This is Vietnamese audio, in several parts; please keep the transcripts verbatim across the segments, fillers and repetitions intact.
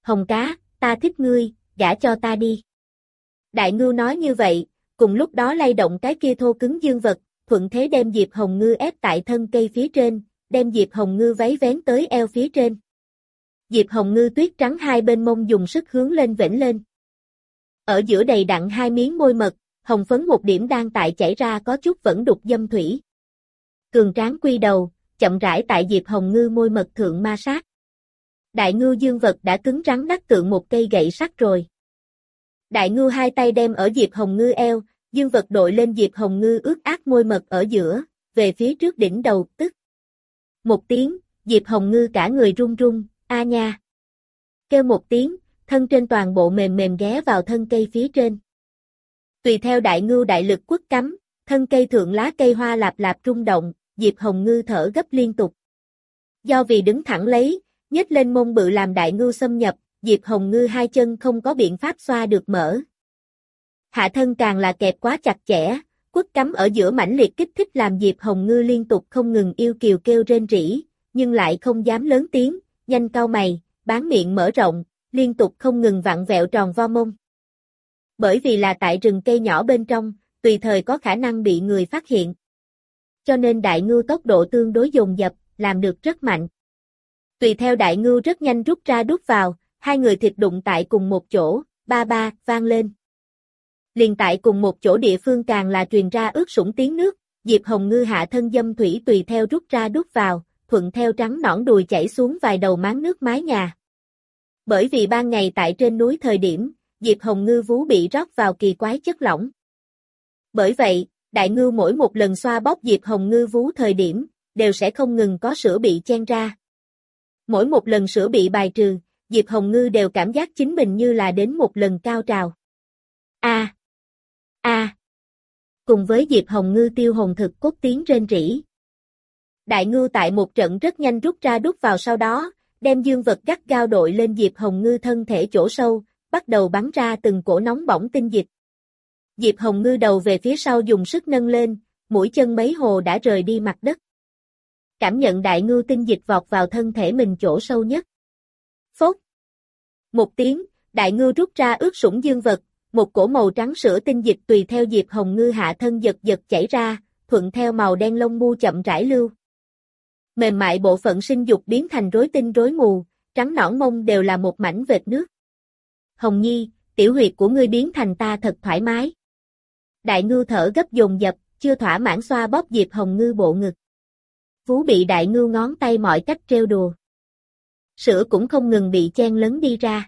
Hồng cá, ta thích ngươi, gả cho ta đi. Đại Ngưu nói như vậy, cùng lúc đó lay động cái kia thô cứng dương vật, thuận thế đem Diệp Hồng Ngư ép tại thân cây phía trên, đem Diệp Hồng Ngư váy vén tới eo phía trên. Diệp Hồng Ngư tuyết trắng hai bên mông dùng sức hướng lên vểnh lên. Ở giữa đầy đặn hai miếng môi mật, hồng phấn một điểm đang tại chảy ra có chút vẫn đục dâm thủy. Cường tráng quy đầu, chậm rãi tại Diệp Hồng Ngư môi mật thượng ma sát. Đại Ngưu dương vật đã cứng rắn đắc tượng một cây gậy sắt rồi. Đại Ngưu hai tay đem ở Diệp Hồng Ngư eo, dương vật đội lên Diệp Hồng Ngư ướt át môi mật ở giữa, về phía trước đỉnh đầu, tức. Một tiếng, Diệp Hồng Ngư cả người run run, a nha. Kêu một tiếng, thân trên toàn bộ mềm mềm ghé vào thân cây phía trên. Tùy theo Đại Ngưu đại lực quất cắm, thân cây thượng lá cây hoa lạp lạp rung động, Diệp Hồng Ngư thở gấp liên tục. Do vì đứng thẳng lấy, nhếch lên mông bự làm Đại Ngưu xâm nhập, Diệp Hồng Ngư hai chân không có biện pháp xoa được mở. Hạ thân càng là kẹp quá chặt chẽ, quất cắm ở giữa mãnh liệt kích thích làm Diệp Hồng Ngư liên tục không ngừng yêu kiều kêu rên rỉ, nhưng lại không dám lớn tiếng, nhanh cau mày, bán miệng mở rộng, liên tục không ngừng vặn vẹo tròn vo mông. Bởi vì là tại rừng cây nhỏ bên trong, tùy thời có khả năng bị người phát hiện. Cho nên Đại Ngưu tốc độ tương đối dồn dập, làm được rất mạnh. Tùy theo Đại Ngưu rất nhanh rút ra đút vào, hai người thịt đụng tại cùng một chỗ, ba ba, vang lên. Liền tại cùng một chỗ địa phương càng là truyền ra ướt sũng tiếng nước, Diệp Hồng Ngư hạ thân dâm thủy tùy theo rút ra đút vào, thuận theo trắng nõn đùi chảy xuống vài đầu máng nước mái nhà. Bởi vì ban ngày tại trên núi thời điểm, Diệp Hồng Ngư vú bị rót vào kỳ quái chất lỏng. Bởi vậy, Đại Ngưu mỗi một lần xoa bóp Diệp Hồng Ngư vú thời điểm, đều sẽ không ngừng có sữa bị chen ra. Mỗi một lần sữa bị bài trừ, Diệp Hồng Ngư đều cảm giác chính mình như là đến một lần cao trào. A, a. Cùng với Diệp Hồng Ngư tiêu hồn thực cốt tiếng rên rỉ. Đại Ngưu tại một trận rất nhanh rút ra đút vào sau đó, đem dương vật gắt gao đội lên Diệp Hồng Ngư thân thể chỗ sâu, bắt đầu bắn ra từng cổ nóng bỏng tinh dịch. Diệp Hồng Ngư đầu về phía sau dùng sức nâng lên, mũi chân mấy hồ đã rời đi mặt đất. Cảm nhận Đại Ngưu tinh dịch vọt vào thân thể mình chỗ sâu nhất. Phốt. Một tiếng, Đại Ngưu rút ra ướt sũng dương vật, một cổ màu trắng sữa tinh dịch tùy theo Diệp Hồng Ngư hạ thân giật giật chảy ra, thuận theo màu đen lông mu chậm rãi lưu. Mềm mại bộ phận sinh dục biến thành rối tinh rối mù, trắng nõn mông đều là một mảnh vệt nước. Hồng Nhi, tiểu huyệt của ngươi biến thành ta thật thoải mái. Đại Ngưu thở gấp dồn dập, chưa thỏa mãn xoa bóp Diệp Hồng Ngư bộ ngực. Vú bị Đại Ngưu ngón tay mọi cách trêu đùa. Sữa cũng không ngừng bị chen lấn đi ra.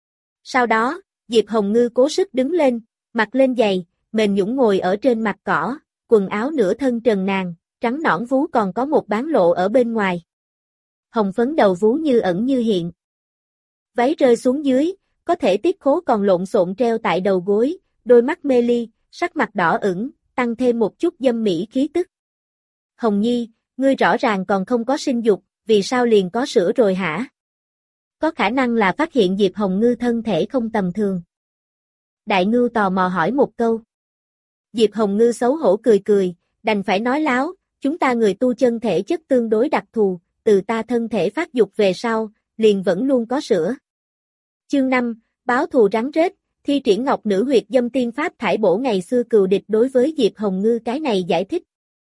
Sau đó, Diệp Hồng Ngư cố sức đứng lên, mặc lên giày, mềm nhũn ngồi ở trên mặt cỏ, quần áo nửa thân trần nàng, trắng nõn vú còn có một bán lộ ở bên ngoài. Hồng phấn đầu vú như ẩn như hiện. Váy rơi xuống dưới, có thể tiết khố còn lộn xộn treo tại đầu gối, đôi mắt mê ly, sắc mặt đỏ ửng, tăng thêm một chút dâm mỹ khí tức. Hồng Nhi, ngươi rõ ràng còn không có sinh dục, vì sao liền có sữa rồi hả? Có khả năng là phát hiện Diệp Hồng Ngư thân thể không tầm thường. Đại Ngưu tò mò hỏi một câu. Diệp Hồng Ngư xấu hổ cười cười, đành phải nói láo, chúng ta người tu chân thể chất tương đối đặc thù, từ ta thân thể phát dục về sau, liền vẫn luôn có sữa. Chương năm, báo thù rắn rết, thi triển ngọc nữ huyệt dâm tiên pháp thải bổ ngày xưa cừu địch đối với Diệp Hồng Ngư cái này giải thích.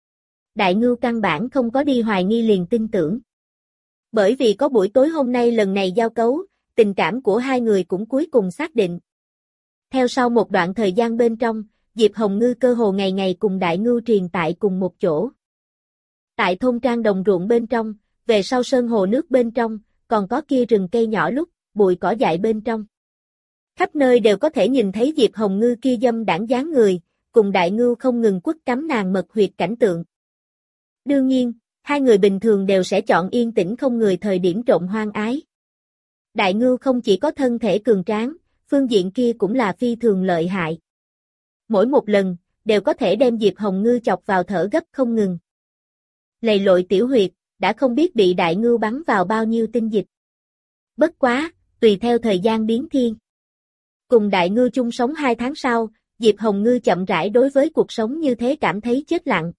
Đại Ngưu căn bản không có đi hoài nghi liền tin tưởng. Bởi vì có buổi tối hôm nay lần này giao cấu, tình cảm của hai người cũng cuối cùng xác định. Theo sau một đoạn thời gian bên trong, Diệp Hồng Ngư cơ hồ ngày ngày cùng Đại Ngưu triền tại cùng một chỗ. Tại thôn trang đồng ruộng bên trong, về sau sơn hồ nước bên trong, còn có kia rừng cây nhỏ lúc, bụi cỏ dại bên trong. Khắp nơi đều có thể nhìn thấy Diệp Hồng Ngư kia dâm đãng dáng người, cùng Đại Ngưu không ngừng quất cắm nàng mật huyệt cảnh tượng. Đương nhiên, hai người bình thường đều sẽ chọn yên tĩnh không người thời điểm trộm hoang ái. Đại Ngưu không chỉ có thân thể cường tráng, phương diện kia cũng là phi thường lợi hại. Mỗi một lần, đều có thể đem Diệp Hồng Ngư chọc vào thở gấp không ngừng. Lầy lội tiểu huyệt, đã không biết bị Đại Ngưu bắn vào bao nhiêu tinh dịch. Bất quá, tùy theo thời gian biến thiên. Cùng Đại Ngưu chung sống hai tháng sau, Diệp Hồng Ngư chậm rãi đối với cuộc sống như thế cảm thấy chết lặng.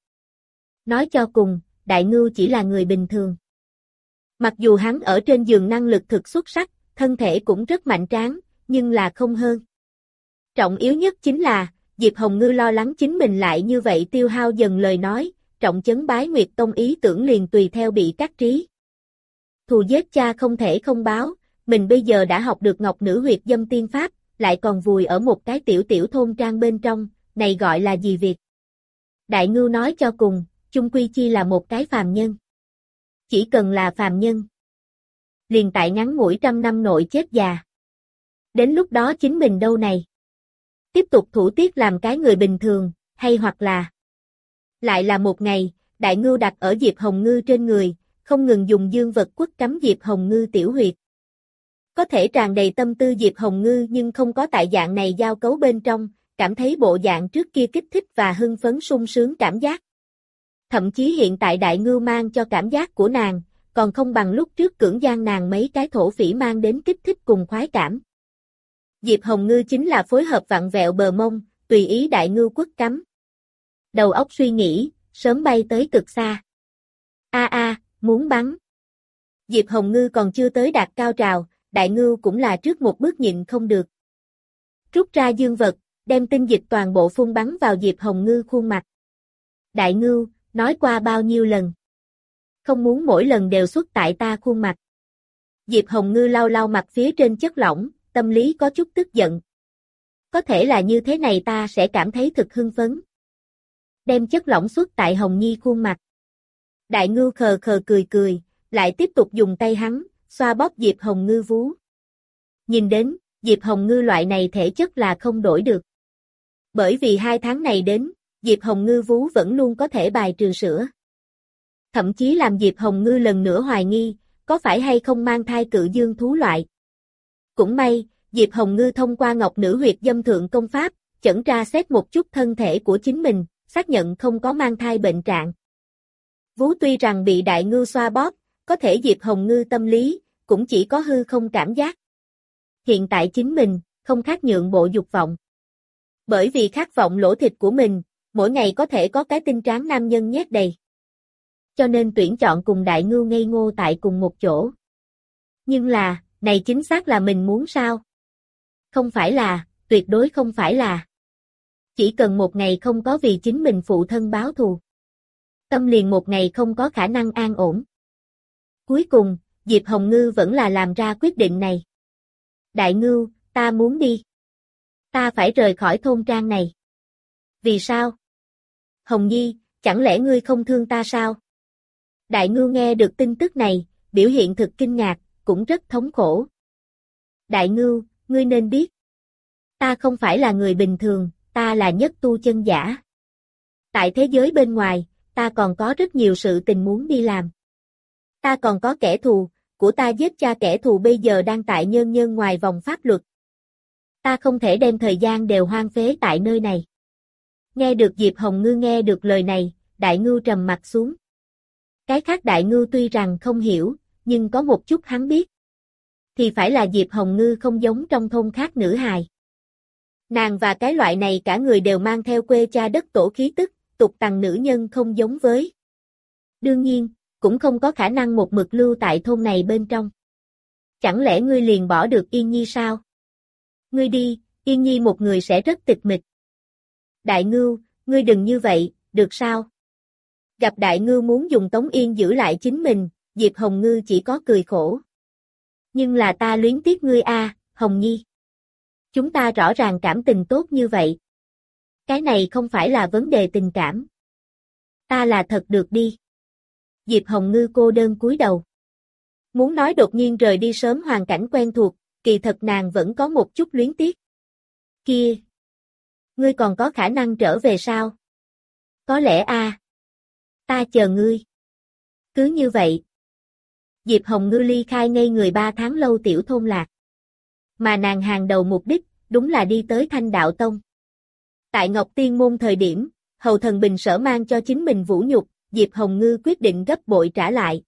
Nói cho cùng, Đại Ngưu chỉ là người bình thường. Mặc dù hắn ở trên giường năng lực thực xuất sắc, thân thể cũng rất mạnh tráng, nhưng là không hơn. Trọng yếu nhất chính là, Diệp Hồng Ngư lo lắng chính mình lại như vậy tiêu hao dần lời nói, trọng chấn bái Nguyệt Tông ý tưởng liền tùy theo bị cắt trí. Thù giết cha không thể không báo, mình bây giờ đã học được Ngọc Nữ Huyệt Dâm Tiên Pháp, lại còn vùi ở một cái tiểu tiểu thôn trang bên trong, này gọi là gì việc? Đại Ngưu nói cho cùng, chung quy chi là một cái phàm nhân. Chỉ cần là phàm nhân, liền tại ngắn ngủi trăm năm nội chết già. Đến lúc đó chính mình đâu này? Tiếp tục thủ tiết làm cái người bình thường, hay hoặc là lại là một ngày, Đại Ngưu đặt ở Diệp Hồng Ngư trên người, không ngừng dùng dương vật quất cắm Diệp Hồng Ngư tiểu huyệt. Có thể tràn đầy tâm tư Diệp Hồng Ngư nhưng không có tại dạng này giao cấu bên trong, cảm thấy bộ dạng trước kia kích thích và hưng phấn sung sướng cảm giác. Thậm chí hiện tại Đại Ngưu mang cho cảm giác của nàng, còn không bằng lúc trước cưỡng gian nàng mấy cái thổ phỉ mang đến kích thích cùng khoái cảm. Diệp Hồng Ngư chính là phối hợp vặn vẹo bờ mông, tùy ý Đại Ngưu quất cắm. Đầu óc suy nghĩ, sớm bay tới cực xa. A a, muốn bắn. Diệp Hồng Ngư còn chưa tới đạt cao trào, Đại Ngưu cũng là trước một bước nhịn không được. Rút ra dương vật, đem tinh dịch toàn bộ phun bắn vào Diệp Hồng Ngư khuôn mặt. Đại Ngưu, nói qua bao nhiêu lần. Không muốn mỗi lần đều xuất tại ta khuôn mặt. Diệp Hồng Ngư lau lau mặt phía trên chất lỏng, tâm lý có chút tức giận. Có thể là như thế này ta sẽ cảm thấy thực hưng phấn. Đem chất lỏng xuất tại Hồng Nhi khuôn mặt. Đại Ngưu khờ khờ cười cười, lại tiếp tục dùng tay hắn, xoa bóp Diệp Hồng Ngư vú. Nhìn đến, Diệp Hồng Ngư loại này thể chất là không đổi được. Bởi vì hai tháng này đến, Diệp Hồng Ngư vú vẫn luôn có thể bài trừ sữa. Thậm chí làm Diệp Hồng Ngư lần nữa hoài nghi, có phải hay không mang thai cự dương thú loại. Cũng may, Diệp Hồng Ngư thông qua Ngọc Nữ Huyệt Dâm Thượng Công Pháp, chẩn tra xét một chút thân thể của chính mình, xác nhận không có mang thai bệnh trạng. Vú tuy rằng bị Đại Ngưu xoa bóp, có thể Diệp Hồng Ngư tâm lý, cũng chỉ có hư không cảm giác. Hiện tại chính mình, không khác nhượng bộ dục vọng. Bởi vì khát vọng lỗ thịt của mình, mỗi ngày có thể có cái tinh tráng nam nhân nhét đầy. Cho nên tuyển chọn cùng Đại Ngưu ngây ngô tại cùng một chỗ. Nhưng là, này chính xác là mình muốn sao? Không phải là, tuyệt đối không phải là. Chỉ cần một ngày không có vì chính mình phụ thân báo thù. Tâm liền một ngày không có khả năng an ổn. Cuối cùng, Diệp Hồng Ngư vẫn là làm ra quyết định này. Đại Ngưu, ta muốn đi. Ta phải rời khỏi thôn trang này. Vì sao? Hồng Nhi, chẳng lẽ ngươi không thương ta sao? Đại Ngưu nghe được tin tức này, biểu hiện thực kinh ngạc, cũng rất thống khổ. Đại Ngưu, ngươi nên biết. Ta không phải là người bình thường, ta là nhất tu chân giả. Tại thế giới bên ngoài, ta còn có rất nhiều sự tình muốn đi làm. Ta còn có kẻ thù, của ta giết cha kẻ thù bây giờ đang tại nhân nhân ngoài vòng pháp luật. Ta không thể đem thời gian đều hoang phế tại nơi này. Nghe được Diệp Hồng Ngư nghe được lời này, Đại Ngưu trầm mặt xuống. Cái khác Đại Ngưu tuy rằng không hiểu, nhưng có một chút hắn biết. Thì phải là Diệp Hồng Ngư không giống trong thôn khác nữ hài. Nàng và cái loại này cả người đều mang theo quê cha đất tổ khí tức, tục tằng nữ nhân không giống với. Đương nhiên, cũng không có khả năng một mực lưu tại thôn này bên trong. Chẳng lẽ ngươi liền bỏ được Yên Nhi sao? Ngươi đi, Yên Nhi một người sẽ rất tịch mịch. Đại Ngưu, ngươi đừng như vậy, được sao? Gặp Đại Ngưu muốn dùng Tống Yên giữ lại chính mình, Diệp Hồng Ngư chỉ có cười khổ. Nhưng là ta luyến tiếc ngươi a, Hồng Nhi. Chúng ta rõ ràng cảm tình tốt như vậy. Cái này không phải là vấn đề tình cảm. Ta là thật được đi. Diệp Hồng Ngư cô đơn cúi đầu. Muốn nói đột nhiên rời đi sớm hoàn cảnh quen thuộc, kỳ thật nàng vẫn có một chút luyến tiếc. Kia! Ngươi còn có khả năng trở về sao? Có lẽ a. Ta chờ ngươi. Cứ như vậy. Diệp Hồng Ngư ly khai ngây người ba tháng lâu tiểu thôn lạc. Mà nàng hàng đầu mục đích, đúng là đi tới Thanh Đạo Tông. Tại Ngọc Tiên Môn thời điểm, Hầu Thần Bình Sở mang cho chính mình vũ nhục, Diệp Hồng Ngư quyết định gấp bội trả lại.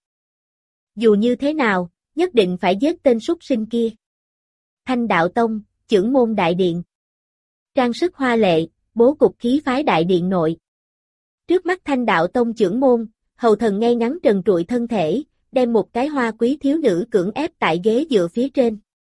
Dù như thế nào, nhất định phải giết tên súc sinh kia. Thanh Đạo Tông, Chưởng Môn Đại Điện. Trang sức hoa lệ, bố cục khí phái đại điện nội. Trước mắt Thanh Đạo Tông Chưởng Môn, Hầu Thần ngay ngắn trần trụi thân thể, đem một cái hoa quý thiếu nữ cưỡng ép tại ghế dựa phía trên.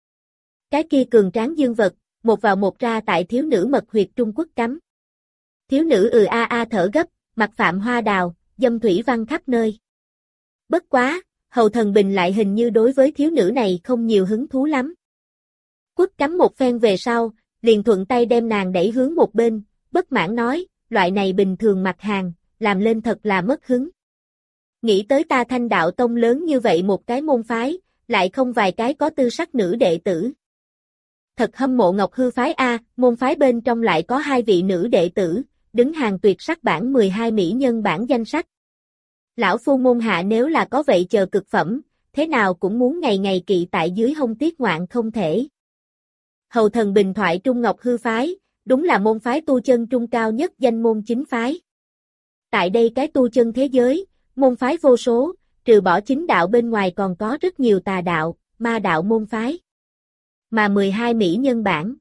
Cái kia cường tráng dương vật, một vào một ra tại thiếu nữ mật huyệt Trung Quốc cắm. Thiếu nữ ừ a a thở gấp, mặt phạm hoa đào, dâm thủy văng khắp nơi. Bất quá, Hầu Thần Bình lại hình như đối với thiếu nữ này không nhiều hứng thú lắm. Quất cắm một phen về sau, liền thuận tay đem nàng đẩy hướng một bên, bất mãn nói, loại này bình thường mặt hàng, làm lên thật là mất hứng. Nghĩ tới ta Thanh Đạo Tông lớn như vậy một cái môn phái, lại không vài cái có tư sắc nữ đệ tử. Thật hâm mộ Ngọc Hư phái A, môn phái bên trong lại có hai vị nữ đệ tử, đứng hàng tuyệt sắc bảng mười hai mỹ nhân bảng danh sách. Lão phu môn hạ nếu là có vậy chờ cực phẩm, thế nào cũng muốn ngày ngày kỵ tại dưới hông tiết ngoạn không thể. Hầu Thần Bình thoại Trung Ngọc Hư phái, đúng là môn phái tu chân trung cao nhất danh môn chính phái. Tại đây cái tu chân thế giới, môn phái vô số, trừ bỏ chính đạo bên ngoài còn có rất nhiều tà đạo, ma đạo môn phái. Mà mười hai mỹ nhân bảng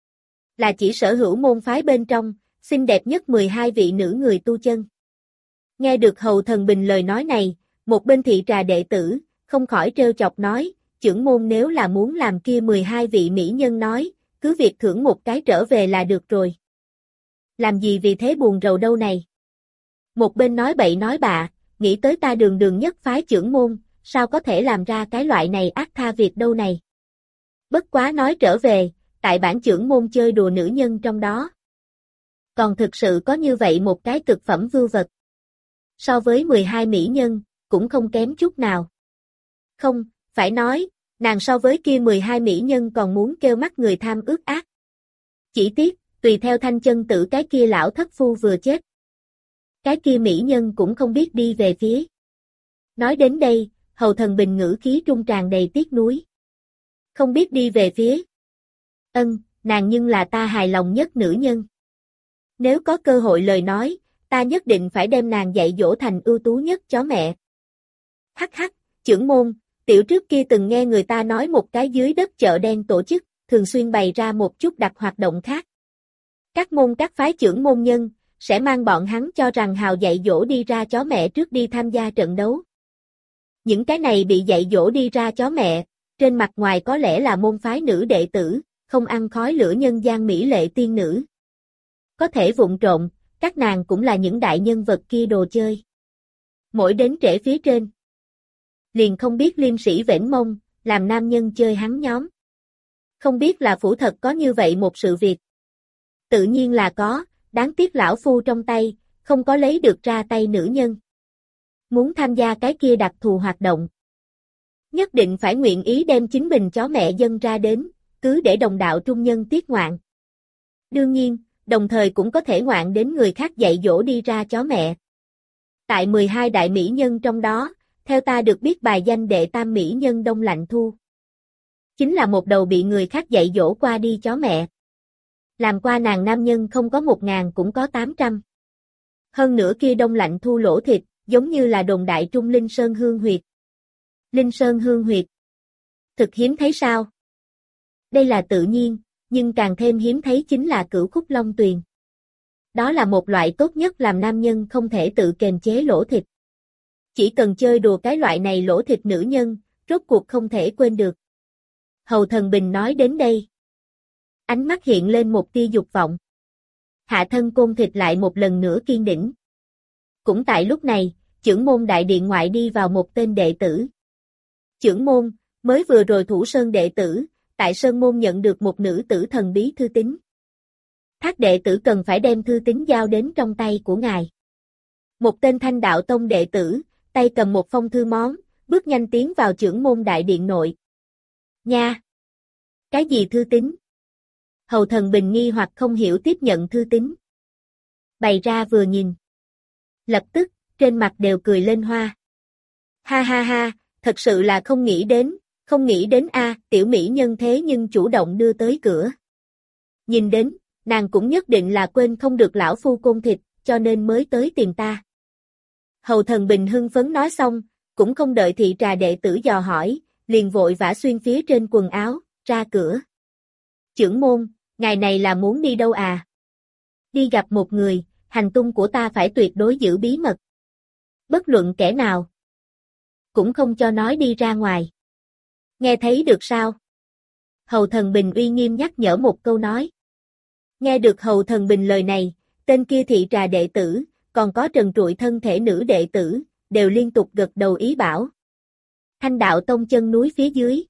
là chỉ sở hữu môn phái bên trong, xinh đẹp nhất mười hai vị nữ người tu chân. Nghe được Hầu Thần Bình lời nói này, một bên thị trà đệ tử, không khỏi trêu chọc nói, chưởng môn nếu là muốn làm kia mười hai vị mỹ nhân nói, cứ việc thưởng một cái trở về là được rồi. Làm gì vì thế buồn rầu đâu này. Một bên nói bậy nói bạ, nghĩ tới ta đường đường nhất phái chưởng môn, sao có thể làm ra cái loại này ác tha việc đâu này. Bất quá nói trở về, tại bản chưởng môn chơi đùa nữ nhân trong đó. Còn thực sự có như vậy một cái cực phẩm vưu vật. So với mười hai mỹ nhân, cũng không kém chút nào. Không, phải nói, nàng so với kia mười hai mỹ nhân còn muốn kêu mắt người tham ước ác. Chỉ tiếc, tùy theo Thanh Chân Tử cái kia lão thất phu vừa chết. Cái kia mỹ nhân cũng không biết đi về phía. Nói đến đây, Hầu Thần Bình ngữ khí trung tràn đầy tiếc nuối. Không biết đi về phía. Ân, nàng nhưng là ta hài lòng nhất nữ nhân. Nếu có cơ hội lời nói, ta nhất định phải đem nàng dạy dỗ thành ưu tú nhất chó mẹ. Hắc hắc, chưởng môn, tiểu trước kia từng nghe người ta nói một cái dưới đất chợ đen tổ chức, thường xuyên bày ra một chút đặc hoạt động khác. Các môn các phái chưởng môn nhân, sẽ mang bọn hắn cho rằng hào dạy dỗ đi ra chó mẹ trước đi tham gia trận đấu. Những cái này bị dạy dỗ đi ra chó mẹ, trên mặt ngoài có lẽ là môn phái nữ đệ tử, không ăn khói lửa nhân gian mỹ lệ tiên nữ. Có thể vụng trộn, các nàng cũng là những đại nhân vật kia đồ chơi. Mỗi đến trễ phía trên, liền không biết liêm sĩ vểnh mông, làm nam nhân chơi hắn nhóm. Không biết là phủ thật có như vậy một sự việc. Tự nhiên là có, đáng tiếc lão phu trong tay, không có lấy được ra tay nữ nhân. Muốn tham gia cái kia đặc thù hoạt động. Nhất định phải nguyện ý đem chính mình chó mẹ dân ra đến, cứ để đồng đạo trung nhân tiết ngoạn. Đương nhiên, đồng thời cũng có thể ngoạn đến người khác dạy dỗ đi ra chó mẹ. Tại mười hai đại mỹ nhân trong đó, theo ta được biết bài danh đệ tam mỹ nhân Đông Lạnh Thu. Chính là một đầu bị người khác dạy dỗ qua đi chó mẹ. Làm qua nàng nam nhân không có một ngàn cũng có tám trăm. Hơn nữa kia Đông Lạnh Thu lỗ thịt, giống như là đồn đại trung Linh Sơn Hương Huyệt. Linh Sơn Hương Huyệt. Thực hiếm thấy sao? Đây là tự nhiên, nhưng càng thêm hiếm thấy chính là Cửu Khúc Long Tuyền. Đó là một loại tốt nhất làm nam nhân không thể tự kềm chế lỗ thịt. Chỉ cần chơi đùa cái loại này lỗ thịt nữ nhân, rốt cuộc không thể quên được. Hầu Thần Bình nói đến đây. Ánh mắt hiện lên một tia dục vọng. Hạ thân côn thịt lại một lần nữa kiên đỉnh. Cũng tại lúc này, chưởng môn đại điện ngoại đi vào một tên đệ tử. Chưởng môn, mới vừa rồi thủ sơn đệ tử, tại sơn môn nhận được một nữ tử thần bí thư tín. Thác đệ tử cần phải đem thư tín giao đến trong tay của ngài. Một tên Thanh Đạo Tông đệ tử, tay cầm một phong thư món, bước nhanh tiến vào chưởng môn đại điện nội. Nha! Cái gì thư tín? Hầu Thần Bình nghi hoặc không hiểu tiếp nhận thư tín. Bày ra vừa nhìn. Lập tức, trên mặt đều cười lên hoa. Ha ha ha, thật sự là không nghĩ đến, không nghĩ đến a, tiểu mỹ nhân thế nhưng chủ động đưa tới cửa. Nhìn đến, nàng cũng nhất định là quên không được lão phu côn thịt, cho nên mới tới tìm ta. Hầu Thần Bình hưng phấn nói xong, cũng không đợi thị trà đệ tử dò hỏi, liền vội vã xuyên phía trên quần áo, ra cửa. Chưởng môn, ngày này là muốn đi đâu à? Đi gặp một người, hành tung của ta phải tuyệt đối giữ bí mật. Bất luận kẻ nào, cũng không cho nói đi ra ngoài. Nghe thấy được sao? Hầu Thần Bình uy nghiêm nhắc nhở một câu nói. Nghe được Hầu Thần Bình lời này, tên kia thị trà đệ tử, còn có trần trụi thân thể nữ đệ tử, đều liên tục gật đầu ý bảo. Thanh Đạo Tông chân núi phía dưới.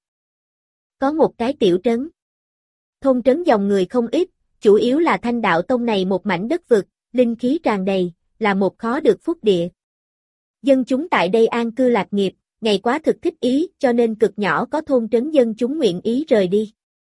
Có một cái tiểu trấn. Thôn trấn dòng người không ít, chủ yếu là Thanh Đạo Tông này một mảnh đất vực, linh khí tràn đầy, là một khó được phúc địa. Dân chúng tại đây an cư lạc nghiệp, ngày quá thực thích ý cho nên cực nhỏ có thôn trấn dân chúng nguyện ý rời đi.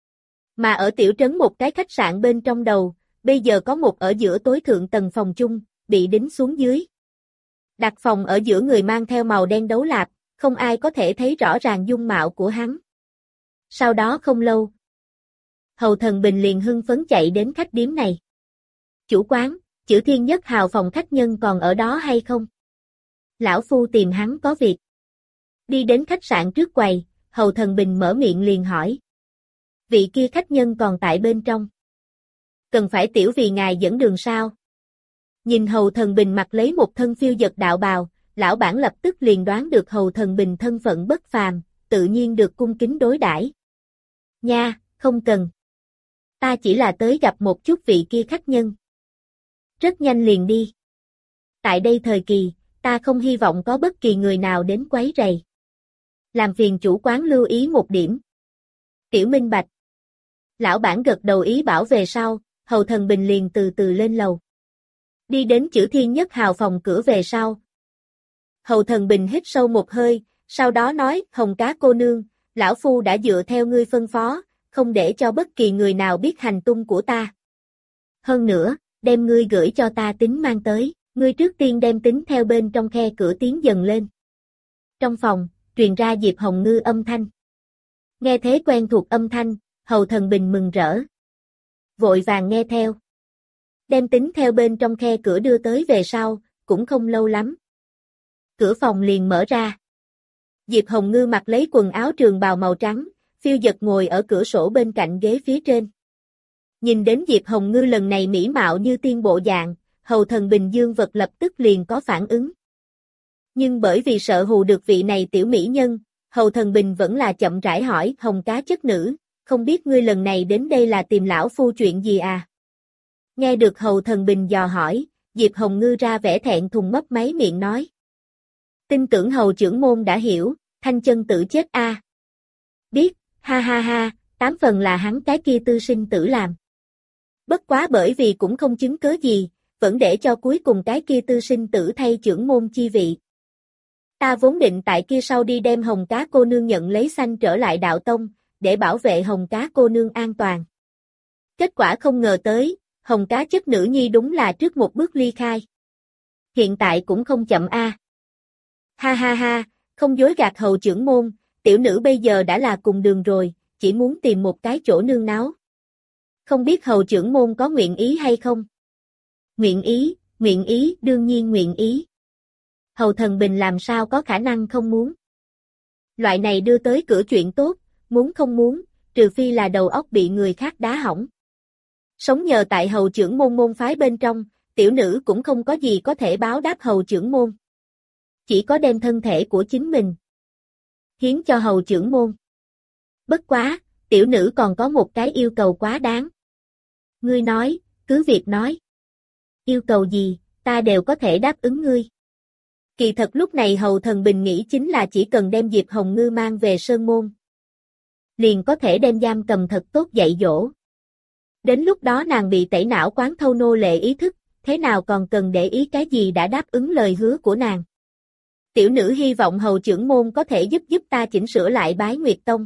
Mà ở tiểu trấn một cái khách sạn bên trong đầu, bây giờ có một ở giữa tối thượng tầng phòng chung, bị đính xuống dưới. Đặt phòng ở giữa người mang theo màu đen đấu lạp, không ai có thể thấy rõ ràng dung mạo của hắn. Sau đó không lâu, Hầu Thần Bình liền hưng phấn chạy đến khách điếm này. Chủ quán, Chữ Thiên Nhất Hào phòng khách nhân còn ở đó hay không? Lão phu tìm hắn có việc. Đi đến khách sạn trước quầy, Hầu Thần Bình mở miệng liền hỏi. Vị kia khách nhân còn tại bên trong. Cần phải tiểu vì ngài dẫn đường sao? Nhìn Hầu Thần Bình mặc lấy một thân phiêu dật đạo bào, lão bản lập tức liền đoán được Hầu Thần Bình thân phận bất phàm, tự nhiên được cung kính đối đãi. Nha, không cần. Ta chỉ là tới gặp một chút vị kia khách nhân. Rất nhanh liền đi. Tại đây thời kỳ, ta không hy vọng có bất kỳ người nào đến quấy rầy. Làm phiền chủ quán lưu ý một điểm. Tiểu minh bạch. Lão bản gật đầu ý bảo về sau, Hầu Thần Bình liền từ từ lên lầu. Đi đến Chữ Thiên Nhất Hào phòng cửa về sau. Hầu Thần Bình hít sâu một hơi, sau đó nói, Hồng Cá cô nương, lão phu đã dựa theo ngươi phân phó, không để cho bất kỳ người nào biết hành tung của ta. Hơn nữa, đem ngươi gửi cho ta tính mang tới, ngươi trước tiên đem tính theo bên trong khe cửa tiến dần lên. Trong phòng, truyền ra Diệp Hồng Ngư âm thanh. Nghe thế quen thuộc âm thanh, Hầu Thần Bình mừng rỡ. Vội vàng nghe theo. Đem tính theo bên trong khe cửa đưa tới về sau, cũng không lâu lắm. Cửa phòng liền mở ra. Diệp Hồng Ngư mặc lấy quần áo trường bào màu trắng, phiêu dật ngồi ở cửa sổ bên cạnh ghế phía trên. Nhìn đến Diệp Hồng Ngư lần này mỹ mạo như tiên bộ dạng, Hầu Thần Bình dương vật lập tức liền có phản ứng. Nhưng bởi vì sợ hù được vị này tiểu mỹ nhân, Hầu Thần Bình vẫn là chậm rãi hỏi, Hồng Cá chất nữ, không biết ngươi lần này đến đây là tìm lão phu chuyện gì à? Nghe được Hầu Thần Bình dò hỏi, Diệp Hồng Ngư ra vẻ thẹn thùng mấp máy miệng nói. Tin tưởng Hầu trưởng môn đã hiểu, thanh chân tử chết a. À. Biết, ha ha ha, tám phần là hắn cái kia tư sinh tử làm. Bất quá bởi vì cũng không chứng cớ gì, vẫn để cho cuối cùng cái kia tư sinh tử thay trưởng môn chi vị. Ta vốn định tại kia sau đi đem Hồng Cá cô nương nhận lấy sanh trở lại đạo tông, để bảo vệ Hồng Cá cô nương an toàn. Kết quả không ngờ tới, Hồng Cá chất nữ nhi đúng là trước một bước ly khai. Hiện tại cũng không chậm a. À. Ha ha ha, không dối gạt Hầu trưởng môn, tiểu nữ bây giờ đã là cùng đường rồi, chỉ muốn tìm một cái chỗ nương náu. Không biết Hầu trưởng môn có nguyện ý hay không? Nguyện ý, nguyện ý, đương nhiên nguyện ý. Hầu Thần Bình làm sao có khả năng không muốn. Loại này đưa tới cửa chuyện tốt, muốn không muốn, trừ phi là đầu óc bị người khác đá hỏng. Sống nhờ tại Hầu trưởng môn môn phái bên trong, tiểu nữ cũng không có gì có thể báo đáp Hầu trưởng môn. Chỉ có đem thân thể của chính mình hiến cho Hầu trưởng môn. Bất quá, tiểu nữ còn có một cái yêu cầu quá đáng. Ngươi nói, cứ việc nói. Yêu cầu gì, ta đều có thể đáp ứng ngươi. Kỳ thật lúc này Hầu Thần Bình nghĩ chính là chỉ cần đem Diệp Hồng Ngư mang về Sơn Môn. Liền có thể đem giam cầm thật tốt dạy dỗ. Đến lúc đó nàng bị tẩy não quán thâu nô lệ ý thức, thế nào còn cần để ý cái gì đã đáp ứng lời hứa của nàng. Tiểu nữ hy vọng Hầu trưởng môn có thể giúp giúp ta chỉnh sửa lại Bái Nguyệt Tông.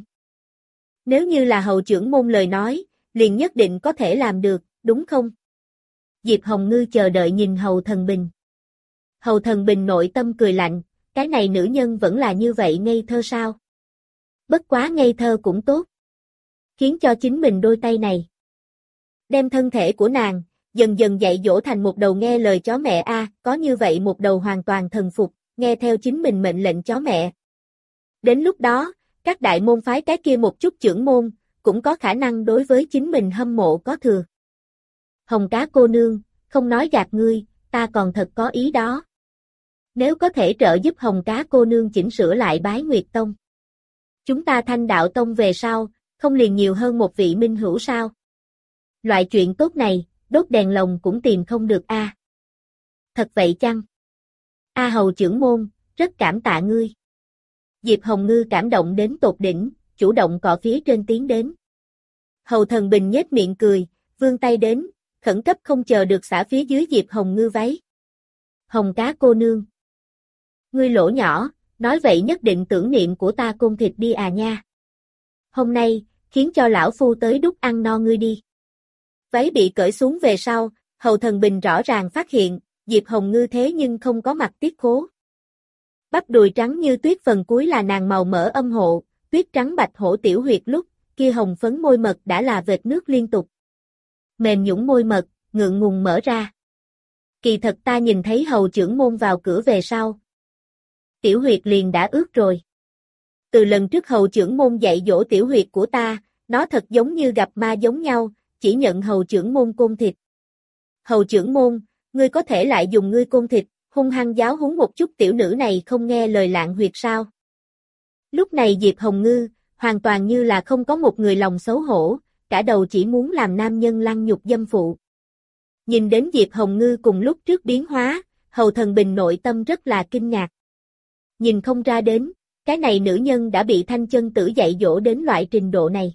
Nếu như là Hầu trưởng môn lời nói, liền nhất định có thể làm được, đúng không? Diệp Hồng Ngư chờ đợi nhìn Hầu Thần Bình. Hầu Thần Bình nội tâm cười lạnh, cái này nữ nhân vẫn là như vậy ngây thơ sao? Bất quá ngây thơ cũng tốt. Khiến cho chính mình đôi tay này. Đem thân thể của nàng, dần dần dạy dỗ thành một đầu nghe lời chó mẹ a, à, có như vậy một đầu hoàn toàn thần phục, nghe theo chính mình mệnh lệnh chó mẹ. Đến lúc đó, các đại môn phái cái kia một chút trưởng môn, cũng có khả năng đối với chính mình hâm mộ có thừa. Hồng Cá cô nương, không nói gạt ngươi, ta còn thật có ý đó. Nếu có thể trợ giúp Hồng Cá cô nương chỉnh sửa lại Bái Nguyệt Tông. Chúng ta Thanh Đạo Tông về sau, không liền nhiều hơn một vị minh hữu sao? Loại chuyện tốt này, đốt đèn lồng cũng tìm không được a. À. Thật vậy chăng? A Hầu trưởng môn, rất cảm tạ ngươi. Diệp Hồng Ngư cảm động đến tột đỉnh, chủ động cọ phía trên tiến đến. Hầu Thần Bình nhếch miệng cười, vươn tay đến, khẩn cấp không chờ được xả phía dưới Diệp Hồng Ngư váy. Hồng cá cô nương. Ngươi lỗ nhỏ, nói vậy nhất định tưởng niệm của ta côn thịt đi à nha. Hôm nay, khiến cho lão phu tới đút ăn no ngươi đi. Váy bị cởi xuống về sau, Hầu Thần Bình rõ ràng phát hiện, Diệp Hồng Ngư thế nhưng không có mặt tiết khố. Bắp đùi trắng như tuyết phần cuối là nàng màu mỡ âm hộ, tuyết trắng bạch hổ tiểu huyệt lúc, kia hồng phấn môi mật đã là vệt nước liên tục. Mềm nhũn môi mật, ngượng ngùng mở ra. Kỳ thật ta nhìn thấy hầu trưởng môn vào cửa về sau. Tiểu huyệt liền đã ướt rồi. Từ lần trước hầu trưởng môn dạy dỗ tiểu huyệt của ta, nó thật giống như gặp ma giống nhau, chỉ nhận hầu trưởng môn côn thịt. Hầu trưởng môn, ngươi có thể lại dùng ngươi côn thịt, hung hăng giáo huấn một chút tiểu nữ này không nghe lời lạng huyệt sao? Lúc này Diệp Hồng Ngư, hoàn toàn như là không có một người lòng xấu hổ, cả đầu chỉ muốn làm nam nhân lăng nhục dâm phụ. Nhìn đến Diệp Hồng Ngư cùng lúc trước biến hóa, Hầu Thần Bình nội tâm rất là kinh ngạc. Nhìn không ra đến, cái này nữ nhân đã bị thanh chân tử dạy dỗ đến loại trình độ này.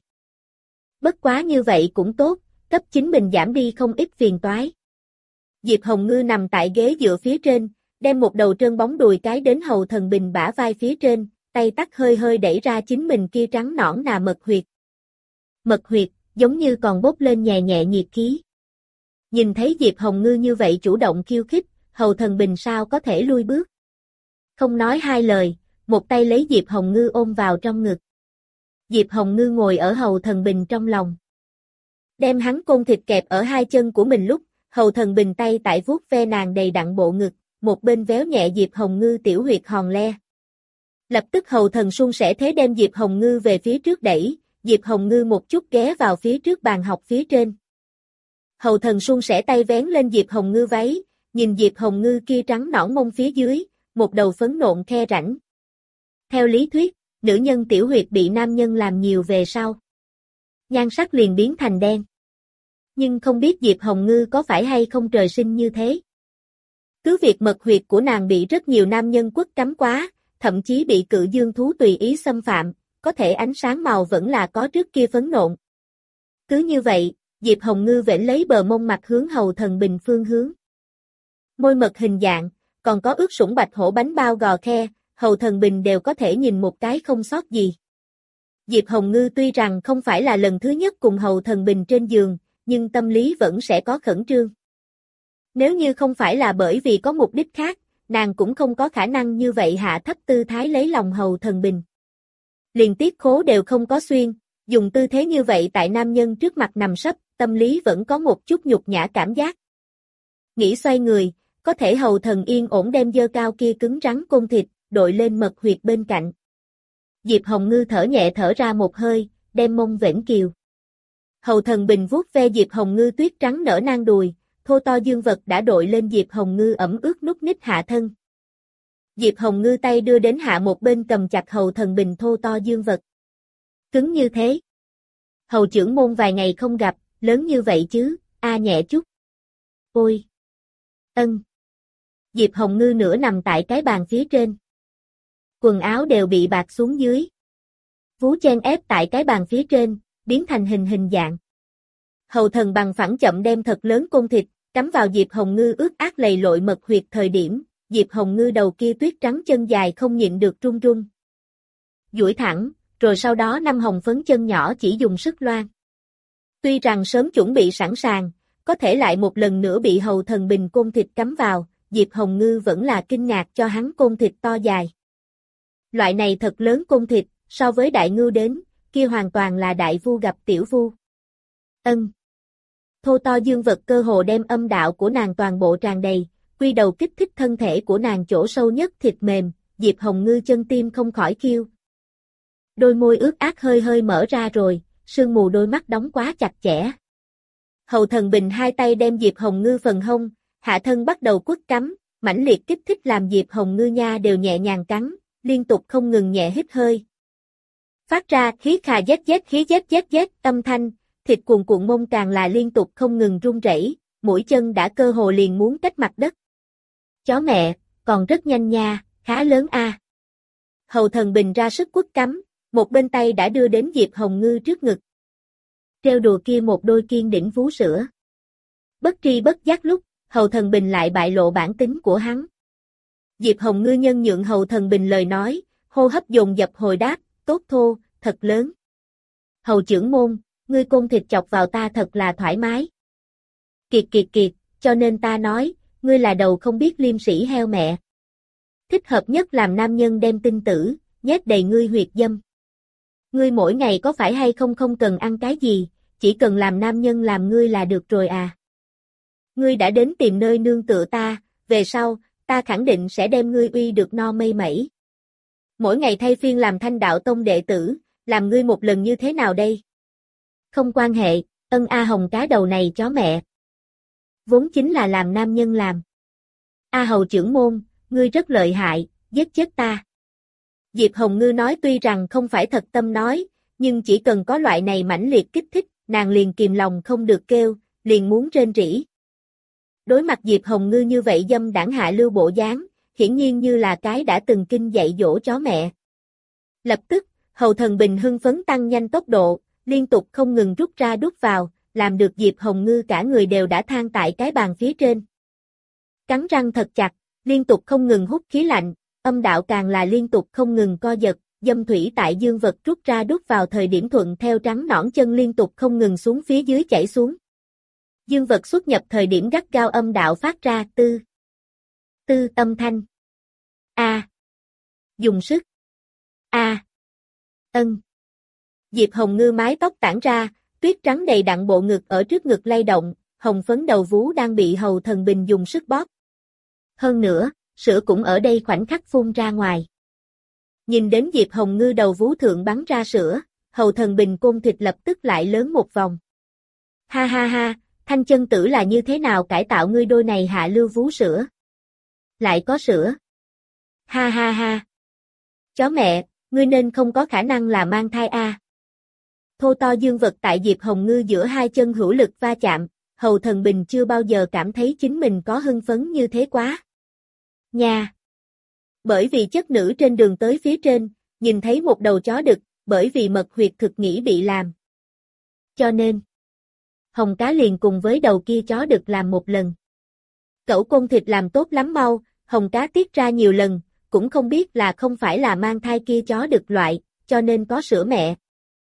Bất quá như vậy cũng tốt, cấp chính mình giảm đi không ít phiền toái. Diệp Hồng Ngư nằm tại ghế dựa phía trên, đem một đầu trơn bóng đùi cái đến Hầu Thần Bình bả vai phía trên, tay tắt hơi hơi đẩy ra chính mình kia trắng nõn nà mật huyệt. Mật huyệt, giống như còn bốc lên nhẹ nhẹ nhiệt khí. Nhìn thấy Diệp Hồng Ngư như vậy chủ động khiêu khích, Hầu Thần Bình sao có thể lui bước. Không nói hai lời, một tay lấy Diệp Hồng Ngư ôm vào trong ngực. Diệp Hồng Ngư ngồi ở Hầu Thần Bình trong lòng. Đem hắn côn thịt kẹp ở hai chân của mình lúc, Hầu Thần Bình tay tại vuốt ve nàng đầy đặn bộ ngực, một bên véo nhẹ Diệp Hồng Ngư tiểu huyệt hòn le. Lập tức Hầu Thần suôn sẻ thế đem Diệp Hồng Ngư về phía trước đẩy, Diệp Hồng Ngư một chút ghé vào phía trước bàn học phía trên. Hầu Thần suôn sẻ tay vén lên Diệp Hồng Ngư váy, nhìn Diệp Hồng Ngư kia trắng nõn mông phía dưới, một đầu phấn nộn khe rãnh. Theo lý thuyết, nữ nhân tiểu huyệt bị nam nhân làm nhiều về sau, nhan sắc liền biến thành đen. Nhưng không biết Diệp Hồng Ngư có phải hay không trời sinh như thế. Cứ việc mật huyệt của nàng bị rất nhiều nam nhân quất cắm quá, thậm chí bị cự dương thú tùy ý xâm phạm, có thể ánh sáng màu vẫn là có trước kia phấn nộn. Cứ như vậy, Diệp Hồng Ngư vểnh lấy bờ mông mặt hướng Hầu Thần Bình phương hướng. Môi mật hình dạng, còn có ướt sũng bạch hổ bánh bao gò khe, Hầu Thần Bình đều có thể nhìn một cái không sót gì. Diệp Hồng Ngư tuy rằng không phải là lần thứ nhất cùng Hầu Thần Bình trên giường, nhưng tâm lý vẫn sẽ có khẩn trương. Nếu như không phải là bởi vì có mục đích khác, nàng cũng không có khả năng như vậy hạ thấp tư thái lấy lòng Hầu Thần Bình. Liền tiết khố đều không có xuyên, dùng tư thế như vậy tại nam nhân trước mặt nằm sấp, tâm lý vẫn có một chút nhục nhã cảm giác. Nghĩ xoay người, có thể Hầu Thần yên ổn đem dơ cao kia cứng rắn côn thịt, đội lên mật huyệt bên cạnh. Diệp Hồng Ngư thở nhẹ thở ra một hơi, đem mông vểnh kiều. Hầu Thần Bình vuốt ve Diệp Hồng Ngư tuyết trắng nở nang đùi, thô to dương vật đã đội lên Diệp Hồng Ngư ẩm ướt nút ních hạ thân. Diệp Hồng Ngư tay đưa đến hạ một bên cầm chặt Hầu Thần Bình thô to dương vật. Cứng như thế. Hầu trưởng môn vài ngày không gặp, lớn như vậy chứ, a nhẹ chút. Ôi! Ân! Diệp Hồng Ngư nửa nằm tại cái bàn phía trên. Quần áo đều bị bạc xuống dưới. Vú chen ép tại cái bàn phía trên, biến thành hình hình dạng. Hầu Thần bằng phẳng chậm đem thật lớn côn thịt, cắm vào Diệp Hồng Ngư ướt át lầy lội mật huyệt thời điểm, Diệp Hồng Ngư đầu kia tuyết trắng chân dài không nhịn được run run. Duỗi thẳng, rồi sau đó năm hồng phấn chân nhỏ chỉ dùng sức loan. Tuy rằng sớm chuẩn bị sẵn sàng, có thể lại một lần nữa bị Hầu Thần Bình côn thịt cắm vào, Diệp Hồng Ngư vẫn là kinh ngạc cho hắn côn thịt to dài. Loại này thật lớn côn thịt, so với đại ngưu đến, kia hoàn toàn là đại vu gặp tiểu vu. Ân. Thô to dương vật cơ hồ đem âm đạo của nàng toàn bộ tràn đầy, quy đầu kích thích thân thể của nàng chỗ sâu nhất thịt mềm, Diệp Hồng Ngư chân tim không khỏi kêu. Đôi môi ướt át hơi hơi mở ra rồi, sương mù đôi mắt đóng quá chặt chẽ. Hầu Thần Bình hai tay đem Diệp Hồng Ngư phần hông, hạ thân bắt đầu quất cắm, mãnh liệt kích thích làm Diệp Hồng Ngư nha đều nhẹ nhàng cắn, liên tục không ngừng nhẹ hít hơi. Phát ra khí khà rét rét khí rét rét rét âm thanh, thịt cuồn cuộn mông càng là liên tục không ngừng run rẩy, mũi chân đã cơ hồ liền muốn cách mặt đất. Chó mẹ, còn rất nhanh nha, khá lớn a. Hầu Thần Bình ra sức quất cắm, một bên tay đã đưa đến Diệp Hồng Ngư trước ngực. Trêu đùa kia một đôi kiên đỉnh vú sữa. Bất tri bất giác lúc, Hầu Thần Bình lại bại lộ bản tính của hắn. Diệp Hồng Ngư nhân nhượng Hầu Thần Bình lời nói, hô hấp dồn dập hồi đáp, tốt thô, thật lớn. Hầu trưởng môn, ngươi côn thịt chọc vào ta thật là thoải mái. Kiệt kiệt kiệt, cho nên ta nói, ngươi là đầu không biết liêm sỉ heo mẹ. Thích hợp nhất làm nam nhân đem tinh tử, nhét đầy ngươi huyệt dâm. Ngươi mỗi ngày có phải hay không không cần ăn cái gì, chỉ cần làm nam nhân làm ngươi là được rồi à. Ngươi đã đến tìm nơi nương tựa ta, về sau, ta khẳng định sẽ đem ngươi uy được no mây mẩy. Mỗi ngày thay phiên làm Thanh Đạo Tông đệ tử, làm ngươi một lần như thế nào đây? Không quan hệ, ân A Hồng cá đầu này chó mẹ. Vốn chính là làm nam nhân làm. A Hầu trưởng môn, ngươi rất lợi hại, giết chết ta. Diệp Hồng Ngư nói tuy rằng không phải thật tâm nói, nhưng chỉ cần có loại này mãnh liệt kích thích, nàng liền kìm lòng không được kêu, liền muốn rên rỉ. Đối mặt Diệp Hồng Ngư như vậy dâm đảng hạ lưu bộ dáng, hiển nhiên như là cái đã từng kinh dạy dỗ chó mẹ. Lập tức, Hầu Thần Bình hưng phấn tăng nhanh tốc độ, liên tục không ngừng rút ra đút vào, làm được Diệp Hồng Ngư cả người đều đã than tại cái bàn phía trên. Cắn răng thật chặt, liên tục không ngừng hút khí lạnh, âm đạo càng là liên tục không ngừng co giật, dâm thủy tại dương vật rút ra đút vào thời điểm thuận theo trắng nõn chân liên tục không ngừng xuống phía dưới chảy xuống. Dương vật xuất nhập thời điểm gắt gao âm đạo phát ra tư. Tư âm thanh. A. Dùng sức. A. Ân. Diệp Hồng Ngư mái tóc tản ra, tuyết trắng đầy đặn bộ ngực ở trước ngực lay động, hồng phấn đầu vú đang bị Hầu Thần Bình dùng sức bóp. Hơn nữa, sữa cũng ở đây khoảnh khắc phun ra ngoài. Nhìn đến Diệp Hồng Ngư đầu vú thượng bắn ra sữa, Hầu Thần Bình côn thịt lập tức lại lớn một vòng. Ha ha ha, Thanh chân tử là như thế nào cải tạo ngươi đôi này hạ lưu vú sữa? Lại có sữa. Ha ha ha. Chó mẹ, ngươi nên không có khả năng là mang thai a. Thô to dương vật tại Diệp Hồng Ngư giữa hai chân hữu lực va chạm, Hầu Thần Bình chưa bao giờ cảm thấy chính mình có hưng phấn như thế quá. Nha. Bởi vì chất nữ trên đường tới phía trên, nhìn thấy một đầu chó đực, bởi vì mật huyệt thực nghĩ bị làm. Cho nên, Hồng cá liền cùng với đầu kia chó đực làm một lần. Cẩu côn thịt làm tốt lắm mau, Hồng cá tiết ra nhiều lần, cũng không biết là không phải là mang thai kia chó đực loại, cho nên có sữa mẹ.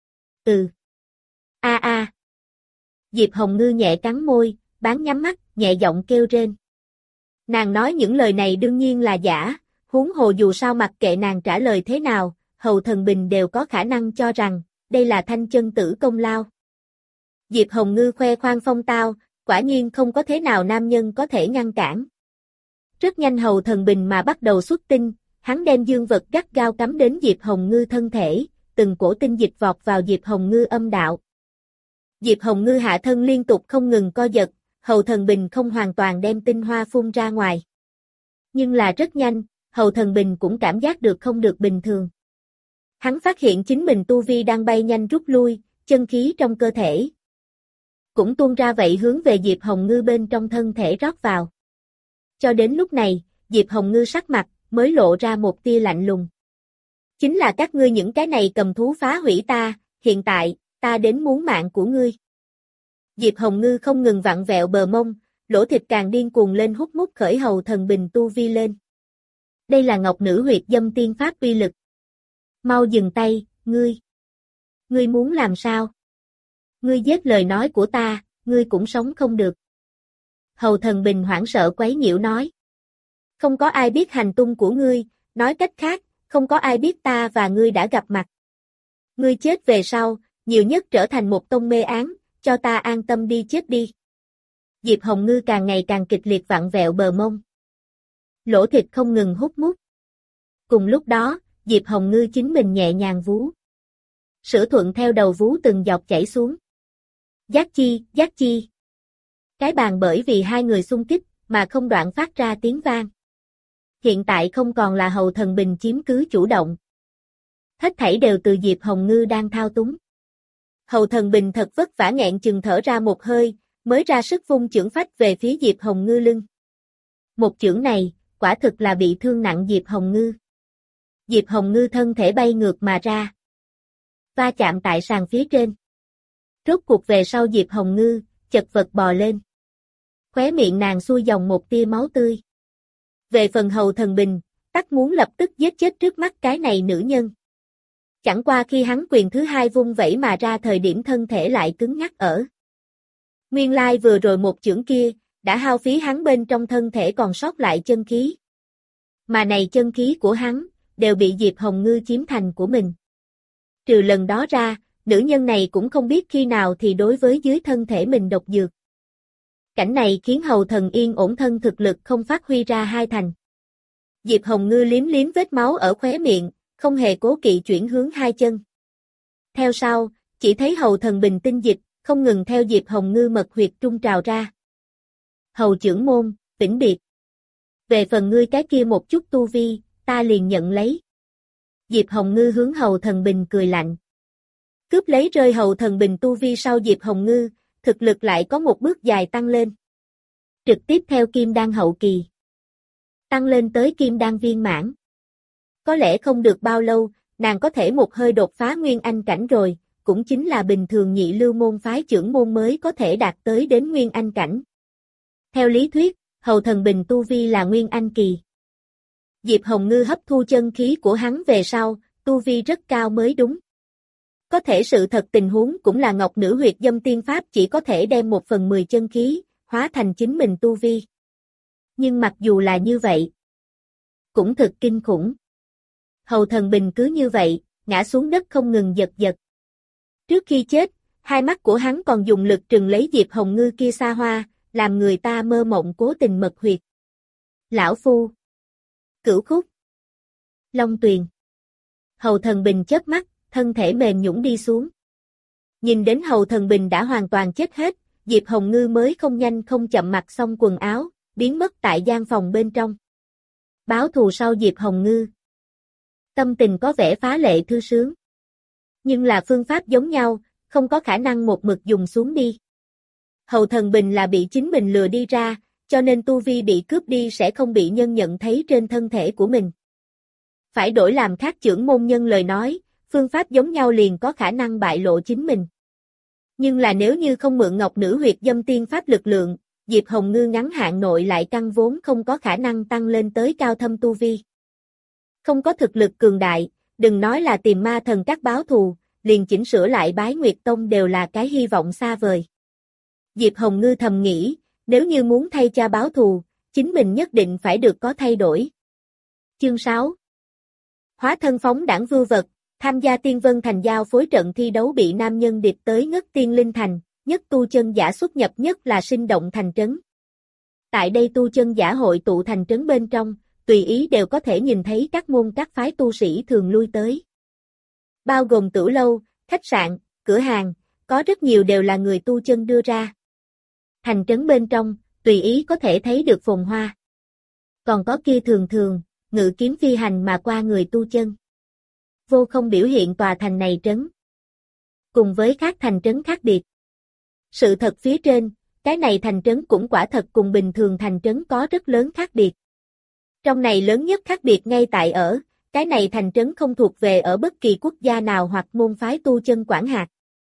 Ừ. A a. Diệp Hồng Ngư nhẹ cắn môi, bán nhắm mắt, nhẹ giọng kêu rên. Nàng nói những lời này đương nhiên là giả, huống hồ dù sao mặc kệ nàng trả lời thế nào, Hầu Thần Bình đều có khả năng cho rằng, đây là Thanh chân tử công lao. Diệp Hồng Ngư khoe khoang phong tao, quả nhiên không có thế nào nam nhân có thể ngăn cản. Rất nhanh Hầu Thần Bình mà bắt đầu xuất tinh, hắn đem dương vật gắt gao cắm đến Diệp Hồng Ngư thân thể, từng cổ tinh dịch vọt vào Diệp Hồng Ngư âm đạo. Diệp Hồng Ngư hạ thân liên tục không ngừng co giật, Hầu Thần Bình không hoàn toàn đem tinh hoa phun ra ngoài. Nhưng là rất nhanh, Hầu Thần Bình cũng cảm giác được không được bình thường. Hắn phát hiện chính mình tu vi đang bay nhanh rút lui, chân khí trong cơ thể cũng tuôn ra vậy hướng về Diệp Hồng Ngư bên trong thân thể rót vào. Cho đến lúc này, Diệp Hồng Ngư sắc mặt mới lộ ra một tia lạnh lùng. Chính là các ngươi những cái này cầm thú phá hủy ta, hiện tại, ta đến muốn mạng của ngươi. Diệp Hồng Ngư không ngừng vặn vẹo bờ mông, lỗ thịt càng điên cuồng lên hút mút khởi Hầu Thần Bình tu vi lên. Đây là Ngọc Nữ huyệt dâm tiên pháp uy lực. Mau dừng tay, ngươi. Ngươi muốn làm sao? Ngươi giết lời nói của ta, ngươi cũng sống không được. Hầu Thần Bình hoảng sợ quấy nhiễu nói. Không có ai biết hành tung của ngươi, nói cách khác, không có ai biết ta và ngươi đã gặp mặt. Ngươi chết về sau, nhiều nhất trở thành một tông mê án, cho ta an tâm đi chết đi. Diệp Hồng Ngư càng ngày càng kịch liệt vặn vẹo bờ mông. Lỗ thịt không ngừng hút mút. Cùng lúc đó, Diệp Hồng Ngư chính mình nhẹ nhàng vú. Sữa thuận theo đầu vú từng giọt chảy xuống. Giác chi, giác chi. Cái bàn bởi vì hai người xung kích, mà không đoạn phát ra tiếng vang. Hiện tại không còn là Hầu Thần Bình chiếm cứ chủ động. Hết thảy đều từ Diệp Hồng Ngư đang thao túng. Hầu Thần Bình thật vất vả nghẹn chừng thở ra một hơi, mới ra sức vung chưởng phách về phía Diệp Hồng Ngư lưng. Một chưởng này, quả thực là bị thương nặng Diệp Hồng Ngư. Diệp Hồng Ngư thân thể bay ngược mà ra, va chạm tại sàn phía trên. Rốt cuộc về sau Diệp Hồng Ngư, chật vật bò lên. Khóe miệng nàng xuôi dòng một tia máu tươi. Về phần Hầu Thần Bình, tắc muốn lập tức giết chết trước mắt cái này nữ nhân. Chẳng qua khi hắn quyền thứ hai vung vẩy mà ra thời điểm thân thể lại cứng ngắc ở. Nguyên lai vừa rồi một chưởng kia, đã hao phí hắn bên trong thân thể còn sót lại chân khí. Mà này chân khí của hắn, đều bị Diệp Hồng Ngư chiếm thành của mình. Trừ lần đó ra, nữ nhân này cũng không biết khi nào thì đối với dưới thân thể mình độc dược. Cảnh này khiến Hầu Thần yên ổn thân thực lực không phát huy ra hai thành. Diệp Hồng Ngư liếm liếm vết máu ở khóe miệng, không hề cố kỵ chuyển hướng hai chân. Theo sau, chỉ thấy Hầu Thần bình tinh dịch, không ngừng theo Diệp Hồng Ngư mật huyệt trung trào ra. Hầu trưởng môn, vĩnh biệt. Về phần ngươi cái kia một chút tu vi, ta liền nhận lấy. Diệp Hồng Ngư hướng Hầu Thần Bình cười lạnh. Cướp lấy rơi Hầu Thần Bình tu vi sau Diệp Hồng Ngư, thực lực lại có một bước dài tăng lên. Trực tiếp theo kim đan hậu kỳ. Tăng lên tới kim đan viên mãn. Có lẽ không được bao lâu, nàng có thể một hơi đột phá nguyên anh cảnh rồi, cũng chính là bình thường nhị lưu môn phái trưởng môn mới có thể đạt tới đến nguyên anh cảnh. Theo lý thuyết, Hầu Thần Bình tu vi là nguyên anh kỳ. Diệp Hồng Ngư hấp thu chân khí của hắn về sau, tu vi rất cao mới đúng. Có thể sự thật tình huống cũng là Ngọc Nữ Huyệt Dâm Tiên Pháp chỉ có thể đem một phần mười chân khí, hóa thành chính mình tu vi. Nhưng mặc dù là như vậy, cũng thực kinh khủng. Hầu Thần Bình cứ như vậy, ngã xuống đất không ngừng giật giật. Trước khi chết, hai mắt của hắn còn dùng lực trừng lấy Diệp Hồng Ngư kia xa hoa, làm người ta mơ mộng cố tình mật huyệt. Lão Phu. Cửu Khúc. Long Tuyền. Hầu Thần Bình chớp mắt, thân thể mềm nhũn đi xuống. Nhìn đến Hầu Thần Bình đã hoàn toàn chết hết, Diệp Hồng Ngư mới không nhanh không chậm mặc xong quần áo, biến mất tại gian phòng bên trong. Báo thù sau Diệp Hồng Ngư. Tâm tình có vẻ phá lệ thư sướng. Nhưng là phương pháp giống nhau, không có khả năng một mực dùng xuống đi. Hầu Thần Bình là bị chính mình lừa đi ra, cho nên tu vi bị cướp đi sẽ không bị nhân nhận thấy trên thân thể của mình. Phải đổi làm khác trưởng môn nhân lời nói, phương pháp giống nhau liền có khả năng bại lộ chính mình. Nhưng là nếu như không mượn Ngọc Nữ Huyệt Dâm Tiên Pháp lực lượng, Diệp Hồng Ngư ngắn hạn nội lại căn vốn không có khả năng tăng lên tới cao thâm tu vi. Không có thực lực cường đại, đừng nói là tìm ma thần các báo thù, liền chỉnh sửa lại Bái Nguyệt Tông đều là cái hy vọng xa vời. Diệp Hồng Ngư thầm nghĩ, nếu như muốn thay cha báo thù, chính mình nhất định phải được có thay đổi. Chương sáu. Hóa thân phóng đảng vưu vật, tham gia Tiên Vân Thành giao phối trận thi đấu bị nam nhân điệp tới ngất Tiên Linh Thành, nhất tu chân giả xuất nhập nhất là sinh động thành trấn. Tại đây tu chân giả hội tụ thành trấn bên trong, tùy ý đều có thể nhìn thấy các môn các phái tu sĩ thường lui tới. Bao gồm tử lâu, khách sạn, cửa hàng, có rất nhiều đều là người tu chân đưa ra. Thành trấn bên trong, tùy ý có thể thấy được phồn hoa. Còn có kia thường thường, ngự kiếm phi hành mà qua người tu chân. Vô không biểu hiện tòa thành này trấn. Cùng với các thành trấn khác biệt. Sự thật phía trên, cái này thành trấn cũng quả thật cùng bình thường thành trấn có rất lớn khác biệt. Trong này lớn nhất khác biệt ngay tại ở, cái này thành trấn không thuộc về ở bất kỳ quốc gia nào hoặc môn phái tu chân quản hạt.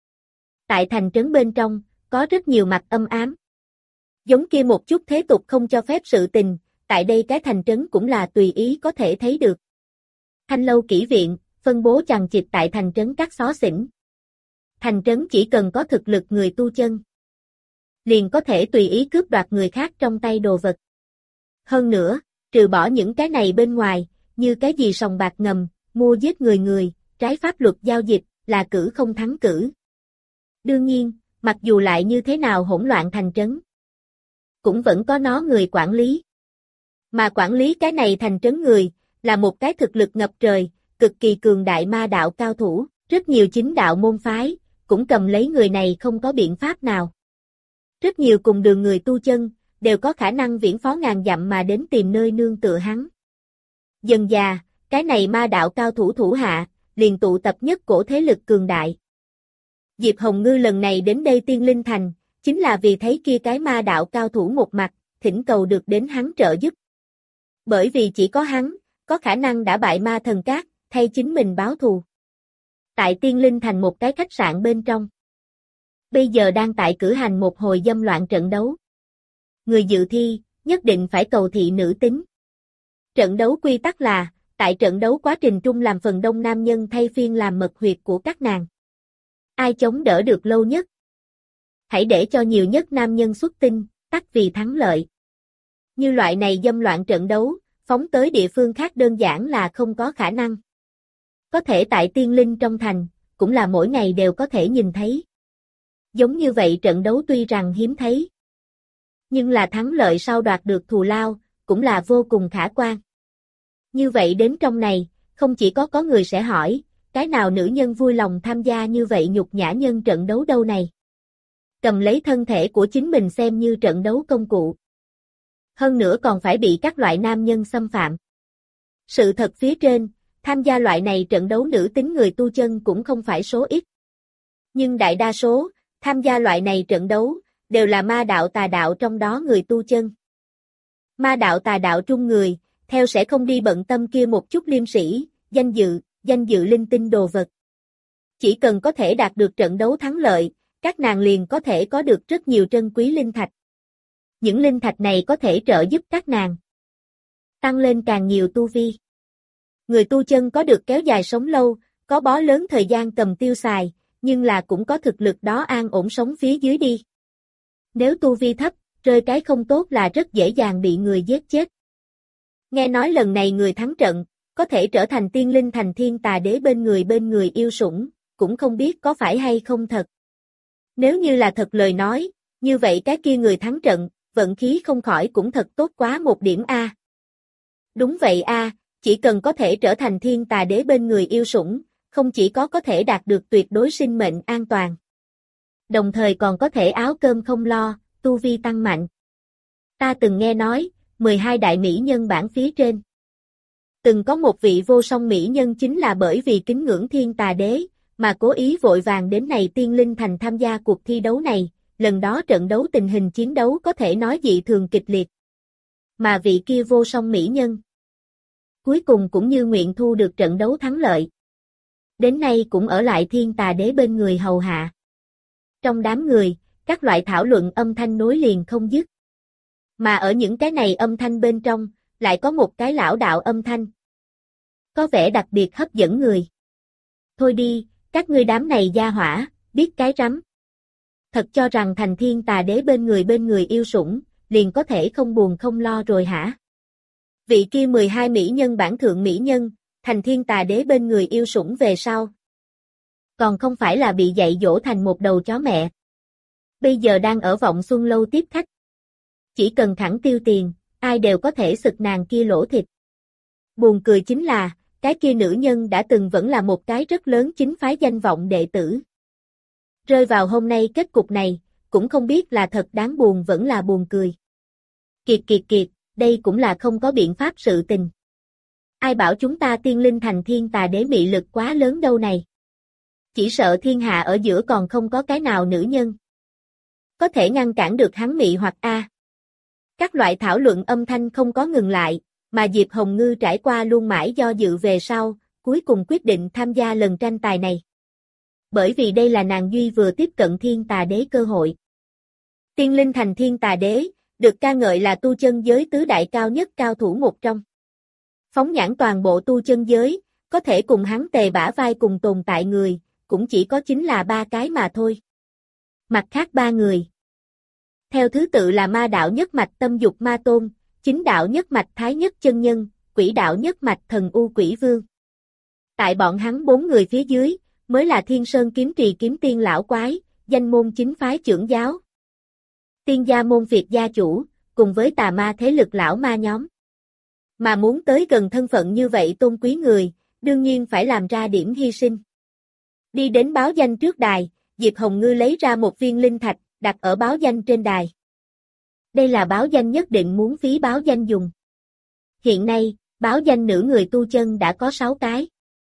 Tại thành trấn bên trong, có rất nhiều mặt âm ám. Giống kia một chút thế tục không cho phép sự tình, tại đây cái thành trấn cũng là tùy ý có thể thấy được. Thanh lâu kỹ viện, phân bố chằng chịt tại thành trấn các xó xỉnh. Thành trấn chỉ cần có thực lực người tu chân, liền có thể tùy ý cướp đoạt người khác trong tay đồ vật. Hơn nữa, trừ bỏ những cái này bên ngoài, như cái gì sòng bạc ngầm, mua giết người người, trái pháp luật giao dịch, là cử không thắng cử. Đương nhiên, mặc dù lại như thế nào hỗn loạn thành trấn, cũng vẫn có nó người quản lý. Mà quản lý cái này thành trấn người, là một cái thực lực ngập trời, cực kỳ cường đại ma đạo cao thủ, rất nhiều chính đạo môn phái, cũng cầm lấy người này không có biện pháp nào. Rất nhiều cùng đường người tu chân, đều có khả năng viễn phó ngàn dặm mà đến tìm nơi nương tựa hắn. Dần già, cái này ma đạo cao thủ thủ hạ, liền tụ tập nhất cổ thế lực cường đại. Diệp Hồng Ngư lần này đến đây Tiên Linh Thành, chính là vì thấy kia cái ma đạo cao thủ một mặt, thỉnh cầu được đến hắn trợ giúp. Bởi vì chỉ có hắn, có khả năng đã bại ma thần cát, thay chính mình báo thù. Tại Tiên Linh Thành một cái khách sạn bên trong. Bây giờ đang tại cử hành một hồi dâm loạn trận đấu. Người dự thi, nhất định phải cầu thị nữ tính. Trận đấu quy tắc là, tại trận đấu quá trình trung làm phần đông nam nhân thay phiên làm mật huyệt của các nàng. Ai chống đỡ được lâu nhất? Hãy để cho nhiều nhất nam nhân xuất tinh, tắc vì thắng lợi. Như loại này dâm loạn trận đấu, phóng tới địa phương khác đơn giản là không có khả năng. Có thể tại Tiên Linh trong thành, cũng là mỗi ngày đều có thể nhìn thấy. Giống như vậy trận đấu tuy rằng hiếm thấy, nhưng là thắng lợi sau đoạt được thù lao, cũng là vô cùng khả quan. Như vậy đến trong này, không chỉ có có người sẽ hỏi, cái nào nữ nhân vui lòng tham gia như vậy nhục nhã nhân trận đấu đâu này. Cầm lấy thân thể của chính mình xem như trận đấu công cụ. Hơn nữa còn phải bị các loại nam nhân xâm phạm. Sự thật phía trên, tham gia loại này trận đấu nữ tính người tu chân cũng không phải số ít. Nhưng đại đa số, tham gia loại này trận đấu, đều là ma đạo tà đạo trong đó người tu chân. Ma đạo tà đạo trung người, theo sẽ không đi bận tâm kia một chút liêm sĩ, danh dự, danh dự linh tinh đồ vật. Chỉ cần có thể đạt được trận đấu thắng lợi, các nàng liền có thể có được rất nhiều trân quý linh thạch. Những linh thạch này có thể trợ giúp các nàng tăng lên càng nhiều tu vi. Người tu chân có được kéo dài sống lâu, có bó lớn thời gian cầm tiêu xài, nhưng là cũng có thực lực đó an ổn sống phía dưới đi. Nếu tu vi thấp, rơi cái không tốt là rất dễ dàng bị người giết chết. Nghe nói lần này người thắng trận, có thể trở thành Tiên Linh Thành thiên tà đế bên người bên người yêu sủng, cũng không biết có phải hay không thật. Nếu như là thật lời nói, như vậy cái kia người thắng trận, vận khí không khỏi cũng thật tốt quá một điểm a. Đúng vậy a, chỉ cần có thể trở thành thiên tà đế bên người yêu sủng, không chỉ có có thể đạt được tuyệt đối sinh mệnh an toàn, đồng thời còn có thể áo cơm không lo, tu vi tăng mạnh. Ta từng nghe nói, mười hai đại mỹ nhân bảng phía trên. Từng có một vị vô song mỹ nhân chính là bởi vì kính ngưỡng thiên tà đế, mà cố ý vội vàng đến này Tiên Linh Thành tham gia cuộc thi đấu này, lần đó trận đấu tình hình chiến đấu có thể nói dị thường kịch liệt. Mà vị kia vô song mỹ nhân, cuối cùng cũng như nguyện thu được trận đấu thắng lợi. Đến nay cũng ở lại thiên tà đế bên người hầu hạ. Trong đám người, các loại thảo luận âm thanh nối liền không dứt. Mà ở những cái này âm thanh bên trong, lại có một cái lão đạo âm thanh. Có vẻ đặc biệt hấp dẫn người. Thôi đi, các ngươi đám này gia hỏa, biết cái rắm. Thật cho rằng thành thiên tà đế bên người bên người yêu sủng, liền có thể không buồn không lo rồi hả? Vị kia mười hai mỹ nhân bản thượng mỹ nhân, thành thiên tà đế bên người yêu sủng về sau. Còn không phải là bị dạy dỗ thành một đầu chó mẹ. Bây giờ đang ở Vọng Xuân Lâu tiếp khách. Chỉ cần thẳng tiêu tiền, ai đều có thể sực nàng kia lỗ thịt. Buồn cười chính là, cái kia nữ nhân đã từng vẫn là một cái rất lớn chính phái danh vọng đệ tử. Rơi vào hôm nay kết cục này, cũng không biết là thật đáng buồn vẫn là buồn cười. Kiệt kiệt kiệt, đây cũng là không có biện pháp sự tình. Ai bảo chúng ta Tiên Linh Thành thiên tà đế mị lực quá lớn đâu này. Chỉ sợ thiên hạ ở giữa còn không có cái nào nữ nhân có thể ngăn cản được hắn mị hoặc a. Các loại thảo luận âm thanh không có ngừng lại, mà Diệp Hồng Ngư trải qua luôn mãi do dự về sau, cuối cùng quyết định tham gia lần tranh tài này. Bởi vì đây là nàng duy vừa tiếp cận thiên tà đế cơ hội. Tiên Linh Thành thiên tà đế, được ca ngợi là tu chân giới tứ đại cao nhất cao thủ một trong. Phóng nhãn toàn bộ tu chân giới, có thể cùng hắn tề bả vai cùng tồn tại người, cũng chỉ có chính là ba cái mà thôi. Mặt khác ba người, theo thứ tự là ma đạo nhất mạch Tâm Dục Ma Tôn, chính đạo nhất mạch Thái Nhất Chân Nhân, quỷ đạo nhất mạch Thần U Quỷ Vương. Tại bọn hắn bốn người phía dưới, mới là Thiên Sơn Kiếm Trì Kiếm Tiên lão quái, danh môn chính phái trưởng giáo. Tiên gia môn Việt gia chủ, cùng với tà ma thế lực lão ma nhóm. Mà muốn tới gần thân phận như vậy tôn quý người, đương nhiên phải làm ra điểm hy sinh. Đi đến báo danh trước đài, Diệp Hồng Ngư lấy ra một viên linh thạch, đặt ở báo danh trên đài. Đây là báo danh nhất định muốn phí báo danh dùng. Hiện nay, báo danh nữ người tu chân đã có sáu cái.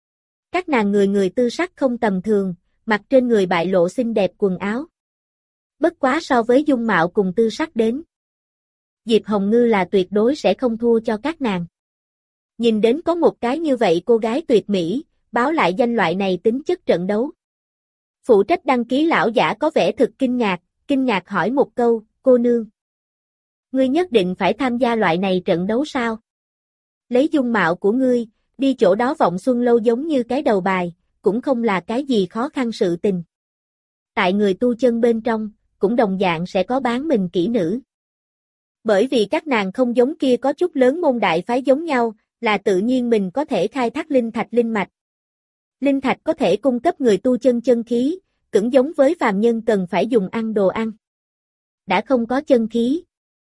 Các nàng người người tư sắc không tầm thường, mặc trên người bại lộ xinh đẹp quần áo. Bất quá so với dung mạo cùng tư sắc đến, Diệp Hồng Ngư là tuyệt đối sẽ không thua cho các nàng. Nhìn đến có một cái như vậy cô gái tuyệt mỹ, báo lại danh loại này tính chất trận đấu. Phụ trách đăng ký lão giả có vẻ thực kinh ngạc, kinh ngạc hỏi một câu, cô nương. Ngươi nhất định phải tham gia loại này trận đấu sao? Lấy dung mạo của ngươi, đi chỗ đó vọng xuân lâu giống như cái đầu bài, cũng không là cái gì khó khăn sự tình. Tại người tu chân bên trong, cũng đồng dạng sẽ có bán mình kỹ nữ. Bởi vì các nàng không giống kia có chút lớn môn đại phái giống nhau, là tự nhiên mình có thể khai thác linh thạch linh mạch. Linh thạch có thể cung cấp người tu chân chân khí, cũng giống với phàm nhân cần phải dùng ăn đồ ăn. Đã không có chân khí,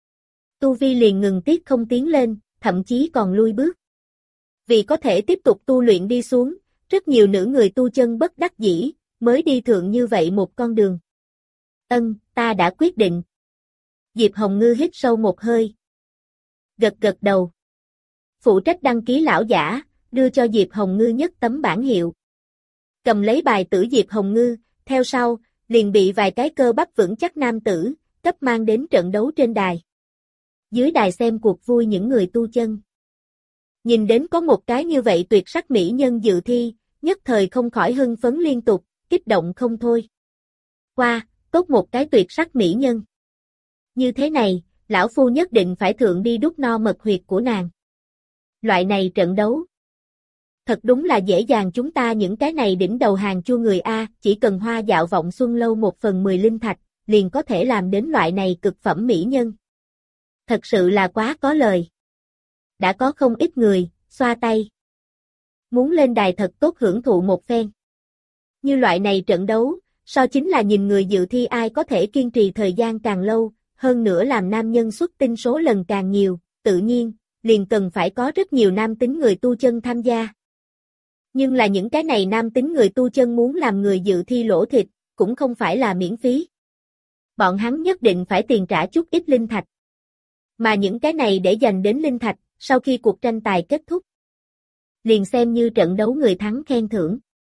tu vi liền ngừng tiếc không tiến lên, thậm chí còn lui bước. Vì có thể tiếp tục tu luyện đi xuống, rất nhiều nữ người tu chân bất đắc dĩ, mới đi thượng như vậy một con đường. Ân, ta đã quyết định. Diệp Hồng Ngư hít sâu một hơi. Gật gật đầu. Phụ trách đăng ký lão giả, đưa cho Diệp Hồng Ngư nhất tấm bản hiệu. Cầm lấy bài tử Diệp Hồng Ngư, theo sau, liền bị vài cái cơ bắp vững chắc nam tử, cấp mang đến trận đấu trên đài. Dưới đài xem cuộc vui những người tu chân. Nhìn đến có một cái như vậy tuyệt sắc mỹ nhân dự thi, nhất thời không khỏi hưng phấn liên tục, kích động không thôi. Qua, tốt một cái tuyệt sắc mỹ nhân. Như thế này, lão phu nhất định phải thượng đi đút no mật huyệt của nàng. Loại này trận đấu. Thật đúng là dễ dàng chúng ta những cái này đỉnh đầu hàng chua người A, chỉ cần hoa dạo vọng xuân lâu một phần mười linh thạch, liền có thể làm đến loại này cực phẩm mỹ nhân. Thật sự là quá có lời. Đã có không ít người, xoa tay. Muốn lên đài thật tốt hưởng thụ một phen. Như loại này trận đấu, so chính là nhìn người dự thi ai có thể kiên trì thời gian càng lâu, hơn nữa làm nam nhân xuất tinh số lần càng nhiều, tự nhiên, liền cần phải có rất nhiều nam tính người tu chân tham gia. Nhưng là những cái này nam tính người tu chân muốn làm người dự thi lỗ thịt, cũng không phải là miễn phí. Bọn hắn nhất định phải tiền trả chút ít linh thạch. Mà những cái này để dành đến linh thạch, sau khi cuộc tranh tài kết thúc, liền xem như trận đấu người thắng khen thưởng.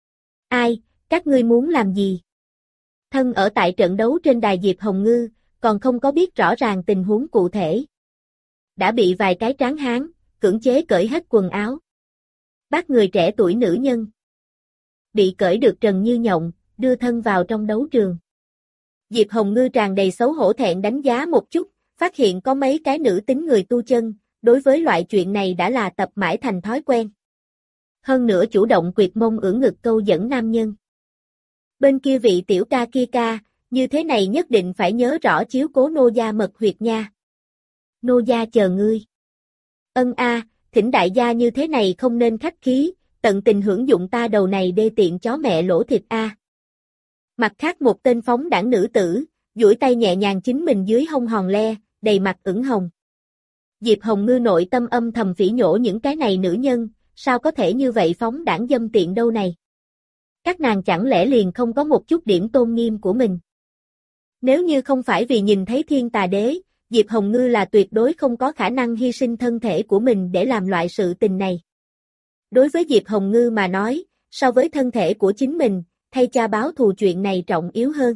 Ai, các ngươi muốn làm gì? Thân ở tại trận đấu trên đài Diệp Hồng Ngư, còn không có biết rõ ràng tình huống cụ thể. Đã bị vài cái tráng hán, cưỡng chế cởi hết quần áo. Bác người trẻ tuổi nữ nhân. Bị cởi được trần như nhộng, đưa thân vào trong đấu trường. Diệp Hồng Ngư tràn đầy xấu hổ thẹn đánh giá một chút, phát hiện có mấy cái nữ tính người tu chân, đối với loại chuyện này đã là tập mãi thành thói quen. Hơn nữa chủ động quyệt mông ưỡn ngực câu dẫn nam nhân. Bên kia vị tiểu ca kia ca, như thế này nhất định phải nhớ rõ chiếu cố nô gia mật huyệt nha. Nô gia chờ ngươi. Ân a, thỉnh đại gia như thế này không nên khách khí, tận tình hưởng dụng ta đầu này đê tiện chó mẹ lỗ thịt a. Mặt khác một tên phóng đảng nữ tử, duỗi tay nhẹ nhàng chính mình dưới hông hòn le, đầy mặt ửng hồng. Diệp Hồng Ngư nội tâm âm thầm phỉ nhổ những cái này nữ nhân, sao có thể như vậy phóng đảng dâm tiện đâu này. Các nàng chẳng lẽ liền không có một chút điểm tôn nghiêm của mình. Nếu như không phải vì nhìn thấy thiên tà đế, Diệp Hồng Ngư là tuyệt đối không có khả năng hy sinh thân thể của mình để làm loại sự tình này. Đối với Diệp Hồng Ngư mà nói, so với thân thể của chính mình, thay cha báo thù chuyện này trọng yếu hơn.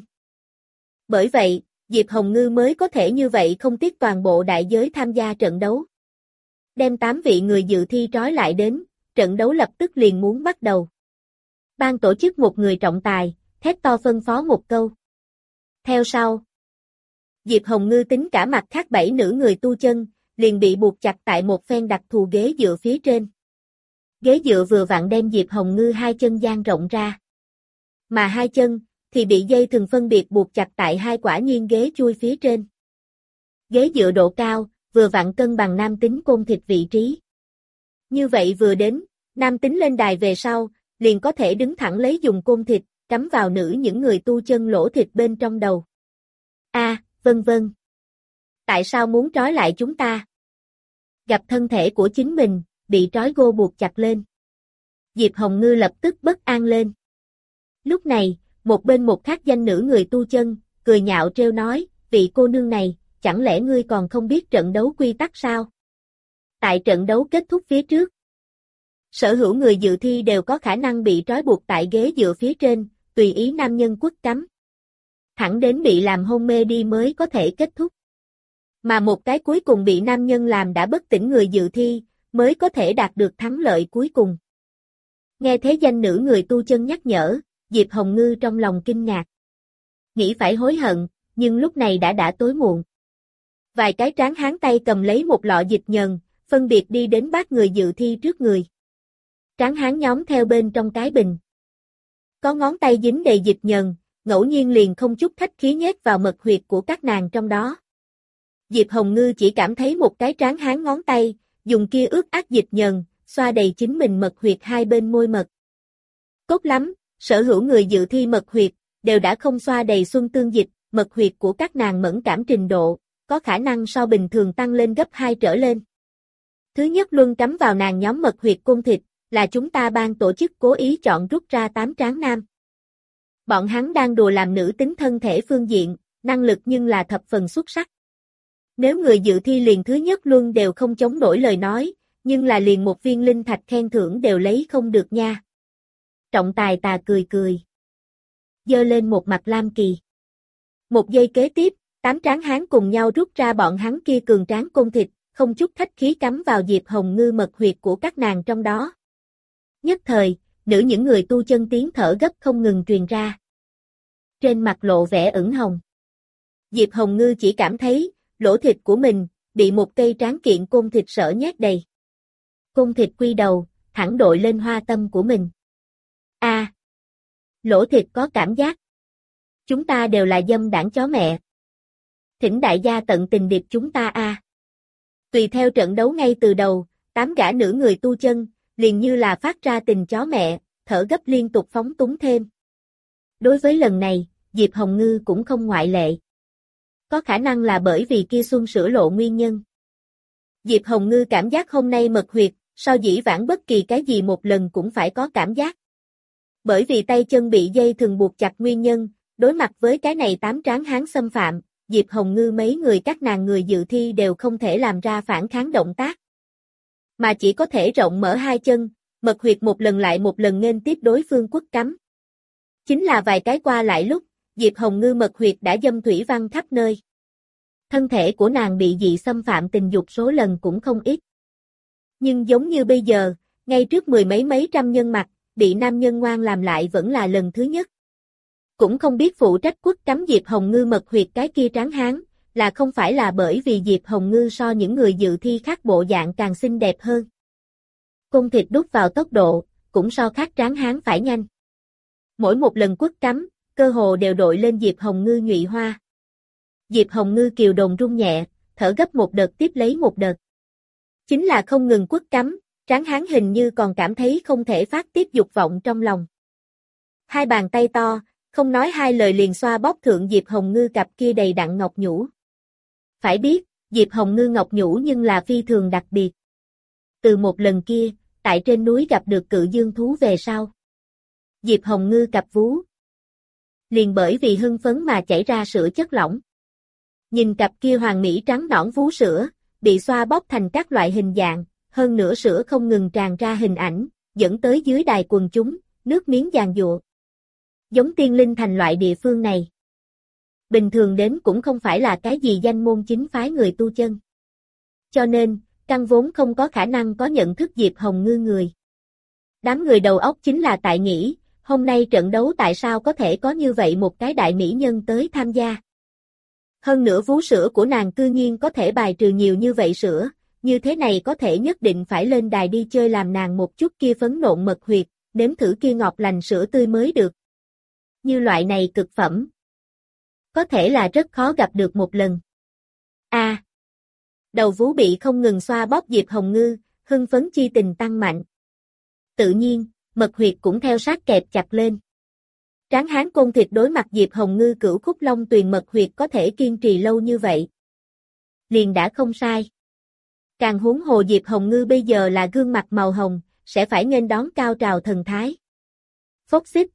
Bởi vậy, Diệp Hồng Ngư mới có thể như vậy không tiếc toàn bộ đại giới tham gia trận đấu. Đem tám vị người dự thi trói lại đến, trận đấu lập tức liền muốn bắt đầu. Ban tổ chức một người trọng tài, thét to phân phó một câu. Theo sau, Diệp Hồng Ngư tính cả mặt khác bảy nữ người tu chân, liền bị buộc chặt tại một phen đặc thù ghế dựa phía trên. Ghế dựa vừa vặn đem Diệp Hồng Ngư hai chân dang rộng ra. Mà hai chân, thì bị dây thừng phân biệt buộc chặt tại hai quả nhiên ghế chui phía trên. Ghế dựa độ cao, vừa vặn cân bằng nam tính côn thịt vị trí. Như vậy vừa đến, nam tính lên đài về sau, liền có thể đứng thẳng lấy dùng côn thịt, cắm vào nữ những người tu chân lỗ thịt bên trong đầu. A, à, vân vân. Tại sao muốn trói lại chúng ta? Gặp thân thể của chính mình, bị trói gô buộc chặt lên. Diệp Hồng Ngư lập tức bất an lên. Lúc này, một bên một khác danh nữ người tu chân, cười nhạo trêu nói, vị cô nương này, chẳng lẽ ngươi còn không biết trận đấu quy tắc sao? Tại trận đấu kết thúc phía trước, Sở hữu người dự thi đều có khả năng bị trói buộc tại ghế dựa phía trên, tùy ý nam nhân quất cắm. Thẳng đến bị làm hôn mê đi mới có thể kết thúc. Mà một cái cuối cùng bị nam nhân làm đã bất tỉnh người dự thi, mới có thể đạt được thắng lợi cuối cùng. Nghe thế danh nữ người tu chân nhắc nhở, Diệp Hồng Ngư trong lòng kinh ngạc. Nghĩ phải hối hận, nhưng lúc này đã đã tối muộn. Vài cái tráng hán tay cầm lấy một lọ dịch nhờn, phân biệt đi đến bát người dự thi trước người. Tráng hán nhóm theo bên trong cái bình. Có ngón tay dính đầy dịch nhờn, ngẫu nhiên liền không chút khách khí nhét vào mật huyệt của các nàng trong đó. Diệp Hồng Ngư chỉ cảm thấy một cái tráng hán ngón tay, dùng kia ướt át dịch nhờn, xoa đầy chính mình mật huyệt hai bên môi mật. Tốt lắm, sở hữu người dự thi mật huyệt, đều đã không xoa đầy xuân tương dịch, mật huyệt của các nàng mẫn cảm trình độ, có khả năng so bình thường tăng lên gấp hai trở lên. Thứ nhất luân cắm vào nàng nhóm mật huyệt cung thịt, là chúng ta ban tổ chức cố ý chọn rút ra tám tráng nam. Bọn hắn đang đùa làm nữ tính thân thể phương diện, năng lực nhưng là thập phần xuất sắc. Nếu người dự thi liền thứ nhất luân đều không chống nổi lời nói, nhưng là liền một viên linh thạch khen thưởng đều lấy không được nha. Trọng tài tà cười cười. Giơ lên một mặt lam kỳ. Một giây kế tiếp, tám tráng hán cùng nhau rút ra bọn hắn kia cường tráng côn thịt, không chút khách khí cắm vào Diệp Hồng Ngư mật huyệt của các nàng trong đó. Nhất thời, nữ những người tu chân tiếng thở gấp không ngừng truyền ra. Trên mặt lộ vẻ ửng hồng. Diệp Hồng Ngư chỉ cảm thấy, lỗ thịt của mình, bị một cây tráng kiện côn thịt sở nhét đầy. Côn thịt quy đầu, thẳng đội lên hoa tâm của mình. A, à, lỗ thịt có cảm giác. Chúng ta đều là dâm đảng chó mẹ. Thỉnh đại gia tận tình điệp chúng ta a. À. Tùy theo trận đấu ngay từ đầu, tám gã nữ người tu chân, liền như là phát ra tình chó mẹ, thở gấp liên tục phóng túng thêm. Đối với lần này, Diệp Hồng Ngư cũng không ngoại lệ. Có khả năng là bởi vì kia xuân sửa lộ nguyên nhân. Diệp Hồng Ngư cảm giác hôm nay mật huyệt, so dĩ vãng bất kỳ cái gì một lần cũng phải có cảm giác. Bởi vì tay chân bị dây thừng buộc chặt nguyên nhân, đối mặt với cái này tám tráng hán xâm phạm, Diệp Hồng Ngư mấy người các nàng người dự thi đều không thể làm ra phản kháng động tác. Mà chỉ có thể rộng mở hai chân, mật huyệt một lần lại một lần nghênh tiếp đối phương quất cắm. Chính là vài cái qua lại lúc, Diệp Hồng Ngư mật huyệt đã dâm thủy văng khắp nơi. Thân thể của nàng bị dị xâm phạm tình dục số lần cũng không ít. Nhưng giống như bây giờ, ngay trước mười mấy mấy trăm nhân mặt, bị nam nhân ngoan làm lại vẫn là lần thứ nhất. Cũng không biết phụ trách quất cắm Diệp Hồng Ngư mật huyệt cái kia tráng hán, là không phải là bởi vì Diệp Hồng Ngư so những người dự thi khác bộ dạng càng xinh đẹp hơn. Cung thịt đút vào tốc độ, cũng so khác tráng hán phải nhanh. Mỗi một lần quất cắm, cơ hồ đều đội lên Diệp Hồng Ngư nhụy hoa. Diệp Hồng Ngư kiều đồn rung nhẹ, thở gấp một đợt tiếp lấy một đợt. Chính là không ngừng quất cắm, tráng hán hình như còn cảm thấy không thể phát tiết dục vọng trong lòng. Hai bàn tay to, không nói hai lời liền xoa bóp thượng Diệp Hồng Ngư cặp kia đầy đặn ngọc nhũ. Phải biết, Diệp Hồng Ngư ngọc nhũ nhưng là phi thường đặc biệt. Từ một lần kia, tại trên núi gặp được cự dương thú về sau. Diệp Hồng Ngư cặp vú. Liền bởi vì hưng phấn mà chảy ra sữa chất lỏng. Nhìn cặp kia hoàng mỹ trắng nõn vú sữa, bị xoa bóp thành các loại hình dạng, hơn nữa sữa không ngừng tràn ra hình ảnh, dẫn tới dưới đài quần chúng, nước miếng giàn giụa. Giống tiên linh thành loại địa phương này. Bình thường đến cũng không phải là cái gì danh môn chính phái người tu chân. Cho nên, căn vốn không có khả năng có nhận thức Diệp Hồng Ngư người. Đám người đầu óc chính là tại nghĩ, hôm nay trận đấu tại sao có thể có như vậy một cái đại mỹ nhân tới tham gia. Hơn nữa vú sữa của nàng cư nhiên có thể bài trừ nhiều như vậy sữa, như thế này có thể nhất định phải lên đài đi chơi làm nàng một chút kia phấn nộn mật huyệt, nếm thử kia ngọt lành sữa tươi mới được. Như loại này cực phẩm, có thể là rất khó gặp được một lần. A. À, đầu vú bị không ngừng xoa bóp Diệp Hồng Ngư, hưng phấn chi tình tăng mạnh. Tự nhiên, mật huyệt cũng theo sát kẹp chặt lên. Tráng hán côn thịt đối mặt Diệp Hồng Ngư cửu khúc long tuyền mật huyệt có thể kiên trì lâu như vậy. Liền đã không sai. Càng huống hồ Diệp Hồng Ngư bây giờ là gương mặt màu hồng, sẽ phải nghênh đón cao trào thần thái. Phốc xích.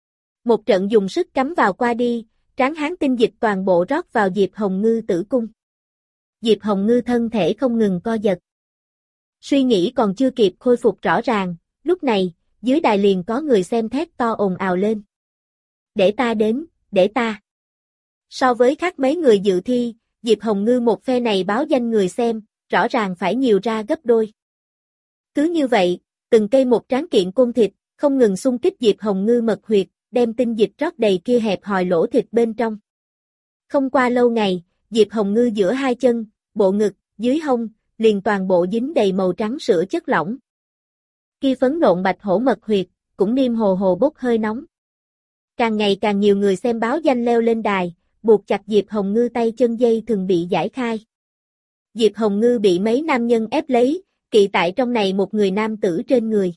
Một trận dùng sức cắm vào qua đi, tráng hán tinh dịch toàn bộ rót vào Diệp Hồng Ngư tử cung. Diệp Hồng Ngư thân thể không ngừng co giật. Suy nghĩ còn chưa kịp khôi phục rõ ràng, Lúc này, dưới đài liền có người xem thét to ồn ào lên. Để ta đến, để ta. So với khác mấy người dự thi, Diệp Hồng Ngư một phe này báo danh người xem, rõ ràng phải nhiều ra gấp đôi. Cứ như vậy, từng cây một tráng kiện côn thịt, không ngừng xung kích Diệp Hồng Ngư mật huyệt, đem tinh dịch rót đầy kia hẹp hòi lỗ thịt bên trong. Không qua lâu ngày, Diệp Hồng Ngư giữa hai chân, bộ ngực, dưới hông, liền toàn bộ dính đầy màu trắng sữa chất lỏng. Kia phấn nộn bạch hổ mật huyệt, cũng niêm hồ hồ bốc hơi nóng. Càng ngày càng nhiều người xem báo danh leo lên đài, buộc chặt Diệp Hồng Ngư tay chân dây thường bị giải khai. Diệp Hồng Ngư bị mấy nam nhân ép lấy, kỵ tại trong này một người nam tử trên người.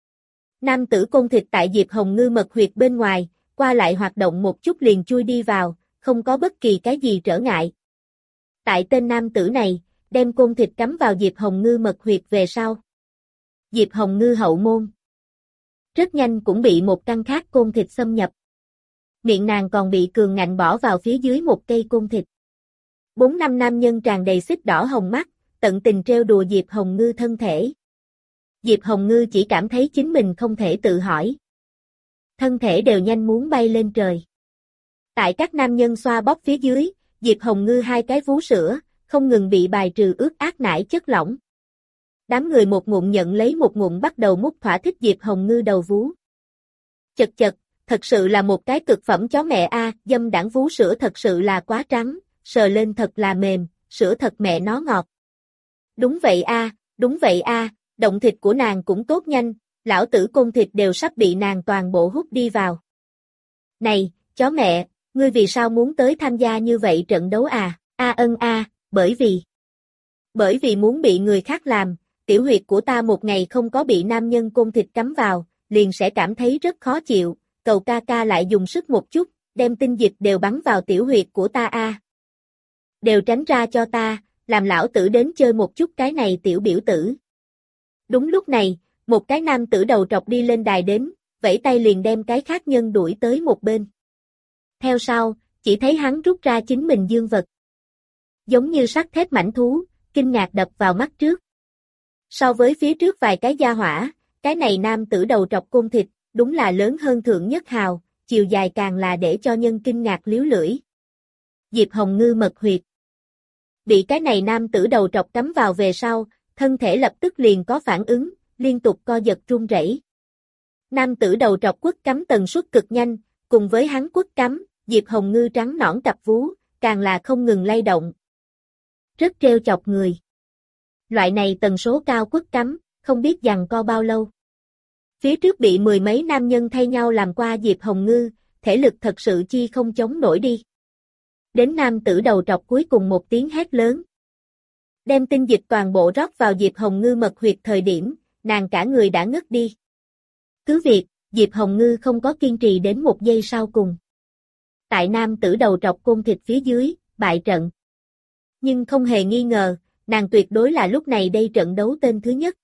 Nam tử côn thịt tại Diệp Hồng Ngư mật huyệt bên ngoài, qua lại hoạt động một chút liền chui đi vào, không có bất kỳ cái gì trở ngại. Tại tên nam tử này, đem côn thịt cắm vào Diệp Hồng Ngư mật huyệt về sau. Diệp Hồng Ngư hậu môn. Rất nhanh cũng bị một căn khác côn thịt xâm nhập. Miệng nàng còn bị cường ngạnh bỏ vào phía dưới một cây côn thịt. Bốn năm nam nhân tràn đầy xích đỏ hồng mắt, tận tình trêu đùa Diệp Hồng Ngư thân thể. Diệp Hồng Ngư chỉ cảm thấy chính mình không thể tự hỏi. Thân thể đều nhanh muốn bay lên trời. Tại các nam nhân xoa bóp phía dưới, Diệp Hồng Ngư hai cái vú sữa, không ngừng bị bài trừ ướt át nải chất lỏng. Đám người một ngụm nhận lấy một ngụm bắt đầu mút thỏa thích Diệp Hồng Ngư đầu vú. Chật chật, thật sự là một cái cực phẩm chó mẹ a, dâm đảng vú sữa thật sự là quá trắng, sờ lên thật là mềm, sữa thật mẹ nó ngọt. Đúng vậy a, đúng vậy a, động thịt của nàng cũng tốt nhanh, lão tử côn thịt đều sắp bị nàng toàn bộ hút đi vào. Này, chó mẹ, ngươi vì sao muốn tới tham gia như vậy trận đấu à? A ân a, bởi vì Bởi vì muốn bị người khác làm, tiểu huyệt của ta một ngày không có bị nam nhân côn thịt cắm vào, liền sẽ cảm thấy rất khó chịu, cầu ca ca lại dùng sức một chút, đem tinh dịch đều bắn vào tiểu huyệt của ta a. Đều tránh ra cho ta, làm lão tử đến chơi một chút cái này tiểu biểu tử. Đúng lúc này, một cái nam tử đầu trọc đi lên đài đến, vẫy tay liền đem cái khác nhân đuổi tới một bên. Theo sau, chỉ thấy hắn rút ra chính mình dương vật. Giống như sắt thép mãnh thú, kinh ngạc đập vào mắt trước. So với phía trước vài cái gia hỏa, cái này nam tử đầu trọc côn thịt, đúng là lớn hơn thượng nhất hào, chiều dài càng là để cho nhân kinh ngạc liếu lưỡi. Diệp Hồng Ngư mật huyệt. Bị cái này nam tử đầu trọc cắm vào về sau, thân thể lập tức liền có phản ứng, liên tục co giật run rẩy. Nam tử đầu trọc quất cắm tần suất cực nhanh, cùng với hắn quất cắm, Diệp Hồng Ngư trắng nõn cặp vú, càng là không ngừng lay động. Rất trêu chọc người. Loại này tần số cao quất cắm, không biết giằng co bao lâu. Phía trước bị mười mấy nam nhân thay nhau làm qua Diệp Hồng Ngư, thể lực thật sự chi không chống nổi đi. Đến nam tử đầu trọc cuối cùng một tiếng hét lớn. Đem tinh dịch toàn bộ rót vào Diệp Hồng Ngư mật huyệt thời điểm, nàng cả người đã ngất đi. Cứ việc, Diệp Hồng Ngư không có kiên trì đến một giây sau cùng. Tại nam tử đầu trọc côn thịt phía dưới, bại trận. Nhưng không hề nghi ngờ, nàng tuyệt đối là lúc này đây trận đấu tên thứ nhất.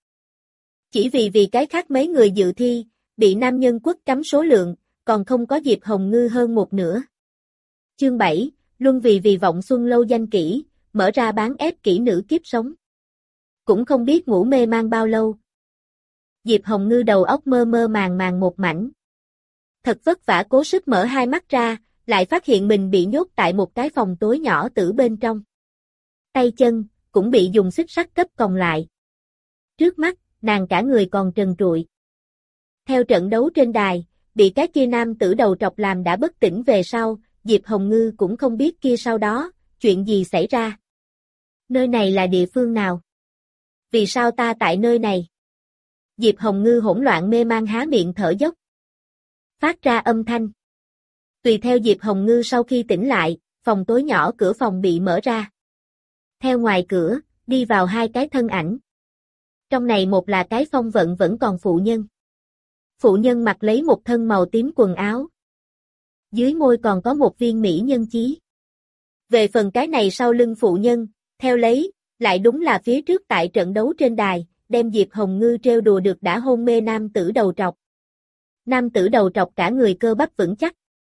Chỉ vì vì cái khác mấy người dự thi, bị nam nhân quất cắm số lượng, còn không có Diệp Hồng Ngư hơn một nửa. Chương bảy, Luân vì vì vọng xuân lâu danh kỹ, mở ra bán ép kỹ nữ kiếp sống. Cũng không biết ngủ mê mang bao lâu. Diệp Hồng Ngư đầu óc mơ mơ màng màng một mảnh. Thật vất vả cố sức mở hai mắt ra, lại phát hiện mình bị nhốt tại một cái phòng tối nhỏ tử bên trong. Tay chân, cũng bị dùng xích sắt cấp còng lại. Trước mắt, nàng cả người còn trần trụi. Theo trận đấu trên đài, bị cái kia nam tử đầu trọc làm đã bất tỉnh về sau, Diệp Hồng Ngư cũng không biết kia sau đó, chuyện gì xảy ra. Nơi này là địa phương nào? Vì sao ta tại nơi này? Diệp Hồng Ngư hỗn loạn mê mang há miệng thở dốc. Phát ra âm thanh. Tùy theo Diệp Hồng Ngư sau khi tỉnh lại, phòng tối nhỏ cửa phòng bị mở ra. Theo ngoài cửa, đi vào hai cái thân ảnh. Trong này một là cái phong vận vẫn còn phụ nhân. Phụ nhân mặc lấy một thân màu tím quần áo. Dưới môi còn có một viên mỹ nhân chí. Về phần cái này sau lưng phụ nhân, theo lấy, lại đúng là phía trước tại trận đấu trên đài, đem Diệp Hồng Ngư trêu đùa được đã hôn mê nam tử đầu trọc. Nam tử đầu trọc cả người cơ bắp vững chắc.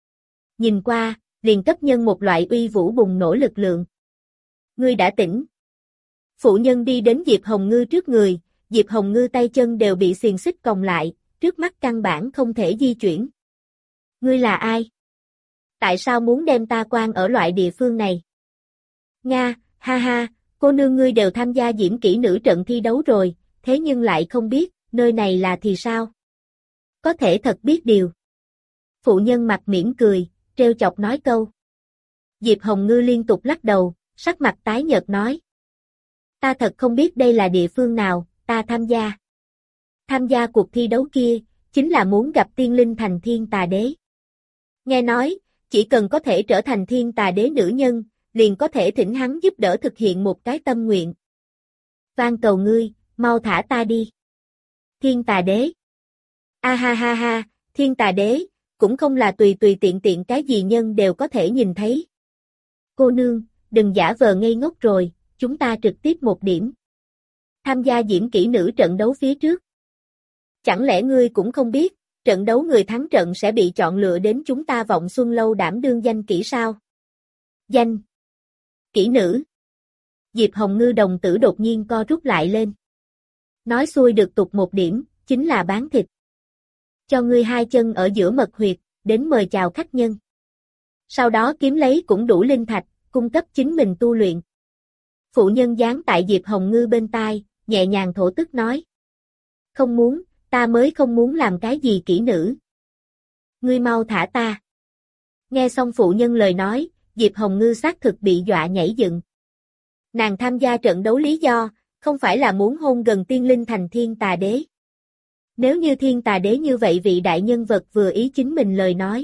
Nhìn qua, liền cấp nhân một loại uy vũ bùng nổ lực lượng. Ngươi đã tỉnh. Phụ nhân đi đến Diệp Hồng Ngư trước người, Diệp Hồng Ngư tay chân đều bị xiềng xích còng lại, trước mắt căn bản không thể di chuyển. Ngươi là ai? Tại sao muốn đem ta quan ở loại địa phương này? Nga, ha ha, cô nương ngươi đều tham gia diễm kỹ nữ trận thi đấu rồi, thế nhưng lại không biết, nơi này là thì sao? Có thể thật biết điều. Phụ nhân mặt mỉm cười, trêu chọc nói câu. Diệp Hồng Ngư liên tục lắc đầu, sắc mặt tái nhợt nói. Ta thật không biết đây là địa phương nào, ta tham gia. Tham gia cuộc thi đấu kia, chính là muốn gặp tiên linh thành thiên tà đế. Nghe nói, chỉ cần có thể trở thành thiên tà đế nữ nhân, liền có thể thỉnh hắn giúp đỡ thực hiện một cái tâm nguyện. Van cầu ngươi, mau thả ta đi. Thiên tà đế. A ha ha ha, thiên tà đế, cũng không là tùy tùy tiện tiện cái gì nhân đều có thể nhìn thấy. Cô nương, đừng giả vờ ngây ngốc rồi, chúng ta trực tiếp một điểm. Tham gia diễm kỹ nữ trận đấu phía trước. Chẳng lẽ ngươi cũng không biết, trận đấu người thắng trận sẽ bị chọn lựa đến chúng ta Vọng Xuân Lâu đảm đương danh kỹ sao? Danh kỹ nữ. Diệp Hồng Ngư đồng tử đột nhiên co rút lại lên. Nói xuôi được tục một điểm, chính là bán thịt. Cho ngươi hai chân ở giữa mật huyệt, đến mời chào khách nhân. Sau đó kiếm lấy cũng đủ linh thạch, cung cấp chính mình tu luyện. Phụ nhân dán tại Diệp Hồng Ngư bên tai, nhẹ nhàng thổ tức nói. Không muốn, ta mới không muốn làm cái gì kỹ nữ. Ngươi mau thả ta. Nghe xong phụ nhân lời nói, Diệp Hồng Ngư xác thực bị dọa nhảy dựng. Nàng tham gia trận đấu lý do, không phải là muốn hôn gần tiên linh thành thiên tà đế. Nếu như thiên tà đế như vậy vị đại nhân vật vừa ý chính mình lời nói.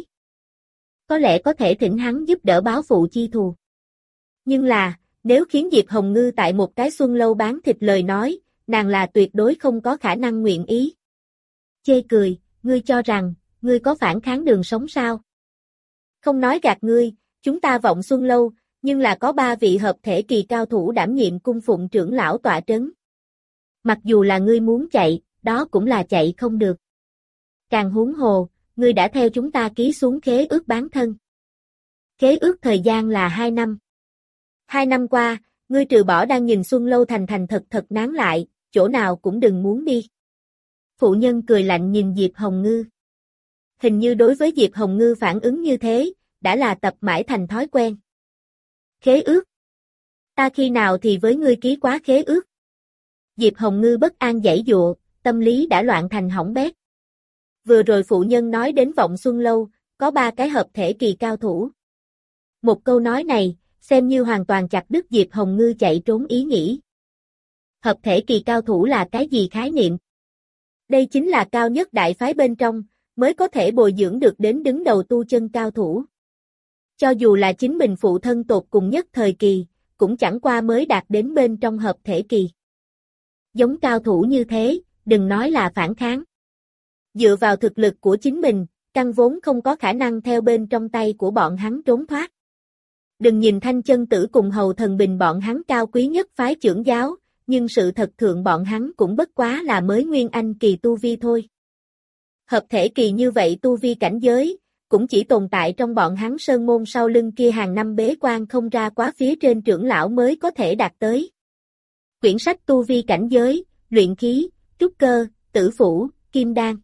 Có lẽ có thể thỉnh hắn giúp đỡ báo phụ chi thù. Nhưng là, nếu khiến Diệp Hồng Ngư tại một cái xuân lâu bán thịt lời nói, nàng là tuyệt đối không có khả năng nguyện ý. Chê cười, ngươi cho rằng, ngươi có phản kháng đường sống sao? Không nói gạt ngươi, chúng ta Vọng Xuân Lâu, nhưng là có ba vị hợp thể kỳ cao thủ đảm nhiệm cung phụng trưởng lão tọa trấn. Mặc dù là ngươi muốn chạy, đó cũng là chạy không được. Càng huống hồ, ngươi đã theo chúng ta ký xuống khế ước bán thân. Khế ước thời gian là hai năm. Hai năm qua, ngươi trừ bỏ đang nhìn Xuân Lâu thành thành thật thật nán lại, chỗ nào cũng đừng muốn đi. Phụ nhân cười lạnh nhìn Diệp Hồng Ngư. Hình như đối với Diệp Hồng Ngư phản ứng như thế, đã là tập mãi thành thói quen. Khế ước. Ta khi nào thì với ngươi ký quá khế ước. Diệp Hồng Ngư bất an giãy giụa, tâm lý đã loạn thành hỏng bét. Vừa rồi phụ nhân nói đến Vọng Xuân Lâu, có ba cái hợp thể kỳ cao thủ. Một câu nói này, xem như hoàn toàn chặt đứt Diệp Hồng Ngư chạy trốn ý nghĩ. Hợp thể kỳ cao thủ là cái gì khái niệm? Đây chính là cao nhất đại phái bên trong, mới có thể bồi dưỡng được đến đứng đầu tu chân cao thủ. Cho dù là chính mình phụ thân tột cùng nhất thời kỳ, cũng chẳng qua mới đạt đến bên trong hợp thể kỳ. Giống cao thủ như thế, đừng nói là phản kháng. Dựa vào thực lực của chính mình, căn vốn không có khả năng theo bên trong tay của bọn hắn trốn thoát. Đừng nhìn Thanh Chân Tử cùng Hầu Thần Bình bọn hắn cao quý nhất phái trưởng giáo, nhưng sự thật thượng bọn hắn cũng bất quá là mới nguyên anh kỳ tu vi thôi. Hợp thể kỳ như vậy tu vi cảnh giới, cũng chỉ tồn tại trong bọn hắn sơn môn sau lưng kia hàng năm bế quan không ra quá phía trên trưởng lão mới có thể đạt tới. Quyển sách tu vi cảnh giới, luyện khí, trúc cơ, tử phủ, kim đan.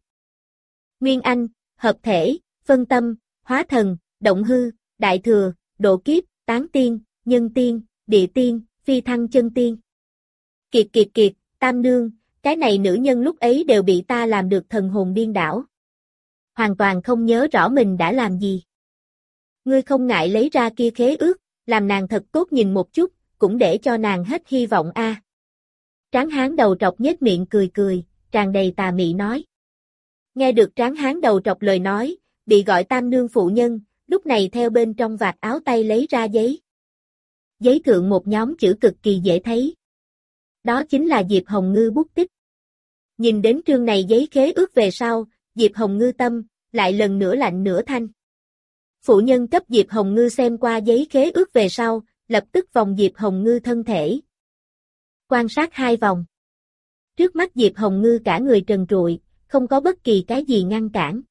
Nguyên anh, hợp thể, phân tâm, hóa thần, động hư, đại thừa, độ kiếp, tán tiên, nhân tiên, địa tiên, phi thăng chân tiên. Kiệt kiệt kiệt, tam nương, cái này nữ nhân lúc ấy đều bị ta làm được thần hồn điên đảo. Hoàn toàn không nhớ rõ mình đã làm gì. Ngươi không ngại lấy ra kia khế ước, làm nàng thật tốt nhìn một chút, cũng để cho nàng hết hy vọng a. À. Tráng hán đầu trọc nhếch miệng cười cười, tràn đầy tà mị nói. Nghe được tráng hán đầu trọc lời nói, bị gọi tam nương phụ nhân, lúc này theo bên trong vạt áo tay lấy ra giấy. Giấy thượng một nhóm chữ cực kỳ dễ thấy. Đó chính là Diệp Hồng Ngư bút tích. Nhìn đến trương này giấy khế ước về sau, Diệp Hồng Ngư tâm, lại lần nữa lạnh nửa thanh. Phụ nhân cấp Diệp Hồng Ngư xem qua giấy khế ước về sau, lập tức vòng Diệp Hồng Ngư thân thể. Quan sát hai vòng. Trước mắt Diệp Hồng Ngư cả người trần trụi, không có bất kỳ cái gì ngăn cản.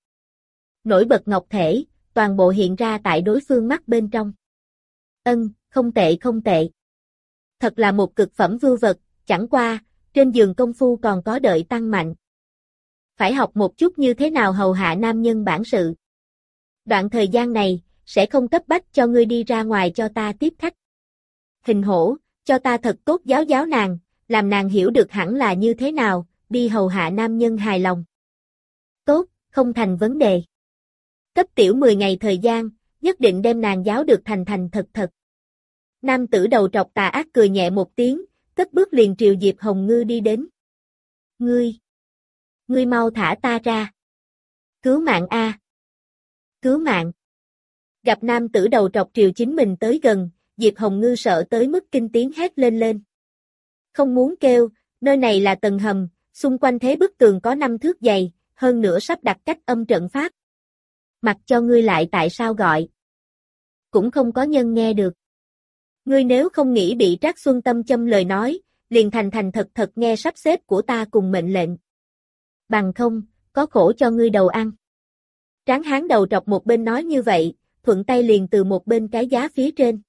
Nổi bật ngọc thể, toàn bộ hiện ra tại đối phương mắt bên trong. Ân, không tệ không tệ. Thật là một cực phẩm vưu vật, chẳng qua, trên giường công phu còn có đợi tăng mạnh. Phải học một chút như thế nào hầu hạ nam nhân bản sự. Đoạn thời gian này, sẽ không cấp bách cho ngươi đi ra ngoài cho ta tiếp khách. Hình hổ, cho ta thật tốt giáo giáo nàng, làm nàng hiểu được hẳn là như thế nào, đi hầu hạ nam nhân hài lòng. Tốt, không thành vấn đề. Cấp tiểu mười ngày thời gian, nhất định đem nàng giáo được thành thành thật thật. Nam tử đầu trọc tà ác cười nhẹ một tiếng, cất bước liền triều Diệp Hồng Ngư đi đến. Ngươi! Ngươi mau thả ta ra! Cứu mạng a! Cứu mạng! Gặp nam tử đầu trọc triều chính mình tới gần, Diệp Hồng Ngư sợ tới mức kinh tiếng hét lên lên. Không muốn kêu, nơi này là tầng hầm, xung quanh thế bức tường có năm thước dày, hơn nữa sắp đặt cách âm trận pháp. Mặc cho ngươi lại tại sao gọi? Cũng không có nhân nghe được. Ngươi nếu không nghĩ bị Trác Xuân Tâm châm lời nói, liền thành thành thật thật nghe sắp xếp của ta cùng mệnh lệnh. Bằng không, có khổ cho ngươi đầu ăn. Tráng hán đầu trọc một bên nói như vậy, thuận tay liền từ một bên cái giá phía trên.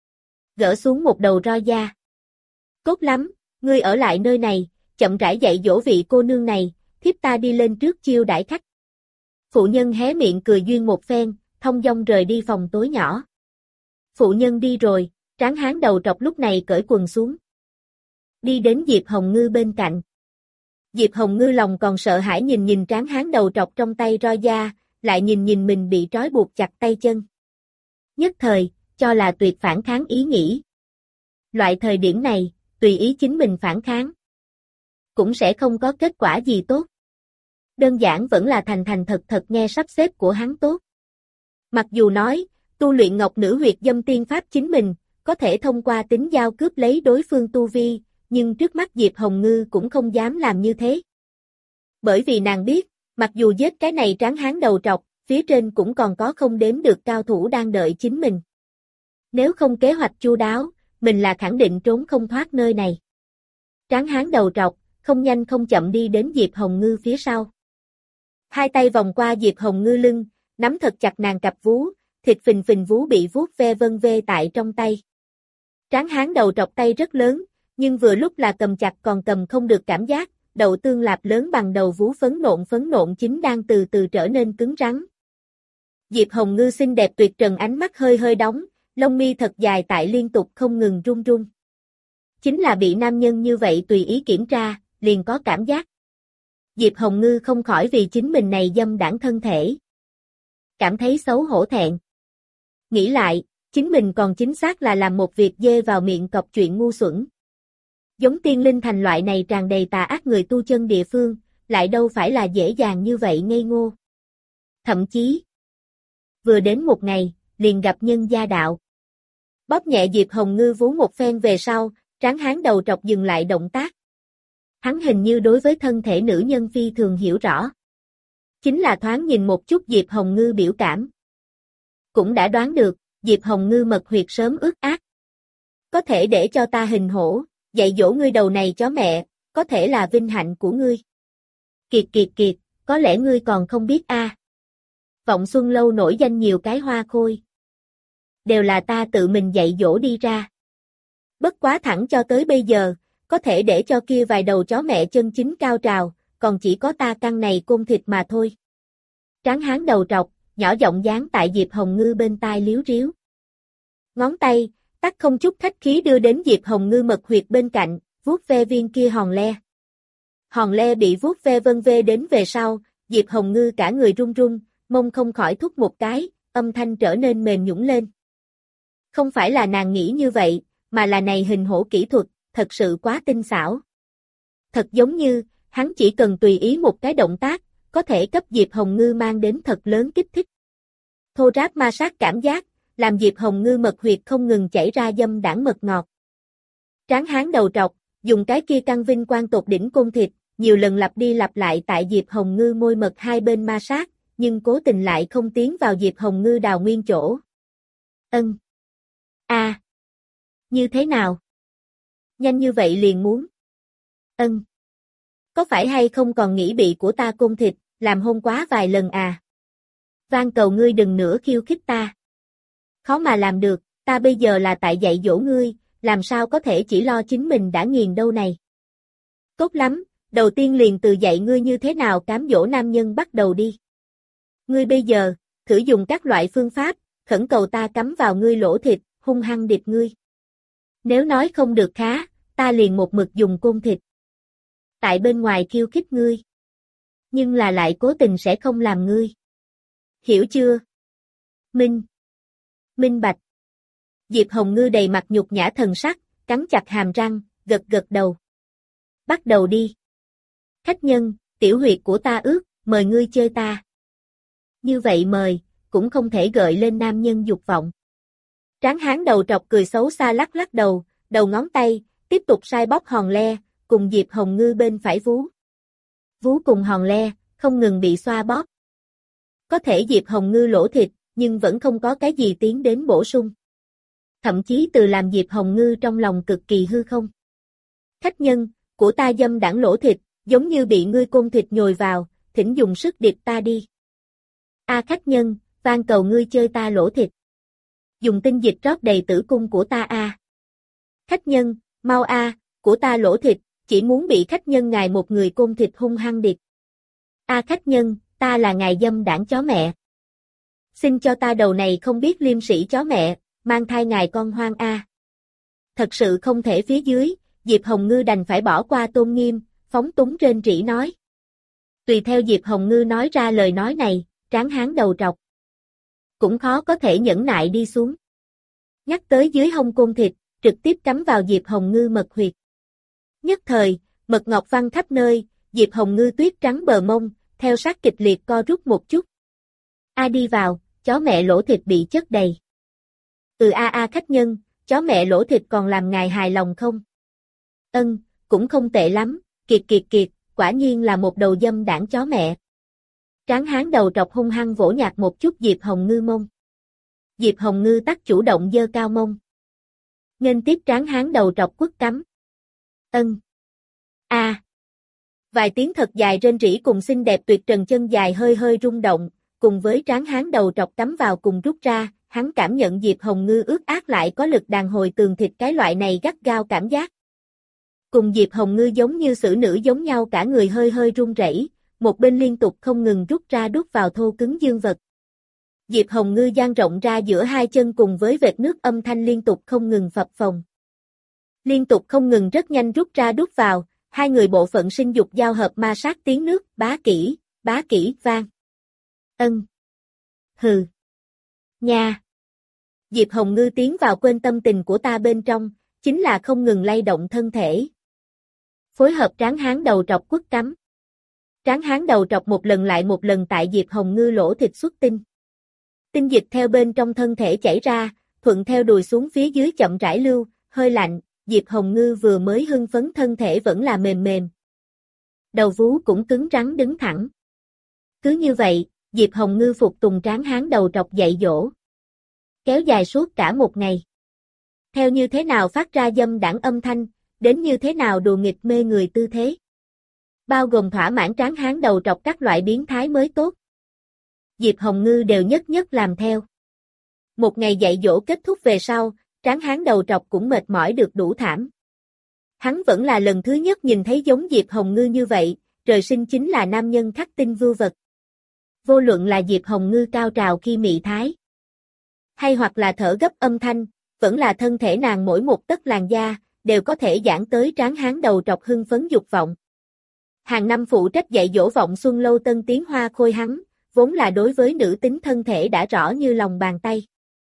Gỡ xuống một đầu roi da. Tốt lắm, ngươi ở lại nơi này, chậm rãi dạy dỗ vị cô nương này, thiếp ta đi lên trước chiêu đãi khách. Phụ nhân hé miệng cười duyên một phen, thông dong rời đi phòng tối nhỏ. Phụ nhân đi rồi, tráng hán đầu trọc lúc này cởi quần xuống. Đi đến Diệp Hồng Ngư bên cạnh. Diệp Hồng Ngư lòng còn sợ hãi nhìn nhìn tráng hán đầu trọc trong tay roi da, lại nhìn nhìn mình bị trói buộc chặt tay chân. Nhất thời, cho là tuyệt phản kháng ý nghĩ. Loại thời điểm này, tùy ý chính mình phản kháng. Cũng sẽ không có kết quả gì tốt. Đơn giản vẫn là thành thành thật thật nghe sắp xếp của hắn tốt. Mặc dù nói, tu luyện ngọc nữ huyệt dâm tiên pháp chính mình, có thể thông qua tính giao cướp lấy đối phương tu vi, nhưng trước mắt Diệp Hồng Ngư cũng không dám làm như thế. Bởi vì nàng biết, mặc dù giết cái này tráng hán đầu trọc, phía trên cũng còn có không đếm được cao thủ đang đợi chính mình. Nếu không kế hoạch chu đáo, mình là khẳng định trốn không thoát nơi này. Tráng hán đầu trọc, không nhanh không chậm đi đến Diệp Hồng Ngư phía sau. Hai tay vòng qua Diệp Hồng Ngư lưng, nắm thật chặt nàng cặp vú, thịt phình phình vú bị vuốt ve vân vê tại trong tay. Tráng hán đầu trọc tay rất lớn, nhưng vừa lúc là cầm chặt còn cầm không được cảm giác, đậu tương lạp lớn bằng đầu vú phấn nộn phấn nộn chính đang từ từ trở nên cứng rắn. Diệp Hồng Ngư xinh đẹp tuyệt trần ánh mắt hơi hơi đóng, lông mi thật dài tại liên tục không ngừng run run. Chính là bị nam nhân như vậy tùy ý kiểm tra, liền có cảm giác. Diệp Hồng Ngư không khỏi vì chính mình này dâm đãng thân thể. Cảm thấy xấu hổ thẹn. Nghĩ lại, chính mình còn chính xác là làm một việc dê vào miệng cọp chuyện ngu xuẩn. Giống Tiên Linh Thành loại này tràn đầy tà ác người tu chân địa phương, lại đâu phải là dễ dàng như vậy ngây ngô. Thậm chí, vừa đến một ngày, liền gặp nhân gia đạo. Bóp nhẹ Diệp Hồng Ngư vú một phen về sau, tráng hán đầu trọc dừng lại động tác. Hắn hình như đối với thân thể nữ nhân phi thường hiểu rõ. Chính là thoáng nhìn một chút Diệp Hồng Ngư biểu cảm. Cũng đã đoán được, Diệp Hồng Ngư mật huyệt sớm ướt át. Có thể để cho ta hình hổ, dạy dỗ ngươi đầu này chó mẹ, có thể là vinh hạnh của ngươi. Kiệt kiệt kiệt, có lẽ ngươi còn không biết a. À. Vọng Xuân Lâu nổi danh nhiều cái hoa khôi. Đều là ta tự mình dạy dỗ đi ra. Bất quá thẳng cho tới bây giờ, có thể để cho kia vài đầu chó mẹ chân chính cao trào, còn chỉ có ta căn này côn thịt mà thôi. Tráng hán đầu trọc, nhỏ giọng dán tại Diệp Hồng Ngư bên tai liếu riếu. Ngón tay, tắt không chút khách khí đưa đến Diệp Hồng Ngư mật huyệt bên cạnh, vuốt ve viên kia hòn le. Hòn le bị vuốt ve vân vê đến về sau, Diệp Hồng Ngư cả người run run, mông không khỏi thúc một cái, âm thanh trở nên mềm nhũn lên. Không phải là nàng nghĩ như vậy, mà là này hình hổ kỹ thuật, thật sự quá tinh xảo. Thật giống như, hắn chỉ cần tùy ý một cái động tác, có thể cấp Diệp Hồng Ngư mang đến thật lớn kích thích. Thô ráp ma sát cảm giác, làm Diệp Hồng Ngư mật huyệt không ngừng chảy ra dâm đãng mật ngọt. Tráng hán đầu trọc, dùng cái kia căng vinh quang tột đỉnh côn thịt, nhiều lần lặp đi lặp lại tại Diệp Hồng Ngư môi mật hai bên ma sát, nhưng cố tình lại không tiến vào Diệp Hồng Ngư đào nguyên chỗ. Ân. A. À. Như thế nào? Nhanh như vậy liền muốn. Ân. Có phải hay không còn nghĩ bị của ta côn thịt, làm hôn quá vài lần à? Van cầu ngươi đừng nữa khiêu khích ta. Khó mà làm được, ta bây giờ là tại dạy dỗ ngươi, làm sao có thể chỉ lo chính mình đã nghiền đâu này. Tốt lắm, đầu tiên liền từ dạy ngươi như thế nào cám dỗ nam nhân bắt đầu đi. Ngươi bây giờ, thử dùng các loại phương pháp, khẩn cầu ta cắm vào ngươi lỗ thịt, hung hăng điệp ngươi. Nếu nói không được khá, ta liền một mực dùng côn thịt. Tại bên ngoài khiêu khích ngươi. Nhưng là lại cố tình sẽ không làm ngươi. Hiểu chưa? Minh. Minh bạch. Diệp Hồng Ngư đầy mặt nhục nhã thần sắc, cắn chặt hàm răng, gật gật đầu. Bắt đầu đi. Khách nhân, tiểu huyệt của ta ướt, mời ngươi chơi ta. Như vậy mời, cũng không thể gợi lên nam nhân dục vọng. Tráng hán đầu trọc cười xấu xa lắc lắc đầu, đầu ngón tay, tiếp tục sai bóp hòn le, cùng Diệp Hồng Ngư bên phải vú. Vú cùng hòn le, không ngừng bị xoa bóp. Có thể Diệp Hồng Ngư lỗ thịt, nhưng vẫn không có cái gì tiến đến bổ sung. Thậm chí từ làm Diệp Hồng Ngư trong lòng cực kỳ hư không. Khách nhân, của ta dâm đảng lỗ thịt, giống như bị ngươi côn thịt nhồi vào, thỉnh dùng sức điệp ta đi. A khách nhân, van cầu ngươi chơi ta lỗ thịt. Dùng tinh dịch rót đầy tử cung của ta a. Khách nhân, mau a, của ta lỗ thịt, chỉ muốn bị khách nhân ngài một người côn thịt hung hăng điệp. A khách nhân, ta là ngài dâm đảng chó mẹ. Xin cho ta đầu này không biết liêm sĩ chó mẹ, mang thai ngài con hoang a. Thật sự không thể phía dưới, Diệp Hồng Ngư đành phải bỏ qua tôn nghiêm, phóng túng rên rỉ nói. Tùy theo Diệp Hồng Ngư nói ra lời nói này, tráng hán đầu trọc. Cũng khó có thể nhẫn nại đi xuống. Nhắc tới dưới hông côn thịt, trực tiếp cắm vào Diệp Hồng Ngư mật huyệt. Nhất thời, mật ngọc văng khắp nơi, Diệp Hồng Ngư tuyết trắng bờ mông, theo sát kịch liệt co rút một chút. A đi vào, chó mẹ lỗ thịt bị chất đầy. Ừ a a khách nhân, chó mẹ lỗ thịt còn làm ngài hài lòng không? Ân, cũng không tệ lắm, kiệt kiệt kiệt, quả nhiên là một đầu dâm đảng chó mẹ. Tráng hán đầu trọc hung hăng vỗ nhạc một chút Diệp Hồng Ngư mông. Diệp Hồng Ngư tắt chủ động dơ cao mông. Nghênh tiếp tráng hán đầu trọc quất cắm. Ân. A. À. Vài tiếng thật dài rên rỉ cùng xinh đẹp tuyệt trần chân dài hơi hơi rung động, cùng với tráng hán đầu trọc cắm vào cùng rút ra, hắn cảm nhận Diệp Hồng Ngư ướt át lại có lực đàn hồi tường thịt cái loại này gắt gao cảm giác. Cùng Diệp Hồng Ngư giống như xử nữ giống nhau cả người hơi hơi run rẩy, một bên liên tục không ngừng rút ra đút vào thô cứng dương vật. Diệp Hồng Ngư dang rộng ra giữa hai chân cùng với vệt nước âm thanh liên tục không ngừng phập phồng. Liên tục không ngừng rất nhanh rút ra đút vào, hai người bộ phận sinh dục giao hợp ma sát tiếng nước, bá kỹ, bá kỹ, vang. Ân. Hừ. Nha. Diệp Hồng Ngư tiến vào quên tâm tình của ta bên trong, chính là không ngừng lay động thân thể. Phối hợp tráng hán đầu trọc quất cắm. Tráng hán đầu trọc một lần lại một lần tại Diệp Hồng Ngư lỗ thịt xuất tinh. Tinh dịch theo bên trong thân thể chảy ra, thuận theo đùi xuống phía dưới chậm rãi lưu, hơi lạnh, Diệp Hồng Ngư vừa mới hưng phấn thân thể vẫn là mềm mềm. Đầu vú cũng cứng rắn đứng thẳng. Cứ như vậy, Diệp Hồng Ngư phục tùng tráng hán đầu trọc dạy dỗ. Kéo dài suốt cả một ngày. Theo như thế nào phát ra dâm đảng âm thanh, đến như thế nào đùa nghịch mê người tư thế. Bao gồm thỏa mãn tráng hán đầu trọc các loại biến thái mới tốt. Diệp Hồng Ngư đều nhất nhất làm theo. Một ngày dạy dỗ kết thúc về sau, tráng hán đầu trọc cũng mệt mỏi được đủ thảm. Hắn vẫn là lần thứ nhất nhìn thấy giống Diệp Hồng Ngư như vậy, trời sinh chính là nam nhân khắc tinh vưu vật. Vô luận là Diệp Hồng Ngư cao trào khi mị thái, hay hoặc là thở gấp âm thanh, vẫn là thân thể nàng mỗi một tấc làn da, đều có thể giãn tới tráng hán đầu trọc hưng phấn dục vọng. Hàng năm phụ trách dạy dỗ vọng xuân lâu tân tiến hoa khôi hắn, vốn là đối với nữ tính thân thể đã rõ như lòng bàn tay.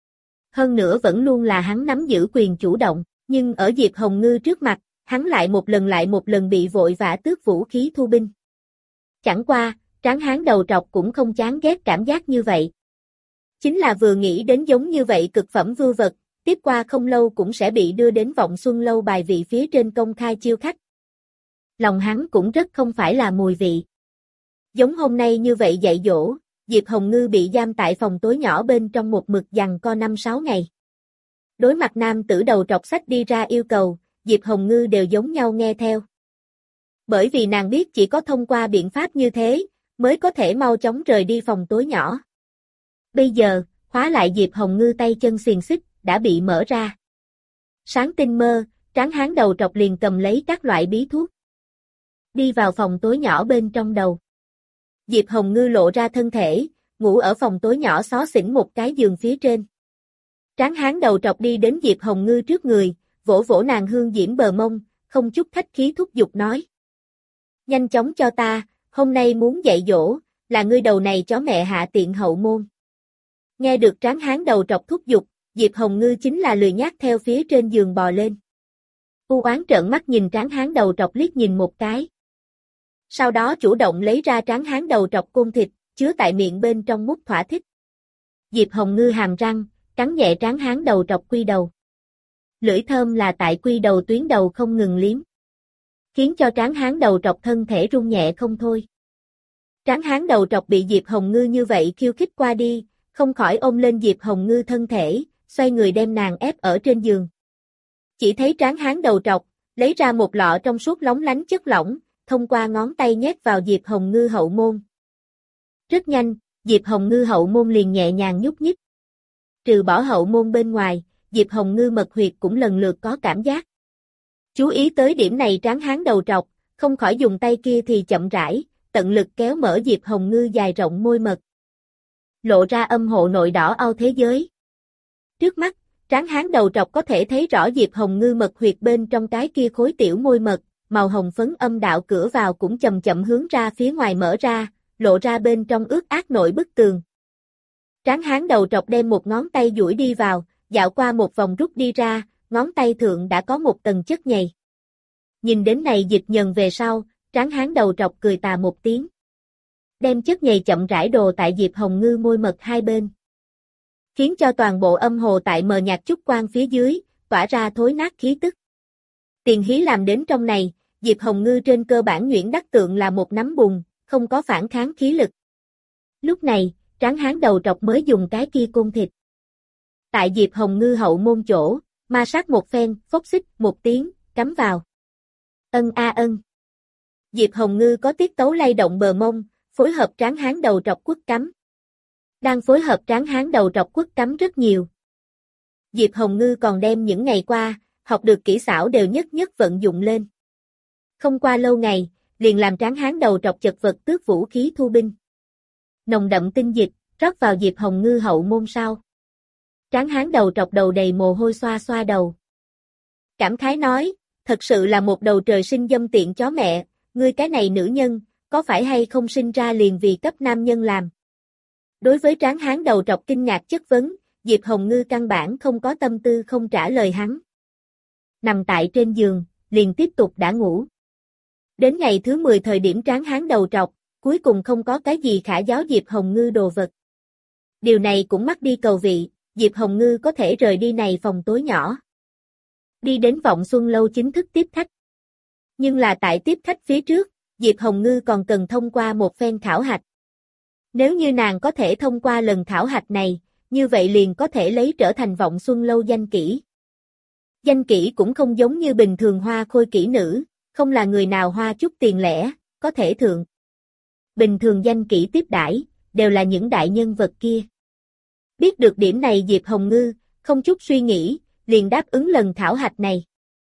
Hơn nữa vẫn luôn là hắn nắm giữ quyền chủ động, nhưng ở Diệp Hồng Ngư trước mặt, hắn lại một lần lại một lần bị vội vã tước vũ khí thu binh. Chẳng qua, tráng hán đầu trọc cũng không chán ghét cảm giác như vậy. Chính là vừa nghĩ đến giống như vậy cực phẩm vưu vật, tiếp qua không lâu cũng sẽ bị đưa đến vọng xuân lâu bài vị phía trên công khai chiêu khách. Lòng hắn cũng rất không phải là mùi vị. Giống hôm nay như vậy dạy dỗ, Diệp Hồng Ngư bị giam tại phòng tối nhỏ bên trong một mực giằng co năm sáu ngày. Đối mặt nam tử đầu trọc sách đi ra yêu cầu, Diệp Hồng Ngư đều giống nhau nghe theo. Bởi vì nàng biết chỉ có thông qua biện pháp như thế, mới có thể mau chóng rời đi phòng tối nhỏ. Bây giờ, khóa lại Diệp Hồng Ngư tay chân xiềng xích, đã bị mở ra. Sáng tinh mơ, tráng hán đầu trọc liền cầm lấy các loại bí thuốc. Đi vào phòng tối nhỏ bên trong đầu. Diệp Hồng Ngư lộ ra thân thể, ngủ ở phòng tối nhỏ xó xỉnh một cái giường phía trên. Tráng hán đầu trọc đi đến Diệp Hồng Ngư trước người, vỗ vỗ nàng hương diễm bờ mông, không chút khách khí thúc giục nói. Nhanh chóng cho ta, hôm nay muốn dạy dỗ, là ngươi đầu này chó mẹ hạ tiện hậu môn. Nghe được tráng hán đầu trọc thúc giục, Diệp Hồng Ngư chính là lười nhác theo phía trên giường bò lên. U oán trợn mắt nhìn tráng hán đầu trọc liếc nhìn một cái. Sau đó chủ động lấy ra tráng hán đầu trọc côn thịt, chứa tại miệng bên trong mút thỏa thích. Diệp Hồng Ngư hàm răng, cắn nhẹ tráng hán đầu trọc quy đầu. Lưỡi thơm là tại quy đầu tuyến đầu không ngừng liếm, khiến cho tráng hán đầu trọc thân thể run nhẹ không thôi. Tráng hán đầu trọc bị Diệp Hồng Ngư như vậy khiêu khích qua đi, không khỏi ôm lên Diệp Hồng Ngư thân thể, xoay người đem nàng ép ở trên giường. Chỉ thấy tráng hán đầu trọc, lấy ra một lọ trong suốt lóng lánh chất lỏng, thông qua ngón tay nhét vào Diệp Hồng Ngư hậu môn. Rất nhanh, Diệp Hồng Ngư hậu môn liền nhẹ nhàng nhúc nhích. Trừ bỏ hậu môn bên ngoài, Diệp Hồng Ngư mật huyệt cũng lần lượt có cảm giác. Chú ý tới điểm này tráng hán đầu trọc, không khỏi dùng tay kia thì chậm rãi, tận lực kéo mở Diệp Hồng Ngư dài rộng môi mật. Lộ ra âm hộ nội đỏ ao thế giới. Trước mắt, tráng hán đầu trọc có thể thấy rõ Diệp Hồng Ngư mật huyệt bên trong cái kia khối tiểu môi mật, màu hồng phấn âm đạo cửa vào cũng chậm chậm hướng ra phía ngoài mở ra, lộ ra bên trong ướt át nội bức tường. Tráng hán đầu trọc đem một ngón tay duỗi đi vào, dạo qua một vòng rút đi ra, ngón tay thượng đã có một tầng chất nhầy. Nhìn đến này dịch nhần về sau, tráng hán đầu trọc cười tà một tiếng. Đem chất nhầy chậm rãi đồ tại Diệp Hồng Ngư môi mật hai bên. Khiến cho toàn bộ âm hồ tại mờ nhạt chút quang phía dưới, tỏa ra thối nát khí tức. Tiền hí làm đến trong này, Diệp Hồng Ngư trên cơ bản nhuyễn đắc tượng là một nắm bùn, không có phản kháng khí lực. Lúc này, tráng hán đầu trọc mới dùng cái kia côn thịt. Tại Diệp Hồng Ngư hậu môn chỗ, ma sát một phen, phốc xích một tiếng, cắm vào. Ân a ân. Diệp Hồng Ngư có tiết tấu lay động bờ mông, phối hợp tráng hán đầu trọc quất cắm. Đang phối hợp tráng hán đầu trọc quất cắm rất nhiều. Diệp Hồng Ngư còn đem những ngày qua, học được kỹ xảo đều nhất nhất vận dụng lên. Không qua lâu ngày, liền làm tráng hán đầu trọc chật vật tước vũ khí thu binh. Nồng đậm tinh dịch, rót vào Diệp Hồng Ngư hậu môn sau. Tráng hán đầu trọc đầu đầy mồ hôi xoa xoa đầu. Cảm khái nói, thật sự là một đầu trời sinh dâm tiện chó mẹ, ngươi cái này nữ nhân, có phải hay không sinh ra liền vì cấp nam nhân làm? Đối với tráng hán đầu trọc kinh ngạc chất vấn, Diệp Hồng Ngư căn bản không có tâm tư không trả lời hắn. Nằm tại trên giường, liền tiếp tục đã ngủ. Đến ngày thứ mười thời điểm tráng hán đầu trọc, cuối cùng không có cái gì khả giáo Diệp Hồng Ngư đồ vật. Điều này cũng mắc đi cầu vị, Diệp Hồng Ngư có thể rời đi này phòng tối nhỏ. Đi đến Vọng Xuân Lâu chính thức tiếp khách. Nhưng là tại tiếp khách phía trước, Diệp Hồng Ngư còn cần thông qua một phen khảo hạch. Nếu như nàng có thể thông qua lần khảo hạch này, như vậy liền có thể lấy trở thành Vọng Xuân Lâu danh kỹ. Danh kỹ cũng không giống như bình thường hoa khôi kỹ nữ, không là người nào hoa chút tiền lẻ, có thể thượng. Bình thường danh kỹ tiếp đãi đều là những đại nhân vật kia. Biết được điểm này Diệp Hồng Ngư, không chút suy nghĩ, liền đáp ứng lần khảo hạch này.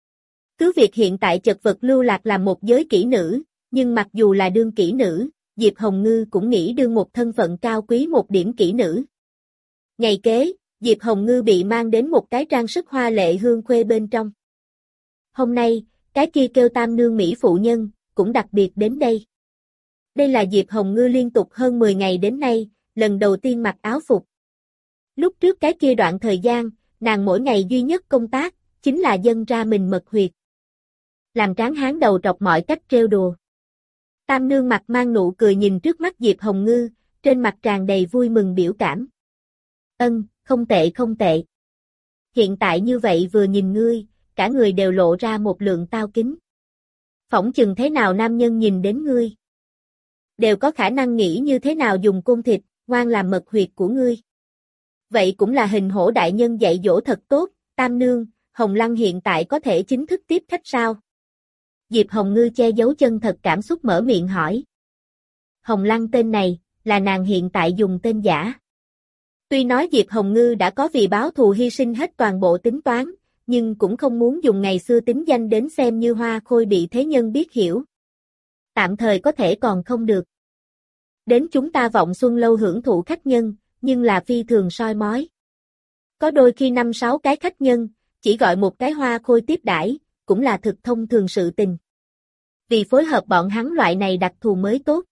Cứ việc hiện tại chật vật lưu lạc làm một giới kỹ nữ, nhưng mặc dù là đương kỹ nữ, Diệp Hồng Ngư cũng nghĩ đương một thân phận cao quý một điểm kỹ nữ. Ngày kế, Diệp Hồng Ngư bị mang đến một cái trang sức hoa lệ hương khuê bên trong. Hôm nay, cái kia kêu Tam Nương Mỹ phụ nhân, cũng đặc biệt đến đây. Đây là Diệp Hồng Ngư liên tục hơn mười ngày đến nay, lần đầu tiên mặc áo phục. Lúc trước cái kia đoạn thời gian, nàng mỗi ngày duy nhất công tác, chính là dâng ra mình mật huyệt. Làm tráng hán đầu trọc mọi cách trêu đùa. Tam Nương mặt mang nụ cười nhìn trước mắt Diệp Hồng Ngư, trên mặt tràn đầy vui mừng biểu cảm. Ân, không tệ không tệ. Hiện tại như vậy vừa nhìn ngươi, cả người đều lộ ra một lượng tao kính. Phỏng chừng thế nào nam nhân nhìn đến ngươi, đều có khả năng nghĩ như thế nào dùng côn thịt, ngoan làm mật huyệt của ngươi. Vậy cũng là hình hổ đại nhân dạy dỗ thật tốt, Tam Nương, Hồng Lăng hiện tại có thể chính thức tiếp khách sao? Diệp Hồng Ngư che giấu chân thật cảm xúc mở miệng hỏi. Hồng Lăng tên này, là nàng hiện tại dùng tên giả. Tuy nói Diệp Hồng Ngư đã có vì báo thù hy sinh hết toàn bộ tính toán, nhưng cũng không muốn dùng ngày xưa tính danh đến xem như hoa khôi bị thế nhân biết hiểu. Tạm thời có thể còn không được. Đến chúng ta Vọng Xuân lâu hưởng thụ khách nhân, nhưng là phi thường soi mói. Có đôi khi năm sáu cái khách nhân, chỉ gọi một cái hoa khôi tiếp đãi, cũng là thực thông thường sự tình. Vì phối hợp bọn hắn loại này đặc thù mới tốt.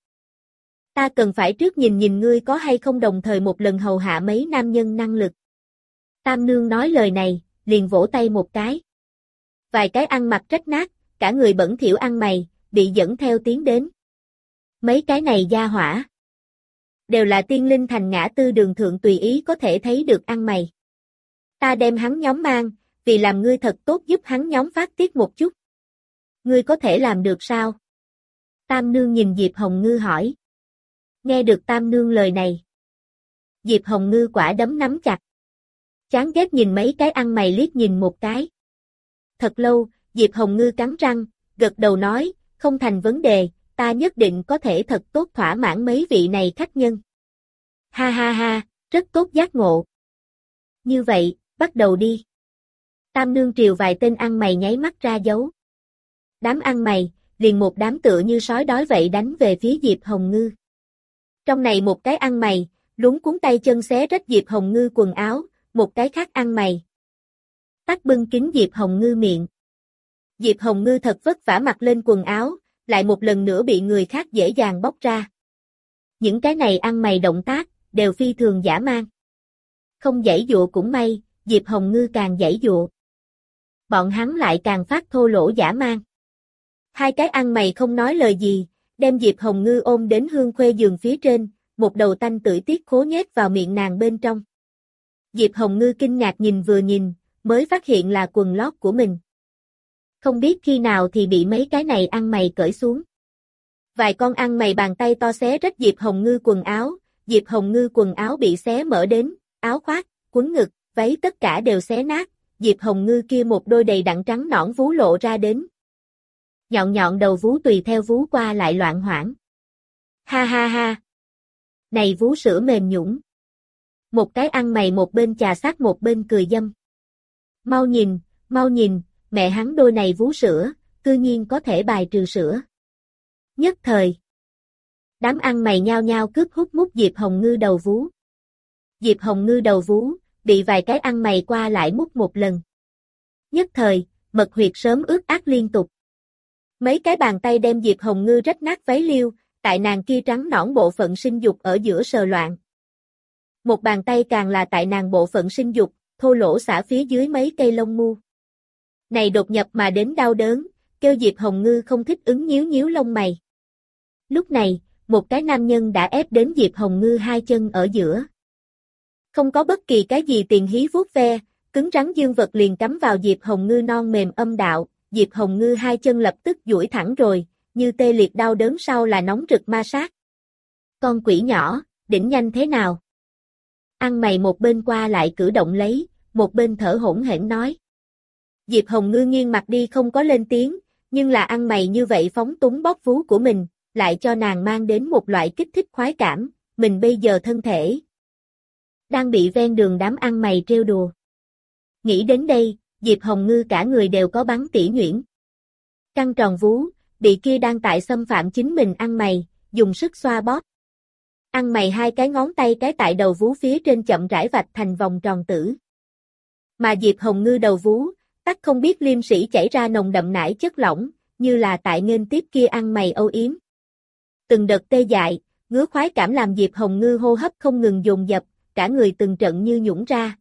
Ta cần phải trước nhìn nhìn ngươi có hay không đồng thời một lần hầu hạ mấy nam nhân năng lực. Tam nương nói lời này, liền vỗ tay một cái. Vài cái ăn mặc rách nát, cả người bẩn thỉu ăn mày, bị dẫn theo tiến đến. Mấy cái này gia hỏa. Đều là tiên linh thành ngã tư đường thượng tùy ý có thể thấy được ăn mày. Ta đem hắn nhóm mang, vì làm ngươi thật tốt giúp hắn nhóm phát tiết một chút. Ngươi có thể làm được sao? Tam nương nhìn Diệp Hồng Ngư hỏi. Nghe được Tam nương lời này. Diệp Hồng Ngư quả đấm nắm chặt. Chán ghét nhìn mấy cái ăn mày liếc nhìn một cái. Thật lâu, Diệp Hồng Ngư cắn răng, gật đầu nói, không thành vấn đề, ta nhất định có thể thật tốt thỏa mãn mấy vị này khách nhân. Ha ha ha, rất tốt giác ngộ. Như vậy, bắt đầu đi. Tam nương triều vài tên ăn mày nháy mắt ra dấu. Đám ăn mày, liền một đám tựa như sói đói vậy đánh về phía Diệp Hồng Ngư. Trong này một cái ăn mày, luống cuốn tay chân xé rách Diệp Hồng Ngư quần áo, một cái khác ăn mày. Tắt bưng kín Diệp Hồng Ngư miệng. Diệp Hồng Ngư thật vất vả mặc lên quần áo, lại một lần nữa bị người khác dễ dàng bóc ra. Những cái này ăn mày động tác, đều phi thường dã man. Không giãy dụa cũng may, Diệp Hồng Ngư càng giãy dụa. Bọn hắn lại càng phát thô lỗ dã man. Hai cái ăn mày không nói lời gì, đem Diệp Hồng Ngư ôm đến hương khuê giường phía trên, một đầu tanh tưởi tiết khố nhét vào miệng nàng bên trong. Diệp Hồng Ngư kinh ngạc nhìn vừa nhìn, mới phát hiện là quần lót của mình. Không biết khi nào thì bị mấy cái này ăn mày cởi xuống. Vài con ăn mày bàn tay to xé rách Diệp Hồng Ngư quần áo, Diệp Hồng Ngư quần áo bị xé mở đến, áo khoác, quấn ngực, váy tất cả đều xé nát, Diệp Hồng Ngư kia một đôi đầy đặn trắng nõn vú lộ ra đến. Nhọn nhọn đầu vú tùy theo vú qua lại loạn hoảng. Ha ha ha. Này vú sữa mềm nhũn. Một cái ăn mày một bên chà sát một bên cười dâm. Mau nhìn, mau nhìn, mẹ hắn đôi này vú sữa, cư nhiên có thể bài trừ sữa. Nhất thời. Đám ăn mày nhao nhao cướp hút mút Diệp Hồng Ngư đầu vú. Diệp Hồng Ngư đầu vú, bị vài cái ăn mày qua lại mút một lần. Nhất thời, mật huyệt sớm ướt át liên tục. Mấy cái bàn tay đem Diệp Hồng Ngư rách nát váy liêu, tại nàng kia trắng nõn bộ phận sinh dục ở giữa sờ loạn. Một bàn tay càng là tại nàng bộ phận sinh dục, thô lỗ xả phía dưới mấy cây lông mu. Này đột nhập mà đến đau đớn, kêu Diệp Hồng Ngư không thích ứng nhíu nhíu lông mày. Lúc này, một cái nam nhân đã ép đến Diệp Hồng Ngư hai chân ở giữa. Không có bất kỳ cái gì tiền hí vuốt ve, cứng rắn dương vật liền cắm vào Diệp Hồng Ngư non mềm âm đạo, Diệp Hồng Ngư hai chân lập tức duỗi thẳng rồi, như tê liệt đau đớn sau là nóng rực ma sát. Con quỷ nhỏ, đỉnh nhanh thế nào? Ăn mày một bên qua lại cử động lấy, một bên thở hổn hển nói. Diệp Hồng Ngư nghiêng mặt đi không có lên tiếng, nhưng là ăn mày như vậy phóng túng bóp vú của mình, lại cho nàng mang đến một loại kích thích khoái cảm, mình bây giờ thân thể đang bị ven đường đám ăn mày trêu đùa. Nghĩ đến đây, Diệp Hồng Ngư cả người đều có bắn tỉ nhuyễn. Căng tròn vú, bị kia đang tại xâm phạm chính mình ăn mày, dùng sức xoa bóp. Ăn mày hai cái ngón tay cái tại đầu vú phía trên chậm rãi vạch thành vòng tròn tử. Mà Diệp Hồng Ngư đầu vú, tắc không biết liêm sĩ chảy ra nồng đậm nải chất lỏng, như là tại nghênh tiếp kia ăn mày âu yếm. Từng đợt tê dại, ngứa khoái cảm làm Diệp Hồng Ngư hô hấp không ngừng dồn dập, cả người từng trận như nhũn ra.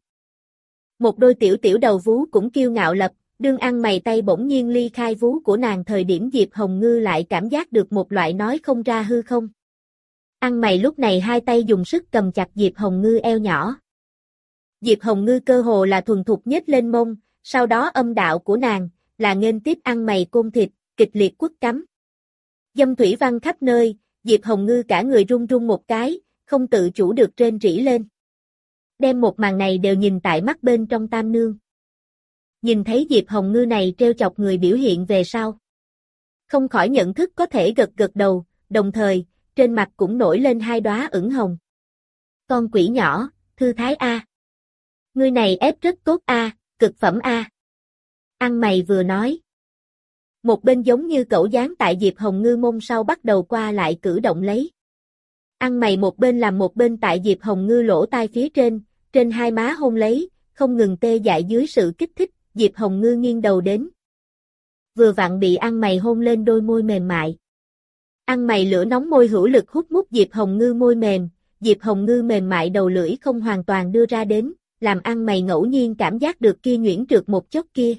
Một đôi tiểu tiểu đầu vú cũng kiêu ngạo lập, đương ăn mày tay bỗng nhiên ly khai vú của nàng thời điểm Diệp Hồng Ngư lại cảm giác được một loại nói không ra hư không. Ăn mày lúc này hai tay dùng sức cầm chặt Diệp Hồng Ngư eo nhỏ. Diệp Hồng Ngư cơ hồ là thuần thục nhếch lên mông, sau đó âm đạo của nàng, là nghênh tiếp ăn mày côn thịt, kịch liệt quất cắm. Dâm thủy văng khắp nơi, Diệp Hồng Ngư cả người run run một cái, không tự chủ được rên rỉ lên. Đem một màn này đều nhìn tại mắt bên trong Tam nương. Nhìn thấy Diệp Hồng Ngư này trêu chọc người biểu hiện về sau. Không khỏi nhận thức có thể gật gật đầu, đồng thời, trên mặt cũng nổi lên hai đóa ửng hồng. Con quỷ nhỏ, thư thái A. Ngươi này ép rất tốt A, cực phẩm A. Ăn mày vừa nói. Một bên giống như cẩu dán tại Diệp Hồng Ngư mông sau bắt đầu qua lại cử động lấy. Ăn mày một bên làm một bên tại Diệp Hồng Ngư lỗ tai phía trên, trên hai má hôn lấy, không ngừng tê dại dưới sự kích thích, Diệp Hồng Ngư nghiêng đầu đến. Vừa vặn bị ăn mày hôn lên đôi môi mềm mại. Ăn mày lửa nóng môi hữu lực hút mút Diệp Hồng Ngư môi mềm, Diệp Hồng Ngư mềm mại đầu lưỡi không hoàn toàn đưa ra đến, làm ăn mày ngẫu nhiên cảm giác được kia nhuyễn trượt một chốc kia.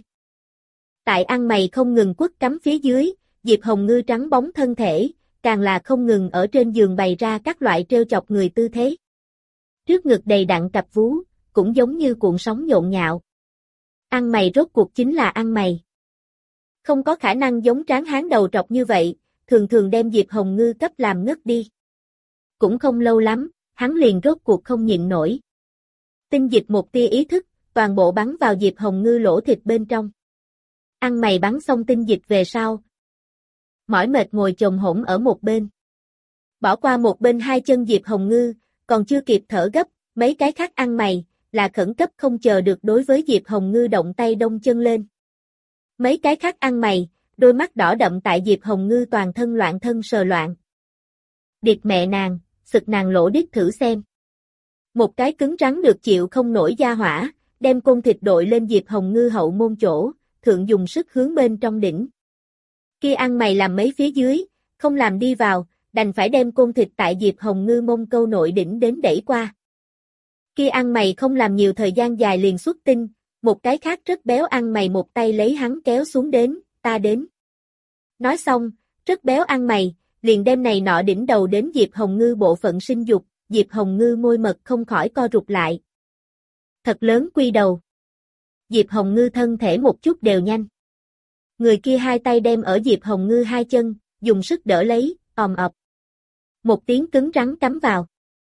Tại ăn mày không ngừng quất cắm phía dưới, Diệp Hồng Ngư trắng bóng thân thể, càng là không ngừng ở trên giường bày ra các loại trêu chọc người tư thế. Trước ngực đầy đặn cặp vú, cũng giống như cuộn sóng nhộn nhạo. Ăn mày rốt cuộc chính là ăn mày. Không có khả năng giống tráng hán đầu trọc như vậy, thường thường đem Diệp Hồng Ngư cấp làm ngất đi. Cũng không lâu lắm, hắn liền rốt cuộc không nhịn nổi. Tinh dịch một tia ý thức, toàn bộ bắn vào Diệp Hồng Ngư lỗ thịt bên trong. Ăn mày bắn xong tinh dịch về sau. Mỏi mệt ngồi chồm hổm ở một bên. Bỏ qua một bên hai chân Diệp Hồng Ngư, còn chưa kịp thở gấp, mấy cái khác ăn mày, là khẩn cấp không chờ được đối với Diệp Hồng Ngư động tay đông chân lên. Mấy cái khác ăn mày, đôi mắt đỏ đậm tại Diệp Hồng Ngư toàn thân loạn thân sờ loạn. Điệt mẹ nàng, sực nàng lỗ đít thử xem. Một cái cứng rắn được chịu không nổi da hỏa, đem côn thịt đội lên Diệp Hồng Ngư hậu môn chỗ, thượng dùng sức hướng bên trong đỉnh. Kia ăn mày làm mấy phía dưới, không làm đi vào, đành phải đem côn thịt tại Diệp Hồng Ngư mông câu nội đỉnh đến đẩy qua. Kia ăn mày không làm nhiều thời gian dài liền xuất tinh, một cái khác rất béo ăn mày một tay lấy hắn kéo xuống đến, ta đến. Nói xong, rất béo ăn mày, liền đem này nọ đỉnh đầu đến Diệp Hồng Ngư bộ phận sinh dục, Diệp Hồng Ngư môi mật không khỏi co rụt lại. Thật lớn quy đầu. Diệp Hồng Ngư thân thể một chút đều nhanh. Người kia hai tay đem ở Diệp Hồng Ngư hai chân, dùng sức đỡ lấy, òm ập. Một tiếng cứng rắn cắm vào.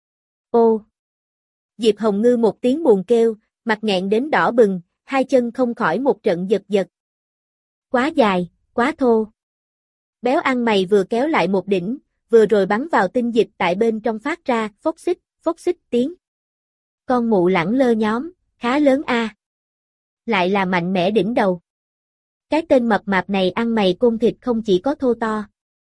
Ô! Diệp Hồng Ngư một tiếng buồn kêu, mặt nghẹn đến đỏ bừng, hai chân không khỏi một trận giật giật. Quá dài, quá thô. Béo ăn mày vừa kéo lại một đỉnh, vừa rồi bắn vào tinh dịch tại bên trong phát ra, phốc xích, phốc xích tiếng. Con mụ lẳng lơ nhóm, khá lớn a. Lại là mạnh mẽ đỉnh đầu. Cái tên mập mạp này ăn mày côn thịt không chỉ có thô to.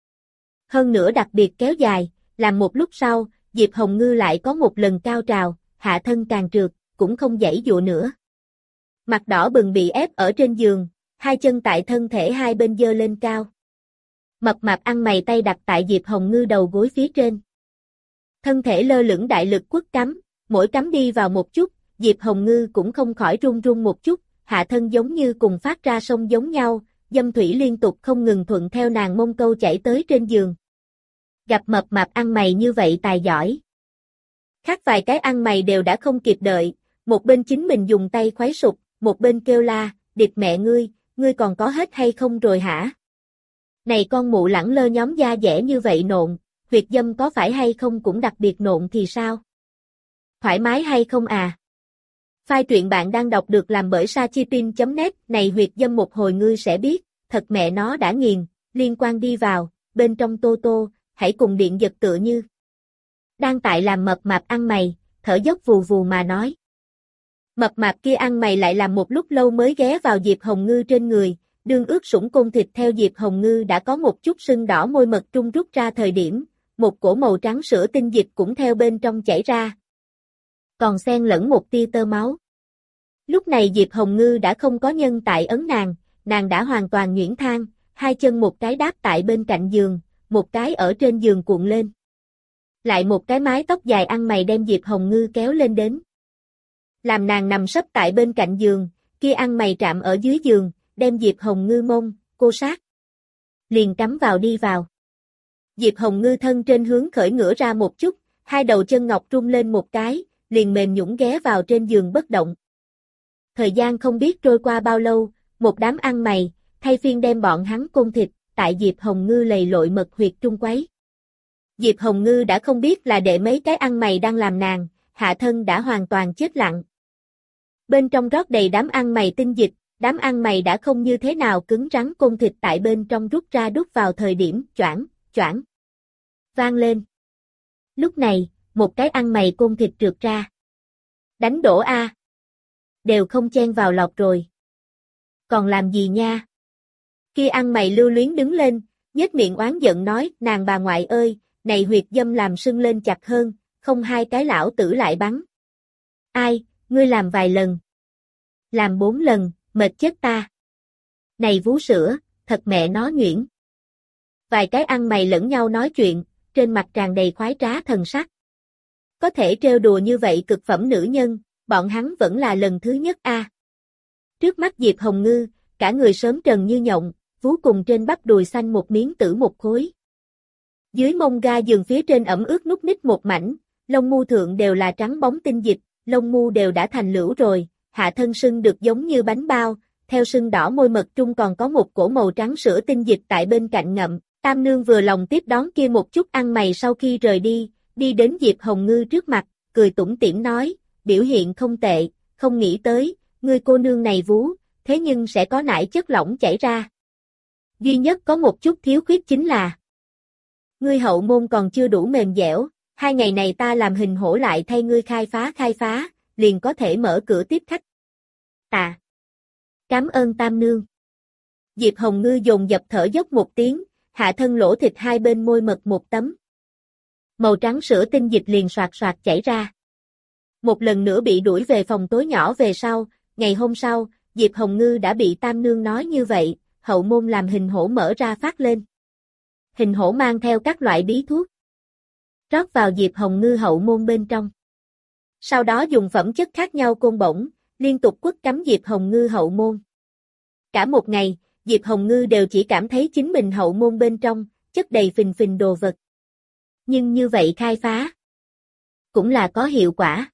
Hơn nữa đặc biệt kéo dài, làm một lúc sau, Diệp Hồng Ngư lại có một lần cao trào, hạ thân càng trượt, cũng không giãy dụa nữa. Mặt đỏ bừng bị ép ở trên giường, hai chân tại thân thể hai bên giơ lên cao. Mập mạp ăn mày tay đặt tại Diệp Hồng Ngư đầu gối phía trên. Thân thể lơ lửng đại lực quất cắm, mỗi cắm đi vào một chút, Diệp Hồng Ngư cũng không khỏi run run một chút, hạ thân giống như cùng phát ra sông giống nhau, dâm thủy liên tục không ngừng thuận theo nàng mông câu chảy tới trên giường. Gặp mập mạp ăn mày như vậy tài giỏi. Khác vài cái ăn mày đều đã không kịp đợi, một bên chính mình dùng tay khoái sụp, một bên kêu la, điệp mẹ ngươi, ngươi còn có hết hay không rồi hả? Này con mụ lẳng lơ nhóm da dẻ như vậy nộn, huyệt dâm có phải hay không cũng đặc biệt nộn thì sao? Thoải mái hay không à? File truyện bạn đang đọc được làm bởi Sachipin chấm net, này huyệt dâm một hồi ngươi sẽ biết, thật mẹ nó đã nghiền, liên quan đi vào, bên trong tô tô, hãy cùng điện giật tựa như. Đang tại làm mập mạp ăn mày, thở dốc vù vù mà nói. Mập mạp kia ăn mày lại làm một lúc lâu mới ghé vào Diệp Hồng Ngư trên người, đương ướt sũng côn thịt theo Diệp Hồng Ngư đã có một chút sưng đỏ môi mật trung rút ra thời điểm, một cổ màu trắng sữa tinh dịch cũng theo bên trong chảy ra. Còn xen lẫn một tia tơ máu. Lúc này Diệp Hồng Ngư đã không có nhân tại ấn nàng, nàng đã hoàn toàn nhuyễn thang, hai chân một cái đáp tại bên cạnh giường, một cái ở trên giường cuộn lên. Lại một cái mái tóc dài ăn mày đem Diệp Hồng Ngư kéo lên đến. Làm nàng nằm sấp tại bên cạnh giường, kia ăn mày chạm ở dưới giường, đem Diệp Hồng Ngư mông, cô sát. Liền cắm vào đi vào. Diệp Hồng Ngư thân trên hướng khởi ngửa ra một chút, hai đầu chân ngọc rung lên một cái, liền mềm nhũn ghé vào trên giường bất động. Thời gian không biết trôi qua bao lâu, một đám ăn mày, thay phiên đem bọn hắn côn thịt, tại Diệp Hồng Ngư lầy lội mật huyệt trung quấy. Diệp Hồng Ngư đã không biết là để mấy cái ăn mày đang làm nàng, hạ thân đã hoàn toàn chết lặng. Bên trong rót đầy đám ăn mày tinh dịch, đám ăn mày đã không như thế nào cứng rắn côn thịt tại bên trong rút ra đút vào thời điểm choảng, choảng. Vang lên. Lúc này, một cái ăn mày côn thịt trượt ra. Đánh đổ a. Đều không chen vào lọt rồi. Còn làm gì nha? Kia ăn mày lưu luyến đứng lên, nhếch miệng oán giận nói, nàng bà ngoại ơi, này huyệt dâm làm sưng lên chặt hơn, không hai cái lão tử lại bắn. Ai, ngươi làm vài lần. Làm bốn lần, mệt chết ta. Này vú sữa, thật mẹ nó nhuyễn. Vài cái ăn mày lẫn nhau nói chuyện, trên mặt tràn đầy khoái trá thần sắc. Có thể trêu đùa như vậy cực phẩm nữ nhân, bọn hắn vẫn là lần thứ nhất a. À. Trước mắt Diệp Hồng Ngư, cả người sớm trần như nhộng, vú cùng trên bắp đùi xanh một miếng tử một khối. Dưới mông ga giường phía trên ẩm ướt nút nít một mảnh, lông mu thượng đều là trắng bóng tinh dịch, lông mu đều đã thành lửu rồi, hạ thân sưng được giống như bánh bao, theo sưng đỏ môi mật trung còn có một cổ màu trắng sữa tinh dịch tại bên cạnh ngậm. Tam nương vừa lòng tiếp đón kia một chút ăn mày sau khi rời đi, đi đến Diệp Hồng Ngư trước mặt, cười tủm tỉm nói, biểu hiện không tệ, không nghĩ tới, ngươi cô nương này vú, thế nhưng sẽ có nải chất lỏng chảy ra. Duy nhất có một chút thiếu khuyết chính là, ngươi hậu môn còn chưa đủ mềm dẻo, hai ngày này ta làm hình hổ lại thay ngươi khai phá khai phá, liền có thể mở cửa tiếp khách. À! Cảm ơn Tam nương. Diệp Hồng Ngư dồn dập thở dốc một tiếng, hạ thân lỗ thịt hai bên môi mật một tấm. Màu trắng sữa tinh dịch liền soạt soạt chảy ra. Một lần nữa bị đuổi về phòng tối nhỏ về sau, ngày hôm sau, Diệp Hồng Ngư đã bị Tam nương nói như vậy, hậu môn làm hình hổ mở ra phát lên. Hình hổ mang theo các loại bí thuốc. Rót vào Diệp Hồng Ngư hậu môn bên trong. Sau đó dùng phẩm chất khác nhau côn bổng, liên tục quất cắm Diệp Hồng Ngư hậu môn. Cả một ngày, Diệp Hồng Ngư đều chỉ cảm thấy chính mình hậu môn bên trong, chất đầy phình phình đồ vật. Nhưng như vậy khai phá, cũng là có hiệu quả.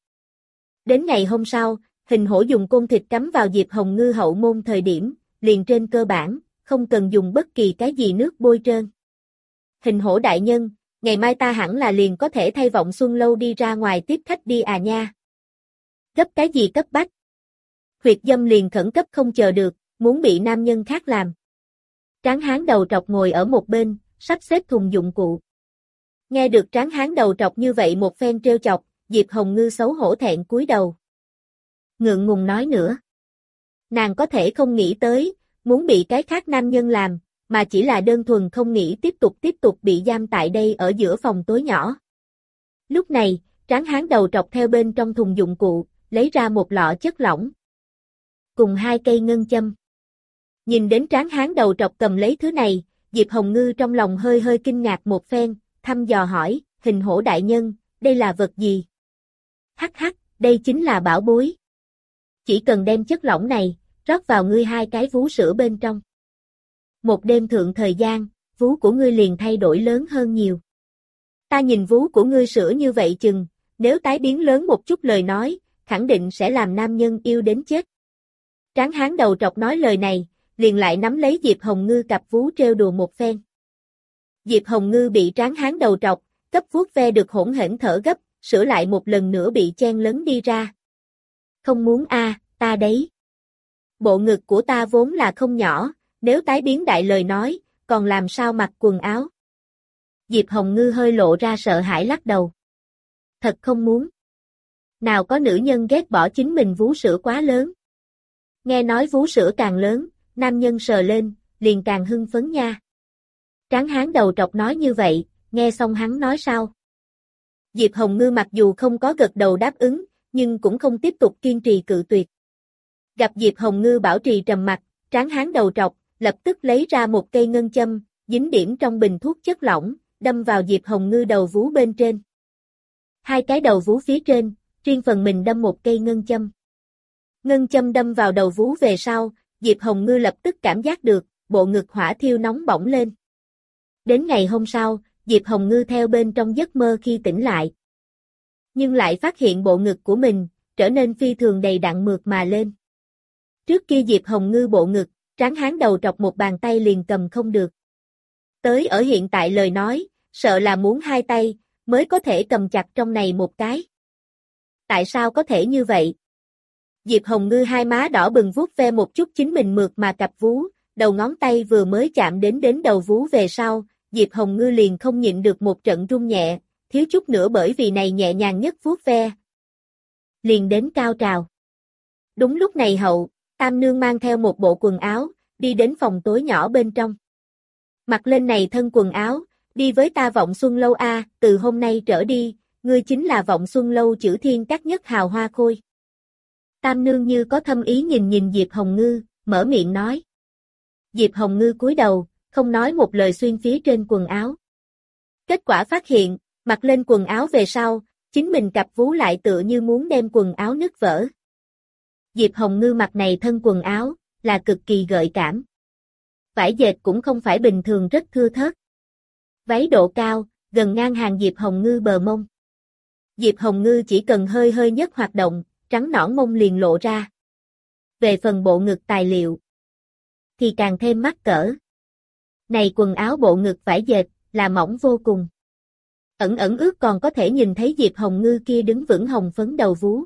Đến ngày hôm sau, hình hổ dùng côn thịt cắm vào Diệp Hồng Ngư hậu môn thời điểm, liền trên cơ bản, không cần dùng bất kỳ cái gì nước bôi trơn. Hình hổ đại nhân, ngày mai ta hẳn là liền có thể thay Vọng Xuân Lâu đi ra ngoài tiếp khách đi à nha. Gấp cái gì cấp bách? Huyệt dâm liền khẩn cấp không chờ được, muốn bị nam nhân khác làm. Tráng hán đầu trọc ngồi ở một bên, sắp xếp thùng dụng cụ. Nghe được tráng hán đầu trọc như vậy một phen trêu chọc, Diệp Hồng Ngư xấu hổ thẹn cúi đầu. Ngượng ngùng nói nữa. Nàng có thể không nghĩ tới, muốn bị cái khác nam nhân làm, mà chỉ là đơn thuần không nghĩ tiếp tục tiếp tục bị giam tại đây ở giữa phòng tối nhỏ. Lúc này, tráng hán đầu trọc theo bên trong thùng dụng cụ, lấy ra một lọ chất lỏng. Cùng hai cây ngân châm. Nhìn đến tráng hán đầu trọc cầm lấy thứ này, Diệp Hồng Ngư trong lòng hơi hơi kinh ngạc một phen, thăm dò hỏi, hình hổ đại nhân, đây là vật gì? Hắc hắc, đây chính là bảo bối. Chỉ cần đem chất lỏng này, rót vào ngươi hai cái vú sữa bên trong. Một đêm thượng thời gian, vú của ngươi liền thay đổi lớn hơn nhiều. Ta nhìn vú của ngươi sữa như vậy chừng, nếu tái biến lớn một chút lời nói, khẳng định sẽ làm nam nhân yêu đến chết. Tráng hán đầu trọc nói lời này, liền lại nắm lấy Diệp Hồng Ngư cặp vú trêu đùa một phen. Diệp Hồng Ngư bị tráng hán đầu trọc, cấp vuốt ve được hỗn hển thở gấp, sữa lại một lần nữa bị chen lấn đi ra. Không muốn a, à, ta đấy. Bộ ngực của ta vốn là không nhỏ, nếu tái biến đại lời nói, còn làm sao mặc quần áo. Diệp Hồng Ngư hơi lộ ra sợ hãi lắc đầu. Thật không muốn. Nào có nữ nhân ghét bỏ chính mình vú sữa quá lớn. Nghe nói vú sữa càng lớn, nam nhân sờ lên, liền càng hưng phấn nha. Tráng hán đầu trọc nói như vậy, nghe xong hắn nói sao? Diệp Hồng Ngư mặc dù không có gật đầu đáp ứng, nhưng cũng không tiếp tục kiên trì cự tuyệt. Gặp Diệp Hồng Ngư bảo trì trầm mặc, tráng hán đầu trọc, lập tức lấy ra một cây ngân châm, dính điểm trong bình thuốc chất lỏng, đâm vào Diệp Hồng Ngư đầu vú bên trên. Hai cái đầu vú phía trên, riêng phần mình đâm một cây ngân châm. Ngân châm đâm vào đầu vú về sau, Diệp Hồng Ngư lập tức cảm giác được, bộ ngực hỏa thiêu nóng bỏng lên. Đến ngày hôm sau, Diệp Hồng Ngư theo bên trong giấc mơ khi tỉnh lại. Nhưng lại phát hiện bộ ngực của mình, trở nên phi thường đầy đặn mượt mà lên. Trước kia Diệp Hồng Ngư bộ ngực, tráng hán đầu trọc một bàn tay liền cầm không được. Tới ở hiện tại lời nói, sợ là muốn hai tay, mới có thể cầm chặt trong này một cái. Tại sao có thể như vậy? Diệp Hồng Ngư hai má đỏ bừng vuốt ve một chút chính mình mượt mà cặp vú, đầu ngón tay vừa mới chạm đến đến đầu vú về sau, Diệp Hồng Ngư liền không nhịn được một trận run nhẹ, thiếu chút nữa bởi vì này nhẹ nhàng nhất vuốt ve. Liền đến cao trào. Đúng lúc này hậu, Tam Nương mang theo một bộ quần áo, đi đến phòng tối nhỏ bên trong. Mặc lên này thân quần áo, đi với ta Vọng Xuân Lâu a, từ hôm nay trở đi, ngươi chính là Vọng Xuân Lâu chữ thiên các nhất hào hoa khôi. Tam nương như có thâm ý nhìn nhìn Diệp Hồng Ngư, mở miệng nói. Diệp Hồng Ngư cúi đầu, không nói một lời xuyên phía trên quần áo. Kết quả phát hiện, mặc lên quần áo về sau, chính mình cặp vú lại tựa như muốn đem quần áo nứt vỡ. Diệp Hồng Ngư mặc này thân quần áo, là cực kỳ gợi cảm. Vải dệt cũng không phải bình thường rất thưa thớt. Váy độ cao, gần ngang hàng Diệp Hồng Ngư bờ mông. Diệp Hồng Ngư chỉ cần hơi hơi nhất hoạt động, trắng nõn mông liền lộ ra. Về phần bộ ngực tài liệu, thì càng thêm mắc cỡ. Này quần áo bộ ngực vải dệt, là mỏng vô cùng. Ẩn ẩn ước còn có thể nhìn thấy Diệp Hồng Ngư kia đứng vững hồng phấn đầu vú.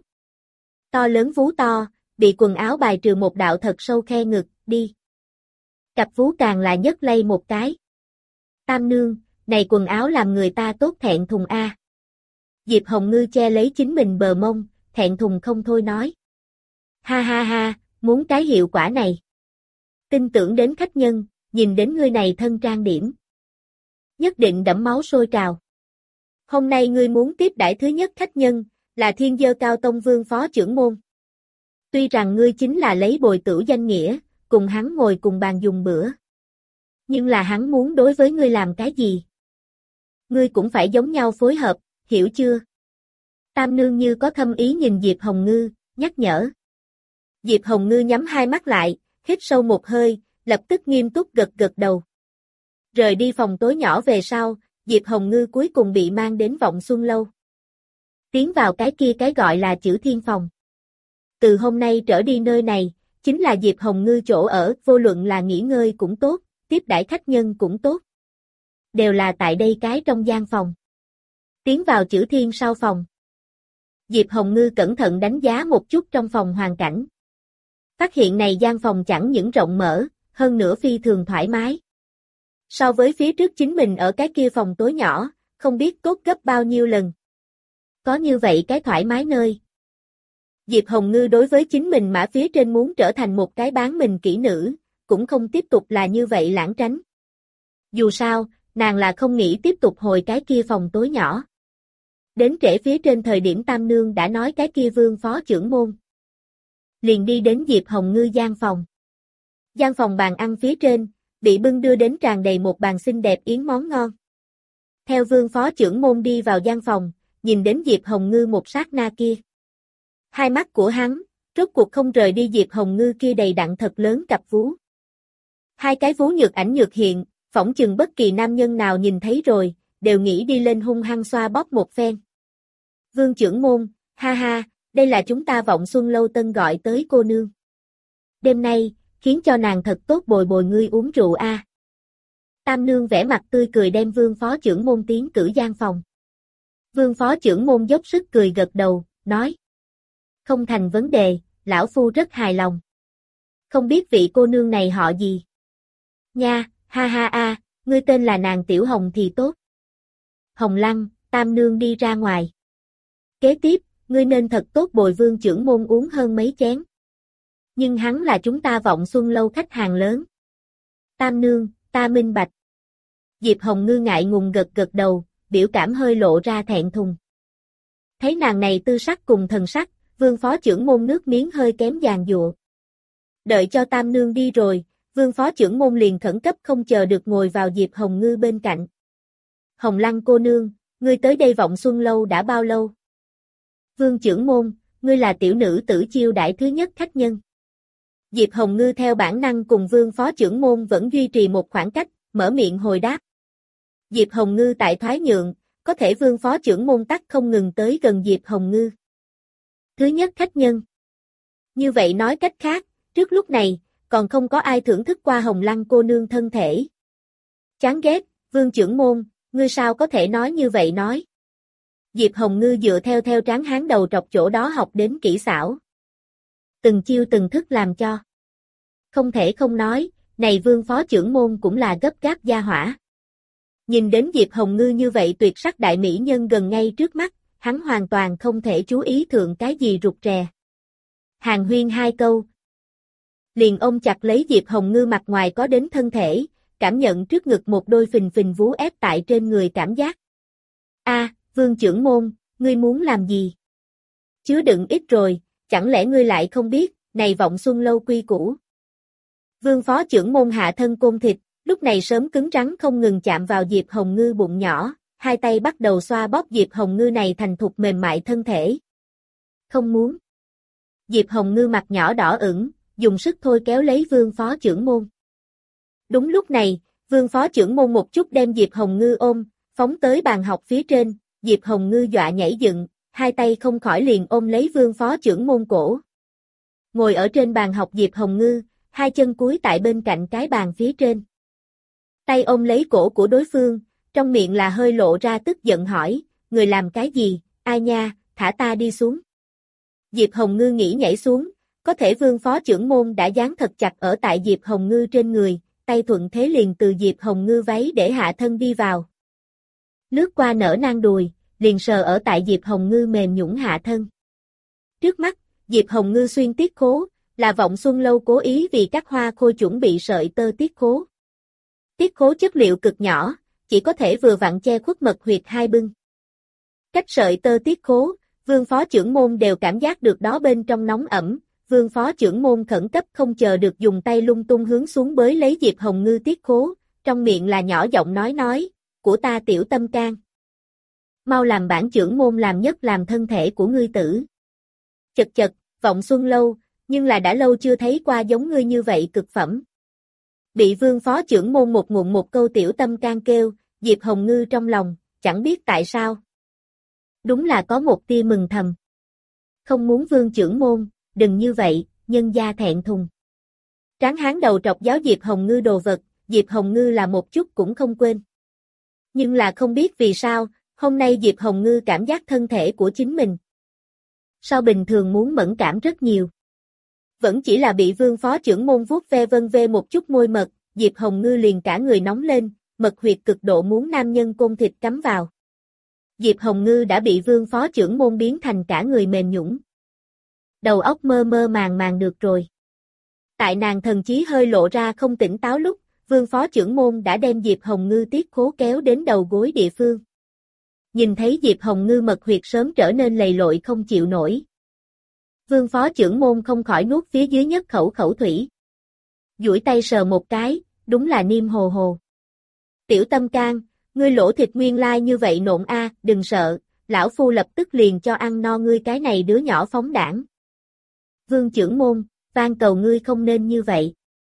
To lớn vú to, bị quần áo bài trừ một đạo thật sâu khe ngực, đi. Cặp vú càng là nhấc lay một cái. Tam nương, này quần áo làm người ta tốt thẹn thùng a. Diệp Hồng Ngư che lấy chính mình bờ mông, thẹn thùng không thôi nói. Ha ha ha, muốn cái hiệu quả này. Tin tưởng đến khách nhân, nhìn đến ngươi này thân trang điểm. Nhất định đẫm máu sôi trào. Hôm nay ngươi muốn tiếp đãi thứ nhất khách nhân, là Thiên Dơ Cao Tông Vương phó trưởng môn. Tuy rằng ngươi chính là lấy bồi tửu danh nghĩa, cùng hắn ngồi cùng bàn dùng bữa. Nhưng là hắn muốn đối với ngươi làm cái gì? Ngươi cũng phải giống nhau phối hợp, hiểu chưa? Tam nương như có thâm ý nhìn Diệp Hồng Ngư, nhắc nhở. Diệp Hồng Ngư nhắm hai mắt lại, hít sâu một hơi, lập tức nghiêm túc gật gật đầu. Rời đi phòng tối nhỏ về sau, Diệp Hồng Ngư cuối cùng bị mang đến Vọng Xuân Lâu. Tiến vào cái kia cái gọi là chữ thiên phòng. Từ hôm nay trở đi nơi này, chính là Diệp Hồng Ngư chỗ ở, vô luận là nghỉ ngơi cũng tốt, tiếp đãi khách nhân cũng tốt. Đều là tại đây cái trong gian phòng. Tiến vào chữ thiên sau phòng. Diệp Hồng Ngư cẩn thận đánh giá một chút trong phòng hoàn cảnh. Phát hiện này gian phòng chẳng những rộng mở, hơn nữa phi thường thoải mái. So với phía trước chính mình ở cái kia phòng tối nhỏ, không biết tốt gấp bao nhiêu lần. Có như vậy cái thoải mái nơi. Diệp Hồng Ngư đối với chính mình mã phía trên muốn trở thành một cái bán mình kỹ nữ, cũng không tiếp tục là như vậy lãng tránh. Dù sao, nàng là không nghĩ tiếp tục hồi cái kia phòng tối nhỏ. Đến trễ phía trên thời điểm Tam Nương đã nói cái kia vương phó trưởng môn. Liền đi đến Diệp Hồng Ngư gian phòng. Gian phòng bàn ăn phía trên, bị bưng đưa đến tràn đầy một bàn xinh đẹp yến món ngon. Theo vương phó trưởng môn đi vào gian phòng, nhìn đến Diệp Hồng Ngư một sát na kia. Hai mắt của hắn, rốt cuộc không rời đi Diệp Hồng Ngư kia đầy đặn thật lớn cặp vú. Hai cái vú nhược ảnh nhược hiện, phỏng chừng bất kỳ nam nhân nào nhìn thấy rồi, đều nghĩ đi lên hung hăng xoa bóp một phen. Vương trưởng môn, ha ha, đây là chúng ta Vọng Xuân Lâu tân gọi tới cô nương. Đêm nay, khiến cho nàng thật tốt bồi bồi ngươi uống rượu a. À. Tam nương vẻ mặt tươi cười đem vương phó trưởng môn tiến cử gian phòng. Vương phó trưởng môn dốc sức cười gật đầu, nói. Không thành vấn đề, lão phu rất hài lòng. Không biết vị cô nương này họ gì? Nha, ha ha a, ngươi tên là nàng Tiểu Hồng thì tốt. Hồng Lăng, Tam nương đi ra ngoài. Kế tiếp, ngươi nên thật tốt bồi vương trưởng môn uống hơn mấy chén. Nhưng hắn là chúng ta Vọng Xuân Lâu khách hàng lớn. Tam nương, ta minh bạch. Diệp Hồng Ngư ngại ngùng gật gật đầu, biểu cảm hơi lộ ra thẹn thùng. Thấy nàng này tư sắc cùng thần sắc, vương phó trưởng môn nước miếng hơi kém giàn giụa. Đợi cho Tam nương đi rồi, vương phó trưởng môn liền khẩn cấp không chờ được ngồi vào Diệp Hồng Ngư bên cạnh. Hồng Lăng cô nương, ngươi tới đây Vọng Xuân Lâu đã bao lâu? Vương trưởng môn, ngươi là tiểu nữ tử chiêu đãi thứ nhất khách nhân. Diệp Hồng Ngư theo bản năng cùng vương phó trưởng môn vẫn duy trì một khoảng cách, mở miệng hồi đáp. Diệp Hồng Ngư tại thoái nhượng, có thể vương phó trưởng môn tắc không ngừng tới gần Diệp Hồng Ngư. Thứ nhất khách nhân. Như vậy nói cách khác, trước lúc này, còn không có ai thưởng thức qua Hồng Lăng cô nương thân thể. Chán ghét, vương trưởng môn, ngươi sao có thể nói như vậy nói. Diệp Hồng Ngư dựa theo theo tráng hán đầu trọc chỗ đó học đến kỹ xảo. Từng chiêu từng thức làm cho. Không thể không nói, này vương phó trưởng môn cũng là gấp gáp gia hỏa. Nhìn đến Diệp Hồng Ngư như vậy tuyệt sắc đại mỹ nhân gần ngay trước mắt, hắn hoàn toàn không thể chú ý thượng cái gì rụt rè. Hàng huyên hai câu. Liền ôm chặt lấy Diệp Hồng Ngư mặt ngoài có đến thân thể, cảm nhận trước ngực một đôi phình phình vú ép tại trên người cảm giác. A, Vương trưởng môn, ngươi muốn làm gì? Chứa đựng ít rồi, chẳng lẽ ngươi lại không biết, này Vọng Xuân lâu quy củ. Vương phó trưởng môn hạ thân côn thịt, lúc này sớm cứng rắn không ngừng chạm vào Diệp Hồng Ngư bụng nhỏ, hai tay bắt đầu xoa bóp Diệp Hồng Ngư này thành thục mềm mại thân thể. Không muốn. Diệp Hồng Ngư mặt nhỏ đỏ ửng, dùng sức thôi kéo lấy Vương phó trưởng môn. Đúng lúc này, Vương phó trưởng môn một chút đem Diệp Hồng Ngư ôm, phóng tới bàn học phía trên, Diệp Hồng Ngư dọa nhảy dựng, hai tay không khỏi liền ôm lấy Vương phó trưởng môn cổ. Ngồi ở trên bàn học Diệp Hồng Ngư, hai chân cúi tại bên cạnh cái bàn phía trên. Tay ôm lấy cổ của đối phương, trong miệng là hơi lộ ra tức giận hỏi, người làm cái gì, ai nha, thả ta đi xuống. Diệp Hồng Ngư nghĩ nhảy xuống, có thể Vương phó trưởng môn đã dán thật chặt ở tại Diệp Hồng Ngư trên người, tay thuận thế liền từ Diệp Hồng Ngư váy để hạ thân đi vào. Lướt qua nở nang đùi, liền sờ ở tại Diệp Hồng Ngư mềm nhũn hạ thân. Trước mắt, Diệp Hồng Ngư xuyên tiết khố, là Vọng Xuân lâu cố ý vì các hoa khôi chuẩn bị sợi tơ tiết khố. Tiết khố chất liệu cực nhỏ, chỉ có thể vừa vặn che khuất mật huyệt hai bưng. Cách sợi tơ tiết khố, Vương phó trưởng môn đều cảm giác được đó bên trong nóng ẩm, Vương phó trưởng môn khẩn cấp không chờ được dùng tay lung tung hướng xuống bới lấy Diệp Hồng Ngư tiết khố, trong miệng là nhỏ giọng nói nói, của ta tiểu tâm can. Mau làm bản trưởng môn làm nhất làm thân thể của ngươi tử. Chật chật, Vọng Xuân lâu, nhưng là đã lâu chưa thấy qua giống ngươi như vậy cực phẩm. Bị Vương phó trưởng môn một ngụm một câu tiểu tâm can kêu, Diệp Hồng Ngư trong lòng, chẳng biết tại sao. Đúng là có một tia mừng thầm. Không muốn Vương trưởng môn, đừng như vậy, nhân gia thẹn thùng. Tráng hán đầu trọc giáo Diệp Hồng Ngư đồ vật, Diệp Hồng Ngư là một chút cũng không quên. Nhưng là không biết vì sao, hôm nay Diệp Hồng Ngư cảm giác thân thể của chính mình. Sao bình thường muốn mẫn cảm rất nhiều. Vẫn chỉ là bị Vương phó trưởng môn vuốt ve vân ve một chút môi mật, Diệp Hồng Ngư liền cả người nóng lên, mật huyệt cực độ muốn nam nhân côn thịt cắm vào. Diệp Hồng Ngư đã bị Vương phó trưởng môn biến thành cả người mềm nhũn. Đầu óc mơ mơ màng màng được rồi. Tại nàng thần trí hơi lộ ra không tỉnh táo lúc, Vương phó trưởng môn đã đem Diệp Hồng Ngư tiết khố kéo đến đầu gối địa phương. Nhìn thấy Diệp Hồng Ngư mật huyệt sớm trở nên lầy lội không chịu nổi. Vương phó trưởng môn không khỏi nuốt phía dưới nhất khẩu khẩu thủy. Duỗi tay sờ một cái, đúng là niêm hồ hồ. Tiểu tâm can, ngươi lỗ thịt nguyên lai như vậy nộn a, đừng sợ, lão phu lập tức liền cho ăn no ngươi cái này đứa nhỏ phóng đảng. Vương trưởng môn, van cầu ngươi không nên như vậy.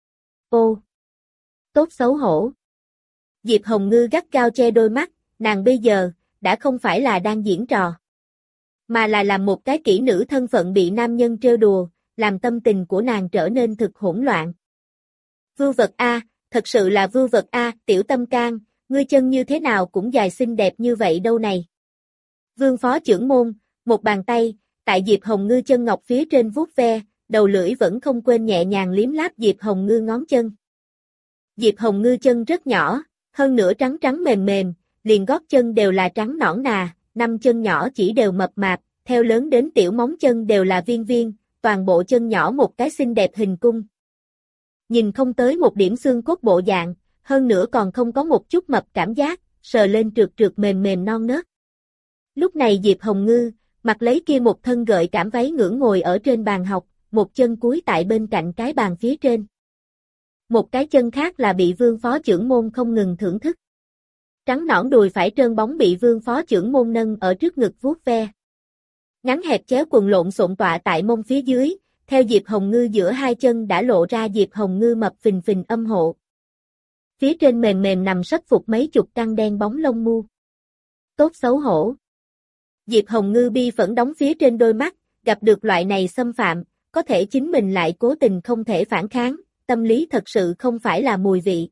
Ô! Tốt xấu hổ. Diệp Hồng Ngư gắt gao che đôi mắt, nàng bây giờ, đã không phải là đang diễn trò. Mà là làm một cái kỹ nữ thân phận bị nam nhân trêu đùa, làm tâm tình của nàng trở nên thực hỗn loạn. Vưu vật A, thật sự là vưu vật A, tiểu tâm can, ngươi chân như thế nào cũng dài xinh đẹp như vậy đâu này. Vương phó trưởng môn, một bàn tay, tại Diệp Hồng Ngư chân ngọc phía trên vuốt ve, đầu lưỡi vẫn không quên nhẹ nhàng liếm láp Diệp Hồng Ngư ngón chân. Diệp Hồng Ngư chân rất nhỏ, hơn nữa trắng trắng mềm mềm, liền gót chân đều là trắng nõn nà, năm chân nhỏ chỉ đều mập mạp, theo lớn đến tiểu móng chân đều là viên viên, toàn bộ chân nhỏ một cái xinh đẹp hình cung. Nhìn không tới một điểm xương cốt bộ dạng, hơn nữa còn không có một chút mập cảm giác, sờ lên trượt trượt mềm mềm non nớt. Lúc này Diệp Hồng Ngư, mặc lấy kia một thân gợi cảm váy ngưỡng ngồi ở trên bàn học, một chân cúi tại bên cạnh cái bàn phía trên. Một cái chân khác là bị Vương phó trưởng môn không ngừng thưởng thức. Trắng nõn đùi phải trơn bóng bị Vương phó trưởng môn nâng ở trước ngực vuốt ve. Ngắn hẹp chéo quần lộn xộn tọa tại mông phía dưới, theo Diệp Hồng Ngư giữa hai chân đã lộ ra Diệp Hồng Ngư mập phình phình âm hộ. Phía trên mềm mềm nằm sấp phục mấy chục căn đen bóng lông mu. Tốt xấu hổ. Diệp Hồng Ngư bi phẫn đóng phía trên đôi mắt, gặp được loại này xâm phạm, có thể chính mình lại cố tình không thể phản kháng, tâm lý thật sự không phải là mùi vị.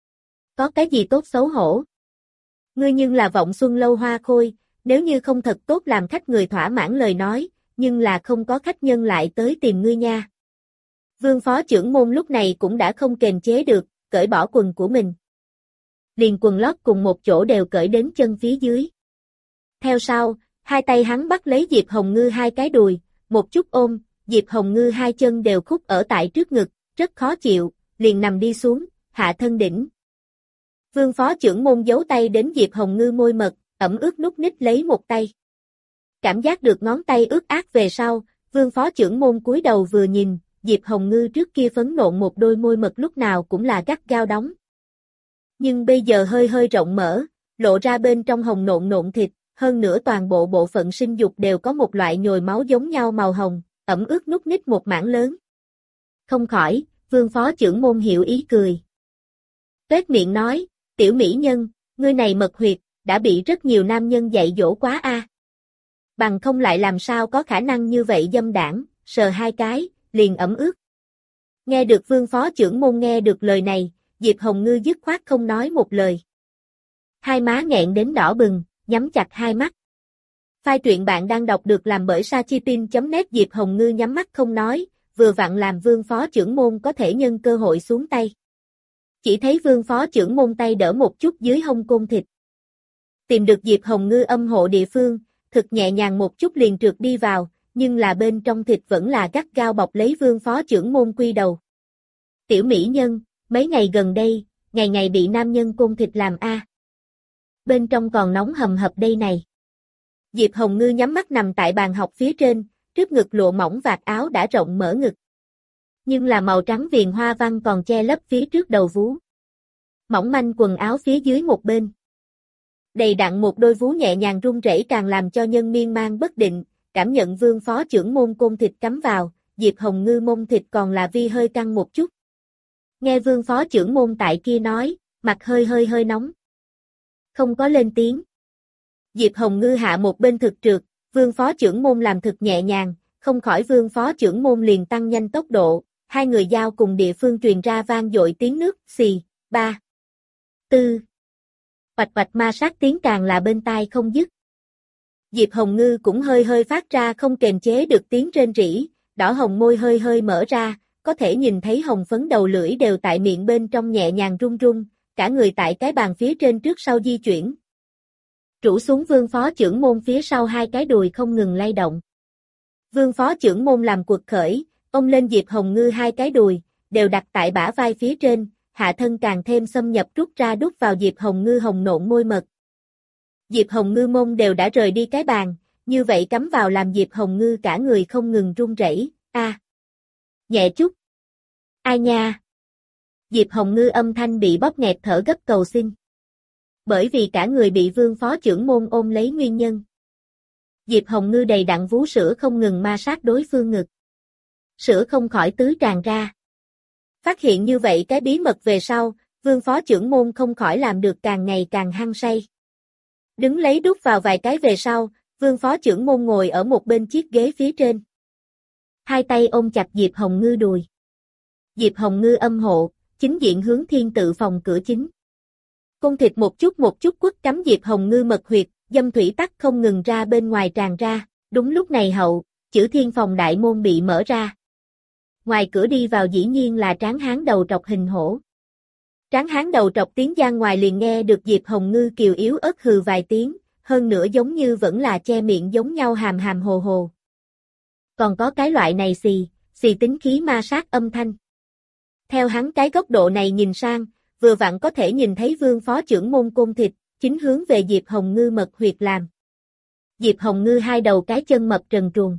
Có cái gì tốt xấu hổ? Ngươi nhưng là Vọng Xuân lâu hoa khôi, nếu như không thật tốt làm khách người thỏa mãn lời nói, nhưng là không có khách nhân lại tới tìm ngươi nha. Vương phó trưởng môn lúc này cũng đã không kềm chế được, cởi bỏ quần của mình. Liền quần lót cùng một chỗ đều cởi đến chân phía dưới. Theo sau, hai tay hắn bắt lấy Diệp Hồng Ngư hai cái đùi, một chút ôm, Diệp Hồng Ngư hai chân đều khúc ở tại trước ngực, rất khó chịu, liền nằm đi xuống, hạ thân đỉnh. Vương phó trưởng môn giấu tay đến Diệp Hồng Ngư môi mật, ẩm ướt nút nít lấy một tay. Cảm giác được ngón tay ướt át về sau, vương phó trưởng môn cúi đầu vừa nhìn, Diệp Hồng Ngư trước kia phấn nộn một đôi môi mật lúc nào cũng là gắt gao đóng. Nhưng bây giờ hơi hơi rộng mở, lộ ra bên trong hồng nộn nộn thịt, hơn nữa toàn bộ bộ phận sinh dục đều có một loại nhồi máu giống nhau màu hồng, ẩm ướt nút nít một mảng lớn. Không khỏi, vương phó trưởng môn hiểu ý cười. Tuét miệng nói, tiểu mỹ nhân, ngươi này mật huyệt, đã bị rất nhiều nam nhân dạy dỗ quá a. Bằng không lại làm sao có khả năng như vậy dâm đảng, sờ hai cái, liền ẩm ướt. Nghe được vương phó trưởng môn nghe được lời này, Diệp Hồng Ngư dứt khoát không nói một lời. Hai má nghẹn đến đỏ bừng, nhắm chặt hai mắt. File truyện bạn đang đọc được làm bởi Sachitin chấm net. Diệp Hồng Ngư nhắm mắt không nói, vừa vặn làm vương phó trưởng môn có thể nhân cơ hội xuống tay. Chỉ thấy vương phó trưởng môn tay đỡ một chút dưới hông côn thịt. Tìm được Diệp Hồng Ngư âm hộ địa phương, thực nhẹ nhàng một chút liền trượt đi vào, nhưng là bên trong thịt vẫn là gắt gao bọc lấy vương phó trưởng môn quy đầu. Tiểu mỹ nhân, mấy ngày gần đây, ngày ngày bị nam nhân côn thịt làm a. Bên trong còn nóng hầm hập đây này. Diệp Hồng Ngư nhắm mắt nằm tại bàn học phía trên, trước ngực lộ mỏng vạt áo đã rộng mở ngực. Nhưng là màu trắng viền hoa văn còn che lấp phía trước đầu vú. Mỏng manh quần áo phía dưới một bên. Đầy đặn một đôi vú nhẹ nhàng run rẩy càng làm cho nhân miên man bất định, cảm nhận vương phó trưởng môn côn thịt cắm vào, Diệp Hồng Ngư mông thịt còn là vi hơi căng một chút. Nghe vương phó trưởng môn tại kia nói, mặt hơi hơi hơi nóng. Không có lên tiếng. Diệp Hồng Ngư hạ một bên thực trượt, vương phó trưởng môn làm thực nhẹ nhàng, không khỏi vương phó trưởng môn liền tăng nhanh tốc độ, hai người giao cùng địa phương truyền ra vang dội tiếng nước, xì, ba, tư. Bạch bạch ma sát tiếng càng là bên tai không dứt. Diệp Hồng Ngư cũng hơi hơi phát ra không kềm chế được tiếng rên rỉ, đỏ hồng môi hơi hơi mở ra, có thể nhìn thấy hồng phấn đầu lưỡi đều tại miệng bên trong nhẹ nhàng run run, cả người tại cái bàn phía trên trước sau di chuyển. Rũ xuống vương phó trưởng môn phía sau hai cái đùi không ngừng lay động. Vương phó trưởng môn làm cuộc khởi, ông lên Diệp Hồng Ngư hai cái đùi, đều đặt tại bả vai phía trên, hạ thân càng thêm xâm nhập rút ra đút vào Diệp Hồng Ngư hồng nộn môi mật. Diệp Hồng Ngư mông đều đã rời đi cái bàn, như vậy cắm vào làm Diệp Hồng Ngư cả người không ngừng run rẩy, a, à. Nhẹ chút. Ai nha. Diệp Hồng Ngư âm thanh bị bóp nghẹt thở gấp cầu xin. Bởi vì cả người bị vương phó trưởng môn ôm lấy nguyên nhân. Diệp Hồng Ngư đầy đặn vú sữa không ngừng ma sát đối phương ngực. Sữa không khỏi tứ tràn ra. Phát hiện như vậy cái bí mật về sau, vương phó trưởng môn không khỏi làm được càng ngày càng hăng say. Đứng lấy đút vào vài cái về sau, vương phó trưởng môn ngồi ở một bên chiếc ghế phía trên. Hai tay ôm chặt Diệp Hồng Ngư đùi. Diệp Hồng Ngư âm hộ, chính diện hướng thiên tự phòng cửa chính. Côn thịt một chút một chút quất cắm Diệp Hồng Ngư mật huyệt, dâm thủy tắc không ngừng ra bên ngoài tràn ra, đúng lúc này hậu, chữ thiên phòng đại môn bị mở ra. Ngoài cửa đi vào dĩ nhiên là tráng hán đầu trọc hình hổ. Tráng hán đầu trọc tiếng gian ngoài liền nghe được Diệp Hồng Ngư kiều yếu ớt hừ vài tiếng, hơn nữa giống như vẫn là che miệng giống nhau hàm hàm hồ hồ. Còn có cái loại này xì, xì tính khí ma sát âm thanh. Theo hắn cái góc độ này nhìn sang, vừa vặn có thể nhìn thấy vương phó trưởng môn côn thịt, chính hướng về Diệp Hồng Ngư mật huyệt làm. Diệp Hồng Ngư hai đầu cái chân mập trần truồng.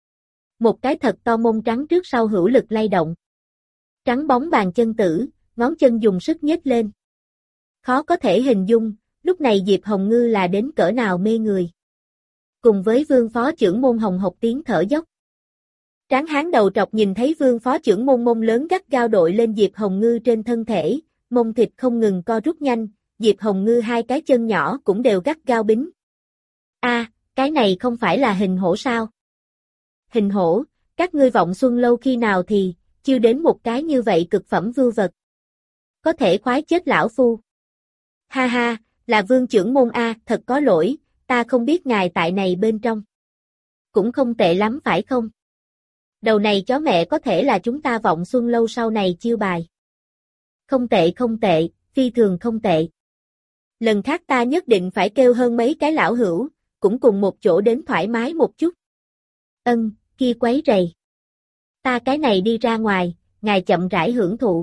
Một cái thật to mông trắng trước sau hữu lực lay động. Trắng bóng bàn chân tử, ngón chân dùng sức nhếch lên. Khó có thể hình dung, lúc này Diệp Hồng Ngư là đến cỡ nào mê người. Cùng với vương phó trưởng môn hồng hộc tiếng thở dốc. Tráng hán đầu trọc nhìn thấy vương phó trưởng môn mông lớn gắt gao đội lên Diệp Hồng Ngư trên thân thể, mông thịt không ngừng co rút nhanh, Diệp Hồng Ngư hai cái chân nhỏ cũng đều gắt gao bính. A, à, cái này không phải là hình hổ sao? Hình hổ, các ngươi vọng xuân lâu khi nào thì, chưa đến một cái như vậy cực phẩm vưu vật. Có thể khoái chết lão phu. Ha ha, là vương trưởng môn A, thật có lỗi, ta không biết ngài tại này bên trong. Cũng không tệ lắm phải không? Đầu này chó mẹ có thể là chúng ta vọng xuân lâu sau này chiêu bài. Không tệ không tệ, phi thường không tệ. Lần khác ta nhất định phải kêu hơn mấy cái lão hữu, cũng cùng một chỗ đến thoải mái một chút. Ân, kia quấy rầy. Ta cái này đi ra ngoài, ngài chậm rãi hưởng thụ.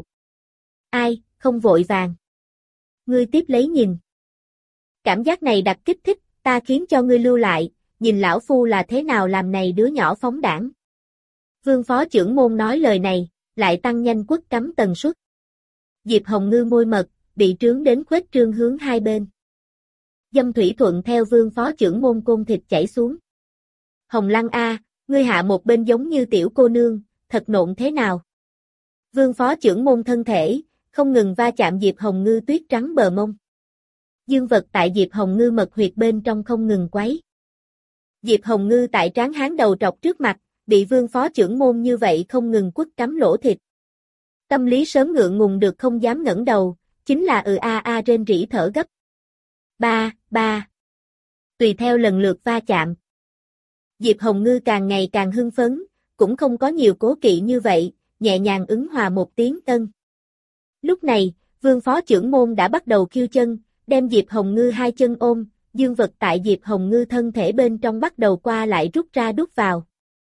Ai, không vội vàng. Ngươi tiếp lấy nhìn. Cảm giác này đặc kích thích, ta khiến cho ngươi lưu lại, nhìn lão phu là thế nào làm này đứa nhỏ phóng đảng. Vương phó trưởng môn nói lời này, lại tăng nhanh quất cắm tần suất. Diệp Hồng Ngư môi mật, bị trướng đến khuếch trương hướng hai bên. Dâm thủy thuận theo vương phó trưởng môn côn thịt chảy xuống. Hồng Lăng a, ngươi hạ một bên giống như tiểu cô nương, thật nộn thế nào? Vương phó trưởng môn thân thể, không ngừng va chạm Diệp Hồng Ngư tuyết trắng bờ mông. Dương vật tại Diệp Hồng Ngư mật huyệt bên trong không ngừng quấy. Diệp Hồng Ngư tại tráng hán đầu trọc trước mặt, bị vương phó trưởng môn như vậy không ngừng quất cắm lỗ thịt. Tâm lý sớm ngượng ngùng được không dám ngẩng đầu, chính là ừ a a rên rỉ thở gấp. Ba, ba. Tùy theo lần lượt va chạm. Diệp Hồng Ngư càng ngày càng hưng phấn, cũng không có nhiều cố kỵ như vậy, nhẹ nhàng ứng hòa một tiếng ân. Lúc này, vương phó trưởng môn đã bắt đầu khiêu chân, đem Diệp Hồng Ngư hai chân ôm, dương vật tại Diệp Hồng Ngư thân thể bên trong bắt đầu qua lại rút ra đút vào.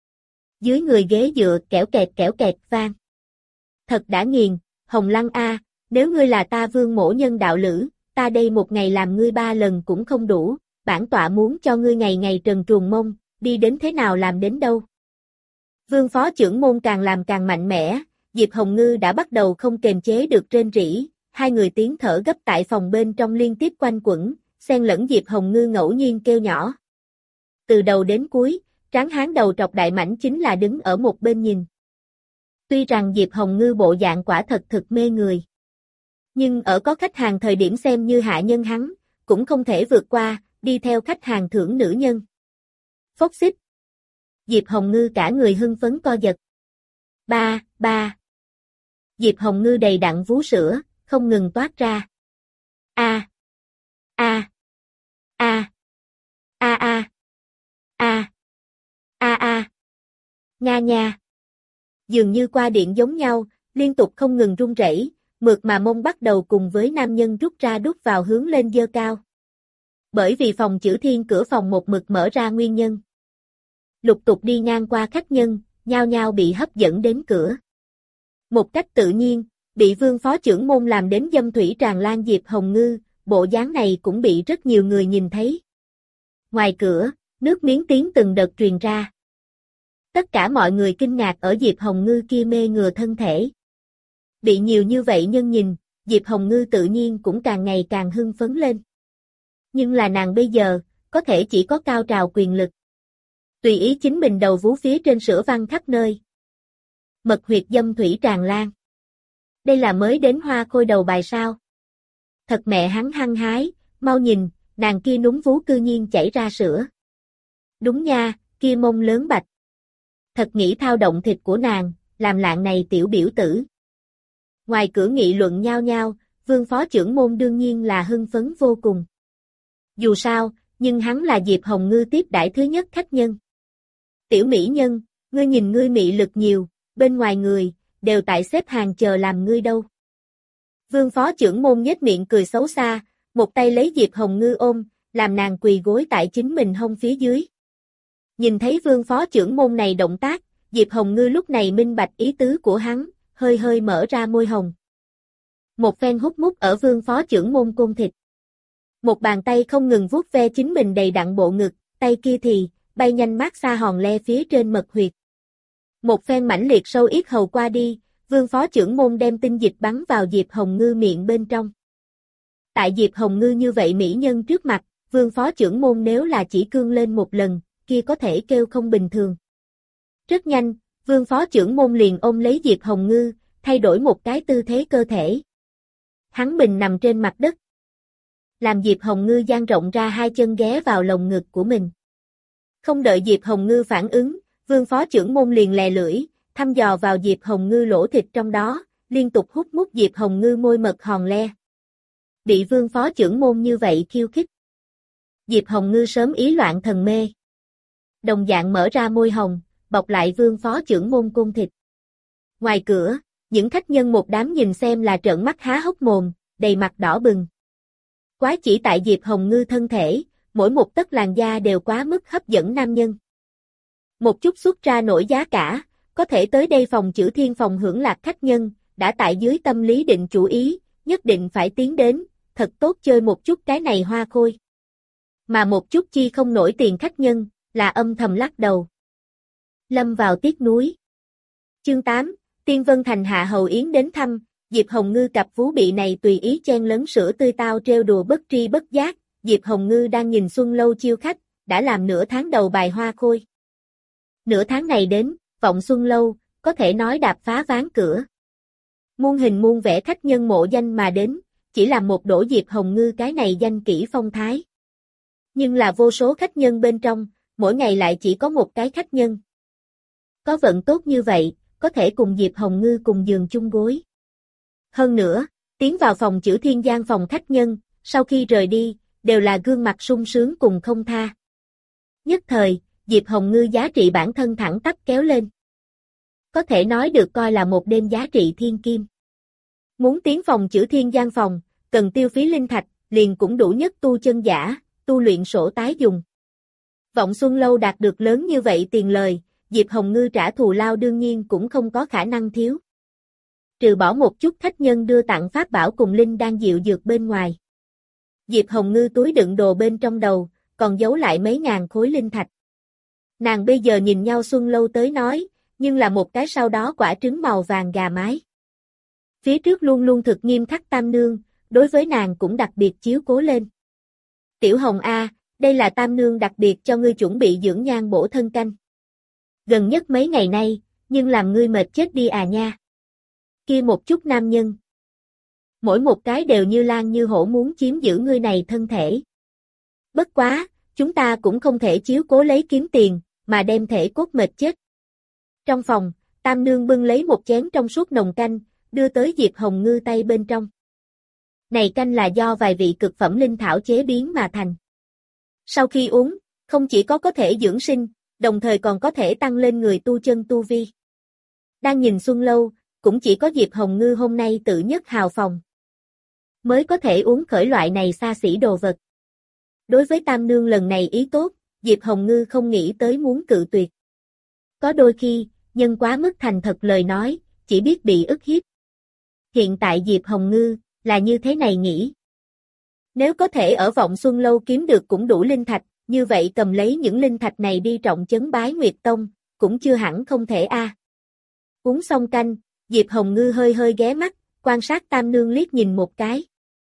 Dưới người ghế dựa kẽo kẹt kẽo kẹt vang. Thật đã nghiền, Hồng Lăng a, nếu ngươi là ta vương mổ nhân đạo lữ, ta đây một ngày làm ngươi ba lần cũng không đủ, bản tọa muốn cho ngươi ngày ngày trần truồng mông, đi đến thế nào làm đến đâu. Vương phó trưởng môn càng làm càng mạnh mẽ, Diệp Hồng Ngư đã bắt đầu không kềm chế được rên rỉ, hai người tiếng thở gấp tại phòng bên trong liên tiếp quanh quẩn, xen lẫn Diệp Hồng Ngư ngẫu nhiên kêu nhỏ. Từ đầu đến cuối, tráng hán đầu trọc đại mãnh chính là đứng ở một bên nhìn. Tuy rằng Diệp Hồng Ngư bộ dạng quả thật thực mê người. Nhưng ở có khách hàng thời điểm xem như hạ nhân hắn, cũng không thể vượt qua, đi theo khách hàng thưởng nữ nhân. Phốc xích. Diệp Hồng Ngư cả người hưng phấn co giật. Ba, ba. Diệp Hồng Ngư đầy đặn vú sữa, không ngừng toát ra. A. A. A. A a. A. A a. Nga nha. Dường như qua điện giống nhau, liên tục không ngừng rung rẩy, mượt mà mông bắt đầu cùng với nam nhân rút ra đút vào hướng lên dơ cao. Bởi vì phòng chữ thiên cửa phòng một mực mở ra nguyên nhân. Lục tục đi ngang qua khách nhân, nhao nhao bị hấp dẫn đến cửa. Một cách tự nhiên, bị vương phó trưởng môn làm đến dâm thủy tràn lan Diệp Hồng Ngư, bộ dáng này cũng bị rất nhiều người nhìn thấy. Ngoài cửa, nước miếng tiếng từng đợt truyền ra. Tất cả mọi người kinh ngạc ở Diệp Hồng Ngư kia mê ngừa thân thể. Bị nhiều như vậy nhân nhìn, Diệp Hồng Ngư tự nhiên cũng càng ngày càng hưng phấn lên. Nhưng là nàng bây giờ, có thể chỉ có cao trào quyền lực. Tùy ý chính mình đầu vú phía trên sữa văng khắp nơi. Mật huyệt dâm thủy tràn lan. Đây là mới đến hoa khôi đầu bài sao. Thật mẹ hắn hăng hái, mau nhìn, nàng kia núng vú cư nhiên chảy ra sữa. Đúng nha, kia mông lớn bạch. Thật nghĩ thao động thịt của nàng, làm lạng này tiểu biểu tử. Ngoài cửa nghị luận nhao nhao, vương phó trưởng môn đương nhiên là hưng phấn vô cùng. Dù sao, nhưng hắn là Diệp Hồng Ngư tiếp đãi thứ nhất khách nhân. Tiểu mỹ nhân, ngươi nhìn ngươi mị lực nhiều, bên ngoài người, đều tại xếp hàng chờ làm ngươi đâu. Vương phó trưởng môn nhếch miệng cười xấu xa, một tay lấy Diệp Hồng Ngư ôm, làm nàng quỳ gối tại chính mình hông phía dưới. Nhìn thấy vương phó trưởng môn này động tác, Diệp Hồng Ngư lúc này minh bạch ý tứ của hắn, hơi hơi mở ra môi hồng. Một phen hút mút ở vương phó trưởng môn côn thịt. Một bàn tay không ngừng vuốt ve chính mình đầy đặn bộ ngực, tay kia thì, bay nhanh mát xa hòn le phía trên mật huyệt. Một phen mãnh liệt sâu yết hầu qua đi, vương phó trưởng môn đem tinh dịch bắn vào Diệp Hồng Ngư miệng bên trong. Tại Diệp Hồng Ngư như vậy mỹ nhân trước mặt, vương phó trưởng môn nếu là chỉ cương lên một lần, kia có thể kêu không bình thường. Rất nhanh, vương phó trưởng môn liền ôm lấy Diệp Hồng Ngư, thay đổi một cái tư thế cơ thể. Hắn bình nằm trên mặt đất. Làm Diệp Hồng Ngư dang rộng ra hai chân ghé vào lồng ngực của mình. Không đợi Diệp Hồng Ngư phản ứng, vương phó trưởng môn liền lè lưỡi, thăm dò vào Diệp Hồng Ngư lỗ thịt trong đó, liên tục hút mút Diệp Hồng Ngư môi mật hòn le. Bị vương phó trưởng môn như vậy khiêu khích. Diệp Hồng Ngư sớm ý loạn thần mê. Đồng dạng mở ra môi hồng, bọc lại vương phó trưởng môn côn thịt. Ngoài cửa, những khách nhân một đám nhìn xem là trợn mắt há hốc mồm, đầy mặt đỏ bừng. Quái chỉ tại Diệp Hồng Ngư thân thể, mỗi một tấc làn da đều quá mức hấp dẫn nam nhân. Một chút xuất ra nổi giá cả, có thể tới đây phòng chữ thiên phòng hưởng lạc khách nhân, đã tại dưới tâm lý định chủ ý, nhất định phải tiến đến, thật tốt chơi một chút cái này hoa khôi. Mà một chút chi không nổi tiền khách nhân, là âm thầm lắc đầu. Lâm vào tiếc núi. Chương tám, Tiên Vân Thành hạ hầu yến đến thăm, Diệp Hồng Ngư cặp vú bị này tùy ý chen lấn sữa tươi tao trêu đùa bất tri bất giác, Diệp Hồng Ngư đang nhìn Xuân Lâu chiêu khách, đã làm nửa tháng đầu bài hoa khôi. Nửa tháng này đến, vọng Xuân Lâu, có thể nói đạp phá ván cửa. Muôn hình muôn vẻ khách nhân mộ danh mà đến, chỉ là một đổ Diệp Hồng Ngư cái này danh kỹ phong thái. Nhưng là vô số khách nhân bên trong, mỗi ngày lại chỉ có một cái khách nhân. Có vận tốt như vậy, có thể cùng Diệp Hồng Ngư cùng giường chung gối. Hơn nữa, tiến vào phòng chữ thiên gian phòng khách nhân, sau khi rời đi, đều là gương mặt sung sướng cùng không tha. Nhất thời, Diệp Hồng Ngư giá trị bản thân thẳng tắp kéo lên. Có thể nói được coi là một đêm giá trị thiên kim. Muốn tiến phòng chữ thiên gian phòng, cần tiêu phí linh thạch, liền cũng đủ nhất tu chân giả, tu luyện sổ tái dùng. Vọng Xuân Lâu đạt được lớn như vậy tiền lời, Diệp Hồng Ngư trả thù lao đương nhiên cũng không có khả năng thiếu. Trừ bỏ một chút khách nhân đưa tặng pháp bảo cùng linh đang dịu dược bên ngoài. Diệp Hồng Ngư túi đựng đồ bên trong đầu, còn giấu lại mấy ngàn khối linh thạch. Nàng bây giờ nhìn nhau Xuân Lâu tới nói, nhưng là một cái sau đó quả trứng màu vàng gà mái. Phía trước luôn luôn thực nghiêm khắc Tam Nương, đối với nàng cũng đặc biệt chiếu cố lên. Tiểu Hồng A, đây là Tam Nương đặc biệt cho ngươi chuẩn bị dưỡng nhan bổ thân canh. Gần nhất mấy ngày nay, nhưng làm ngươi mệt chết đi à nha. Kia một chút nam nhân. Mỗi một cái đều như lan như hổ muốn chiếm giữ ngươi này thân thể. Bất quá, chúng ta cũng không thể chiếu cố lấy kiếm tiền, mà đem thể cốt mệt chết. Trong phòng, Tam Nương bưng lấy một chén trong suốt nồng canh, đưa tới Diệp Hồng Ngư tay bên trong. Này canh là do vài vị cực phẩm linh thảo chế biến mà thành. Sau khi uống, không chỉ có có thể dưỡng sinh, đồng thời còn có thể tăng lên người tu chân tu vi. Đang nhìn Xuân Lâu, cũng chỉ có Diệp Hồng Ngư hôm nay tự nhất hào phòng. Mới có thể uống khởi loại này xa xỉ đồ vật. Đối với Tam Nương lần này ý tốt, Diệp Hồng Ngư không nghĩ tới muốn cự tuyệt. Có đôi khi, nhân quá mức thành thật lời nói, chỉ biết bị ức hiếp. Hiện tại Diệp Hồng Ngư, là như thế này nghĩ. Nếu có thể ở Vọng Xuân Lâu kiếm được cũng đủ linh thạch, như vậy cầm lấy những linh thạch này đi trọng chấn Bái Nguyệt Tông, cũng chưa hẳn không thể a. À. Uống xong canh, Diệp Hồng Ngư hơi hơi ghé mắt, quan sát Tam Nương liếc nhìn một cái.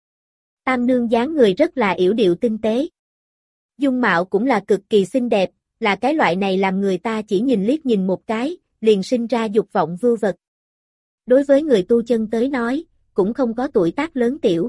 Tam Nương dáng người rất là yểu điệu tinh tế. Dung mạo cũng là cực kỳ xinh đẹp, là cái loại này làm người ta chỉ nhìn liếc nhìn một cái, liền sinh ra dục vọng vưu vật. Đối với người tu chân tới nói, cũng không có tuổi tác lớn tiểu.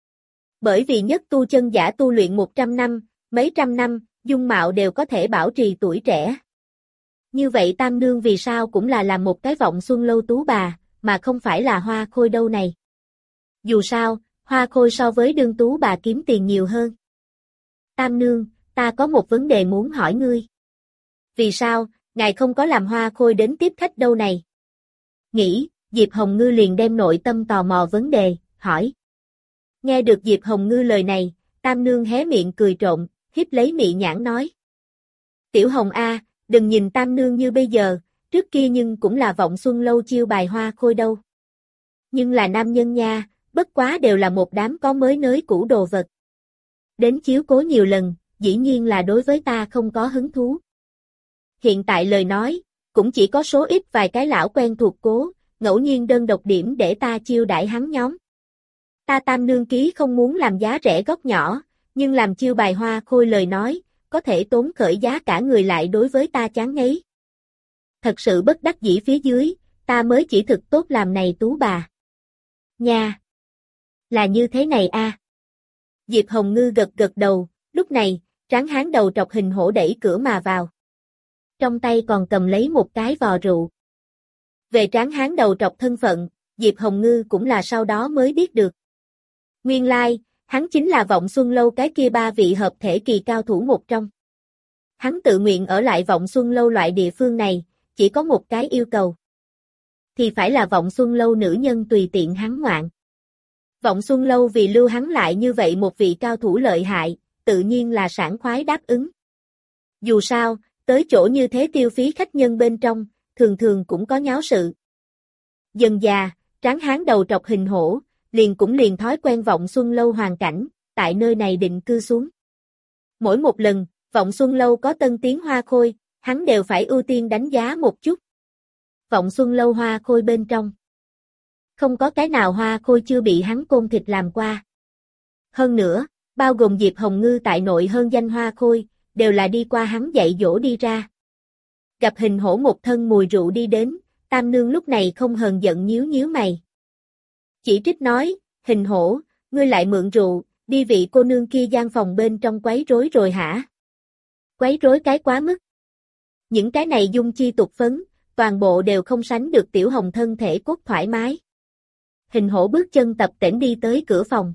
Bởi vì nhất tu chân giả tu luyện một trăm năm, mấy trăm năm, dung mạo đều có thể bảo trì tuổi trẻ. Như vậy Tam Nương vì sao cũng là làm một cái Vọng Xuân Lâu tú bà, mà không phải là hoa khôi đâu này. Dù sao, hoa khôi so với đương tú bà kiếm tiền nhiều hơn. Tam Nương, ta có một vấn đề muốn hỏi ngươi. Vì sao, ngài không có làm hoa khôi đến tiếp khách đâu này? Nghĩ, Diệp Hồng Ngư liền đem nội tâm tò mò vấn đề, hỏi. Nghe được Diệp Hồng Ngư lời này, Tam Nương hé miệng cười trộm, hiếp lấy mị nhãn nói. Tiểu Hồng A, đừng nhìn Tam Nương như bây giờ, trước kia nhưng cũng là Vọng Xuân Lâu chiêu bài hoa khôi đâu. Nhưng là nam nhân nha, bất quá đều là một đám có mới nới cũ đồ vật. Đến chiếu cố nhiều lần, dĩ nhiên là đối với ta không có hứng thú. Hiện tại lời nói, cũng chỉ có số ít vài cái lão quen thuộc cố, ngẫu nhiên đơn độc điểm để ta chiêu đãi hắn nhóm. Ta Tam Nương ký không muốn làm giá rẻ góc nhỏ, nhưng làm chiêu bài hoa khôi lời nói, có thể tốn khởi giá cả người lại đối với ta chán ngấy. Thật sự bất đắc dĩ phía dưới, ta mới chỉ thực tốt làm này tú bà. Nha! Là như thế này a. À. Diệp Hồng Ngư gật gật đầu, lúc này, tráng hán đầu trọc hình hổ đẩy cửa mà vào. Trong tay còn cầm lấy một cái vò rượu. Về tráng hán đầu trọc thân phận, Diệp Hồng Ngư cũng là sau đó mới biết được. Nguyên lai, like, hắn chính là Vọng Xuân Lâu cái kia ba vị hợp thể kỳ cao thủ một trong. Hắn tự nguyện ở lại Vọng Xuân Lâu loại địa phương này, chỉ có một cái yêu cầu. Thì phải là Vọng Xuân Lâu nữ nhân tùy tiện hắn ngoạn. Vọng Xuân Lâu vì lưu hắn lại như vậy một vị cao thủ lợi hại, tự nhiên là sảng khoái đáp ứng. Dù sao, tới chỗ như thế tiêu phí khách nhân bên trong, thường thường cũng có nháo sự. Dần già, tráng hán đầu trọc Hình Hổ, liền cũng liền thói quen Vọng Xuân Lâu hoàn cảnh, tại nơi này định cư xuống. Mỗi một lần, Vọng Xuân Lâu có tân tiến hoa khôi, hắn đều phải ưu tiên đánh giá một chút. Vọng Xuân Lâu hoa khôi bên trong. Không có cái nào hoa khôi chưa bị hắn côn thịt làm qua. Hơn nữa, bao gồm Diệp Hồng Ngư tại nội hơn danh hoa khôi, đều là đi qua hắn dạy dỗ đi ra. Gặp Hình Hổ một thân mùi rượu đi đến, Tam Nương lúc này không hờn giận nhíu nhíu mày. Chỉ trích nói, Hình Hổ, ngươi lại mượn rượu, đi vị cô nương kia gian phòng bên trong quấy rối rồi hả? Quấy rối cái quá mức. Những cái này dung chi tục phấn, toàn bộ đều không sánh được Tiểu Hồng thân thể cốt thoải mái. Hình Hổ bước chân tập tễnh đi tới cửa phòng.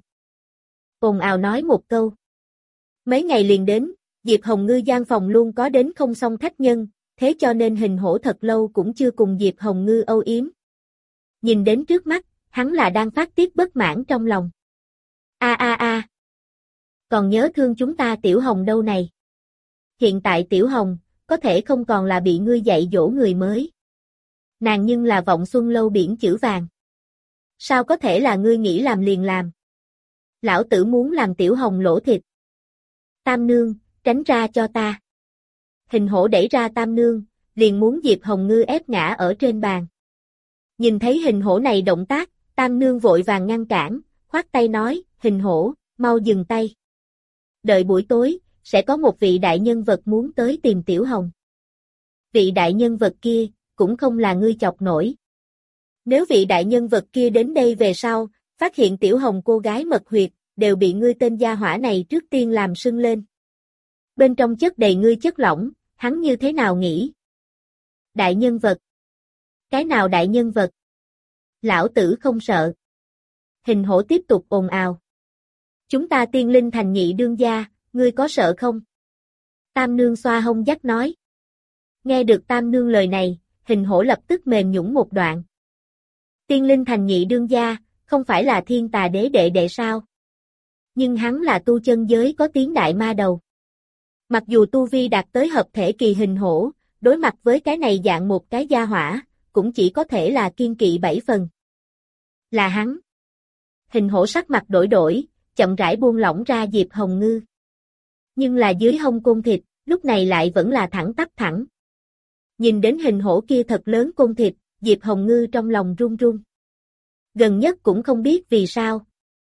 Ồn ào nói một câu. Mấy ngày liền đến, Diệp Hồng Ngư gian phòng luôn có đến không xong khách nhân, thế cho nên Hình Hổ thật lâu cũng chưa cùng Diệp Hồng Ngư âu yếm. Nhìn đến trước mắt, hắn là đang phát tiết bất mãn trong lòng. A a a. Còn nhớ thương chúng ta Tiểu Hồng đâu này? Hiện tại Tiểu Hồng, có thể không còn là bị ngươi dạy dỗ người mới. Nàng nhưng là Vọng Xuân Lâu biển chữ vàng. Sao có thể là ngươi nghĩ làm liền làm? Lão tử muốn làm Tiểu Hồng lỗ thịt. Tam Nương, tránh ra cho ta. Hình Hổ đẩy ra Tam Nương, liền muốn Diệp Hồng Ngư ép ngã ở trên bàn. Nhìn thấy Hình Hổ này động tác, Tam Nương vội vàng ngăn cản, khoát tay nói, Hình Hổ, mau dừng tay. Đợi buổi tối, sẽ có một vị đại nhân vật muốn tới tìm Tiểu Hồng. Vị đại nhân vật kia, cũng không là ngươi chọc nổi. Nếu vị đại nhân vật kia đến đây về sau, phát hiện Tiểu Hồng cô gái mật huyệt, đều bị ngươi tên gia hỏa này trước tiên làm sưng lên. Bên trong chất đầy ngươi chất lỏng, hắn như thế nào nghĩ? Đại nhân vật. Cái nào đại nhân vật? Lão tử không sợ. Hình Hổ tiếp tục ồn ào. Chúng ta tiên linh thành nhị đương gia, ngươi có sợ không? Tam Nương xoa hông dắt nói. Nghe được Tam Nương lời này, Hình Hổ lập tức mềm nhũn một đoạn. Tiên linh thành nhị đương gia, không phải là thiên tà đế đệ đệ sao? Nhưng hắn là tu chân giới có tiếng đại ma đầu. Mặc dù tu vi đạt tới hợp thể kỳ Hình Hổ, đối mặt với cái này dạng một cái gia hỏa, cũng chỉ có thể là kiên kỵ bảy phần. Là hắn. Hình Hổ sắc mặt đổi đổi, chậm rãi buông lỏng ra Diệp Hồng Ngư. Nhưng là dưới hông côn thịt, lúc này lại vẫn là thẳng tắp thẳng. Nhìn đến Hình Hổ kia thật lớn côn thịt, Diệp Hồng Ngư trong lòng run run. Gần nhất cũng không biết vì sao.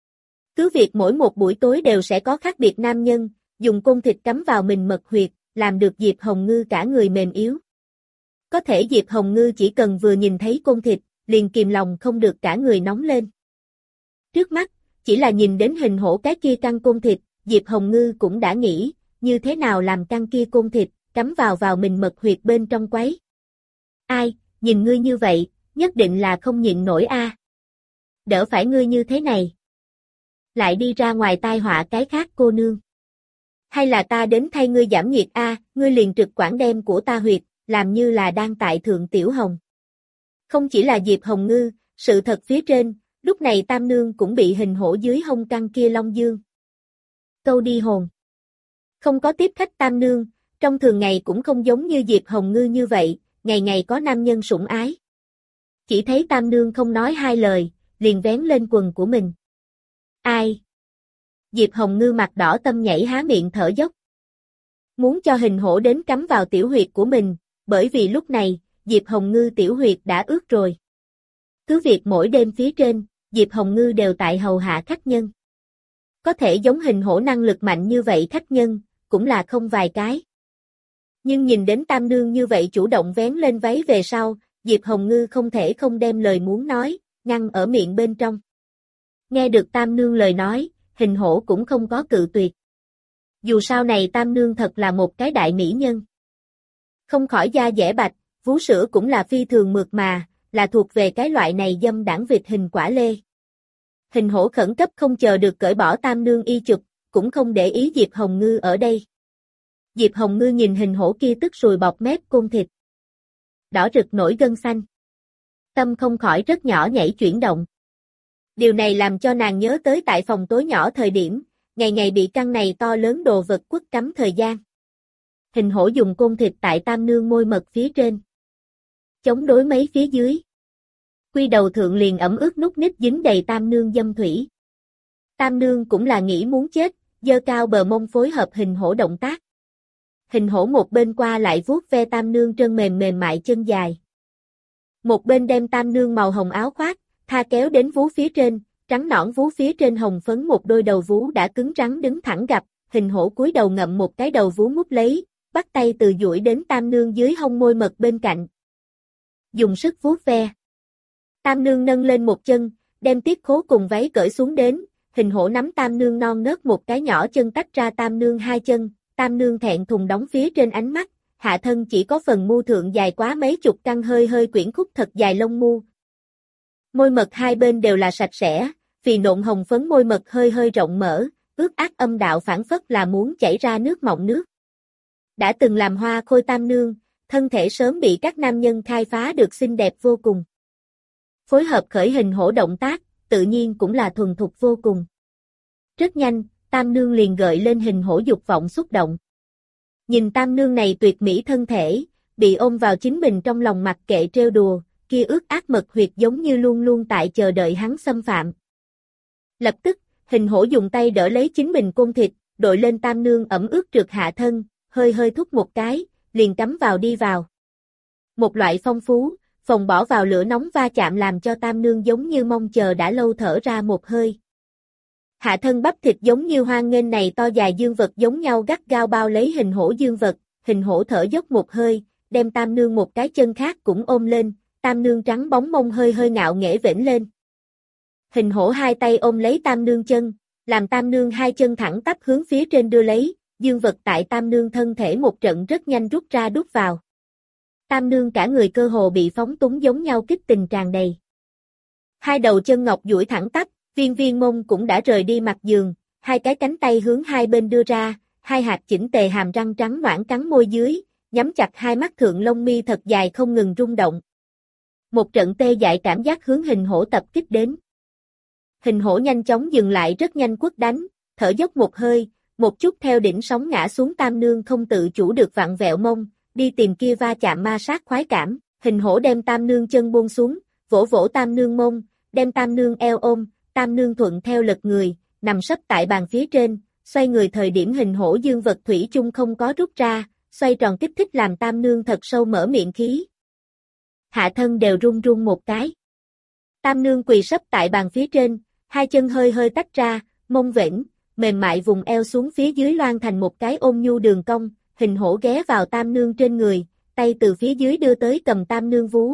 Cứ việc mỗi một buổi tối đều sẽ có khác biệt nam nhân, dùng côn thịt cắm vào mình mật huyệt, làm được Diệp Hồng Ngư cả người mềm yếu. Có thể Diệp Hồng Ngư chỉ cần vừa nhìn thấy côn thịt, liền kìm lòng không được cả người nóng lên. Trước mắt, chỉ là nhìn đến Hình Hổ cái kia căng côn thịt, Diệp Hồng Ngư cũng đã nghĩ, như thế nào làm căng kia côn thịt, cắm vào vào mình mật huyệt bên trong quấy. Ai, nhìn ngươi như vậy, nhất định là không nhịn nổi a. Đỡ phải ngươi như thế này. Lại đi ra ngoài tai họa cái khác cô nương. Hay là ta đến thay ngươi giảm nhiệt a, ngươi liền trực quản đem của ta huyệt, làm như là đang tại thượng Tiểu Hồng. Không chỉ là Diệp Hồng Ngư, sự thật phía trên, lúc này Tam Nương cũng bị Hình Hổ dưới hông căng kia long dương. Câu đi hồn. Không có tiếp khách Tam Nương, trong thường ngày cũng không giống như Diệp Hồng Ngư như vậy, ngày ngày có nam nhân sủng ái. Chỉ thấy Tam Nương không nói hai lời, liền vén lên quần của mình. Ai? Diệp Hồng Ngư mặt đỏ tâm nhảy há miệng thở dốc. Muốn cho Hình Hổ đến cắm vào tiểu huyệt của mình, bởi vì lúc này, Diệp Hồng Ngư tiểu huyệt đã ướt rồi. Cứ việc mỗi đêm phía trên, Diệp Hồng Ngư đều tại hầu hạ khách nhân. Có thể giống Hình Hổ năng lực mạnh như vậy khách nhân, cũng là không vài cái. Nhưng nhìn đến Tam Nương như vậy chủ động vén lên váy về sau, Diệp Hồng Ngư không thể không đem lời muốn nói, ngăn ở miệng bên trong. Nghe được Tam Nương lời nói, Hình Hổ cũng không có cự tuyệt. Dù sao này Tam Nương thật là một cái đại mỹ nhân. Không khỏi da dẻ bạch, vú sữa cũng là phi thường mượt mà, là thuộc về cái loại này dâm đảng vịt hình quả lê. Hình Hổ khẩn cấp không chờ được cởi bỏ Tam Nương y chụp, cũng không để ý Diệp Hồng Ngư ở đây. Diệp Hồng Ngư nhìn Hình Hổ kia tức sùi bọt mép côn thịt. Đỏ rực nổi gân xanh. Tâm không khỏi rất nhỏ nhảy chuyển động. Điều này làm cho nàng nhớ tới tại phòng tối nhỏ thời điểm, ngày ngày bị căng này to lớn đồ vật quất cắm thời gian. Hình Hổ dùng côn thịt tại Tam Nương môi mật phía trên. chống đối mấy phía dưới. Quy đầu thượng liền ẩm ướt nút nít dính đầy Tam Nương dâm thủy. Tam Nương cũng là nghĩ muốn chết, giơ cao bờ mông phối hợp Hình Hổ động tác. Hình Hổ một bên qua lại vuốt ve Tam Nương trơn mềm mềm mại chân dài. Một bên đem Tam Nương màu hồng áo khoác, tha kéo đến vú phía trên, trắng nõn vú phía trên hồng phấn một đôi đầu vú đã cứng rắn đứng thẳng gập, Hình Hổ cúi đầu ngậm một cái đầu vú mút lấy, bắt tay từ duỗi đến Tam Nương dưới hông môi mật bên cạnh. Dùng sức vuốt ve. Tam Nương nâng lên một chân, đem tiết khố cùng váy cởi xuống đến, Hình Hổ nắm Tam Nương non nớt một cái nhỏ chân tách ra Tam Nương hai chân, Tam Nương thẹn thùng đóng phía trên ánh mắt, hạ thân chỉ có phần mu thượng dài quá mấy chục căn hơi hơi quyển khúc thật dài lông mu. Môi mật hai bên đều là sạch sẽ, vì nộn hồng phấn môi mật hơi hơi rộng mở, ướt át âm đạo phản phất là muốn chảy ra nước mọng nước. Đã từng làm hoa khôi Tam Nương, thân thể sớm bị các nam nhân khai phá được xinh đẹp vô cùng. Phối hợp khởi Hình Hổ động tác, tự nhiên cũng là thuần thục vô cùng. Rất nhanh, Tam Nương liền gợi lên Hình Hổ dục vọng xúc động. Nhìn Tam Nương này tuyệt mỹ thân thể, bị ôm vào chính mình trong lòng mặc kệ trêu đùa, kia ướt át mật huyệt giống như luôn luôn tại chờ đợi hắn xâm phạm. Lập tức, Hình Hổ dùng tay đỡ lấy chính mình côn thịt, đội lên Tam Nương ẩm ướt trượt hạ thân, hơi hơi thúc một cái, liền cắm vào đi vào. Một loại phong phú, phòng bỏ vào lửa nóng va chạm làm cho Tam Nương giống như mong chờ đã lâu thở ra một hơi. Hạ thân bắp thịt giống như hoang nghênh này to dài dương vật giống nhau gắt gao bao lấy Hình Hổ dương vật, Hình Hổ thở dốc một hơi, đem Tam Nương một cái chân khác cũng ôm lên, Tam Nương trắng bóng mông hơi hơi ngạo nghễ vểnh lên. Hình Hổ hai tay ôm lấy Tam Nương chân, làm Tam Nương hai chân thẳng tắp hướng phía trên đưa lấy, dương vật tại Tam Nương thân thể một trận rất nhanh rút ra đút vào. Tam Nương cả người cơ hồ bị phóng túng giống nhau kích tình tràn đầy. Hai đầu chân ngọc duỗi thẳng tắp, viên viên mông cũng đã rời đi mặt giường, hai cái cánh tay hướng hai bên đưa ra, hai hạt chỉnh tề hàm răng trắng noãn cắn môi dưới, nhắm chặt hai mắt thượng lông mi thật dài không ngừng rung động. Một trận tê dại cảm giác hướng Hình Hổ tập kích đến. Hình Hổ nhanh chóng dừng lại rất nhanh quất đánh, thở dốc một hơi, một chút theo đỉnh sóng ngã xuống Tam Nương không tự chủ được vặn vẹo mông, đi tìm kia va chạm ma sát khoái cảm. Hình Hổ đem Tam Nương chân buông xuống, vỗ vỗ Tam Nương mông, đem Tam Nương eo ôm, Tam Nương thuận theo lật người, nằm sấp tại bàn phía trên, xoay người thời điểm Hình Hổ dương vật thủy chung không có rút ra, xoay tròn kích thích làm Tam Nương thật sâu mở miệng khí. Hạ thân đều run run một cái. Tam Nương quỳ sấp tại bàn phía trên, hai chân hơi hơi tách ra, mông vểnh, mềm mại vùng eo xuống phía dưới loan thành một cái ôm nhu đường cong, Hình Hổ ghé vào Tam Nương trên người, tay từ phía dưới đưa tới cầm Tam Nương vú.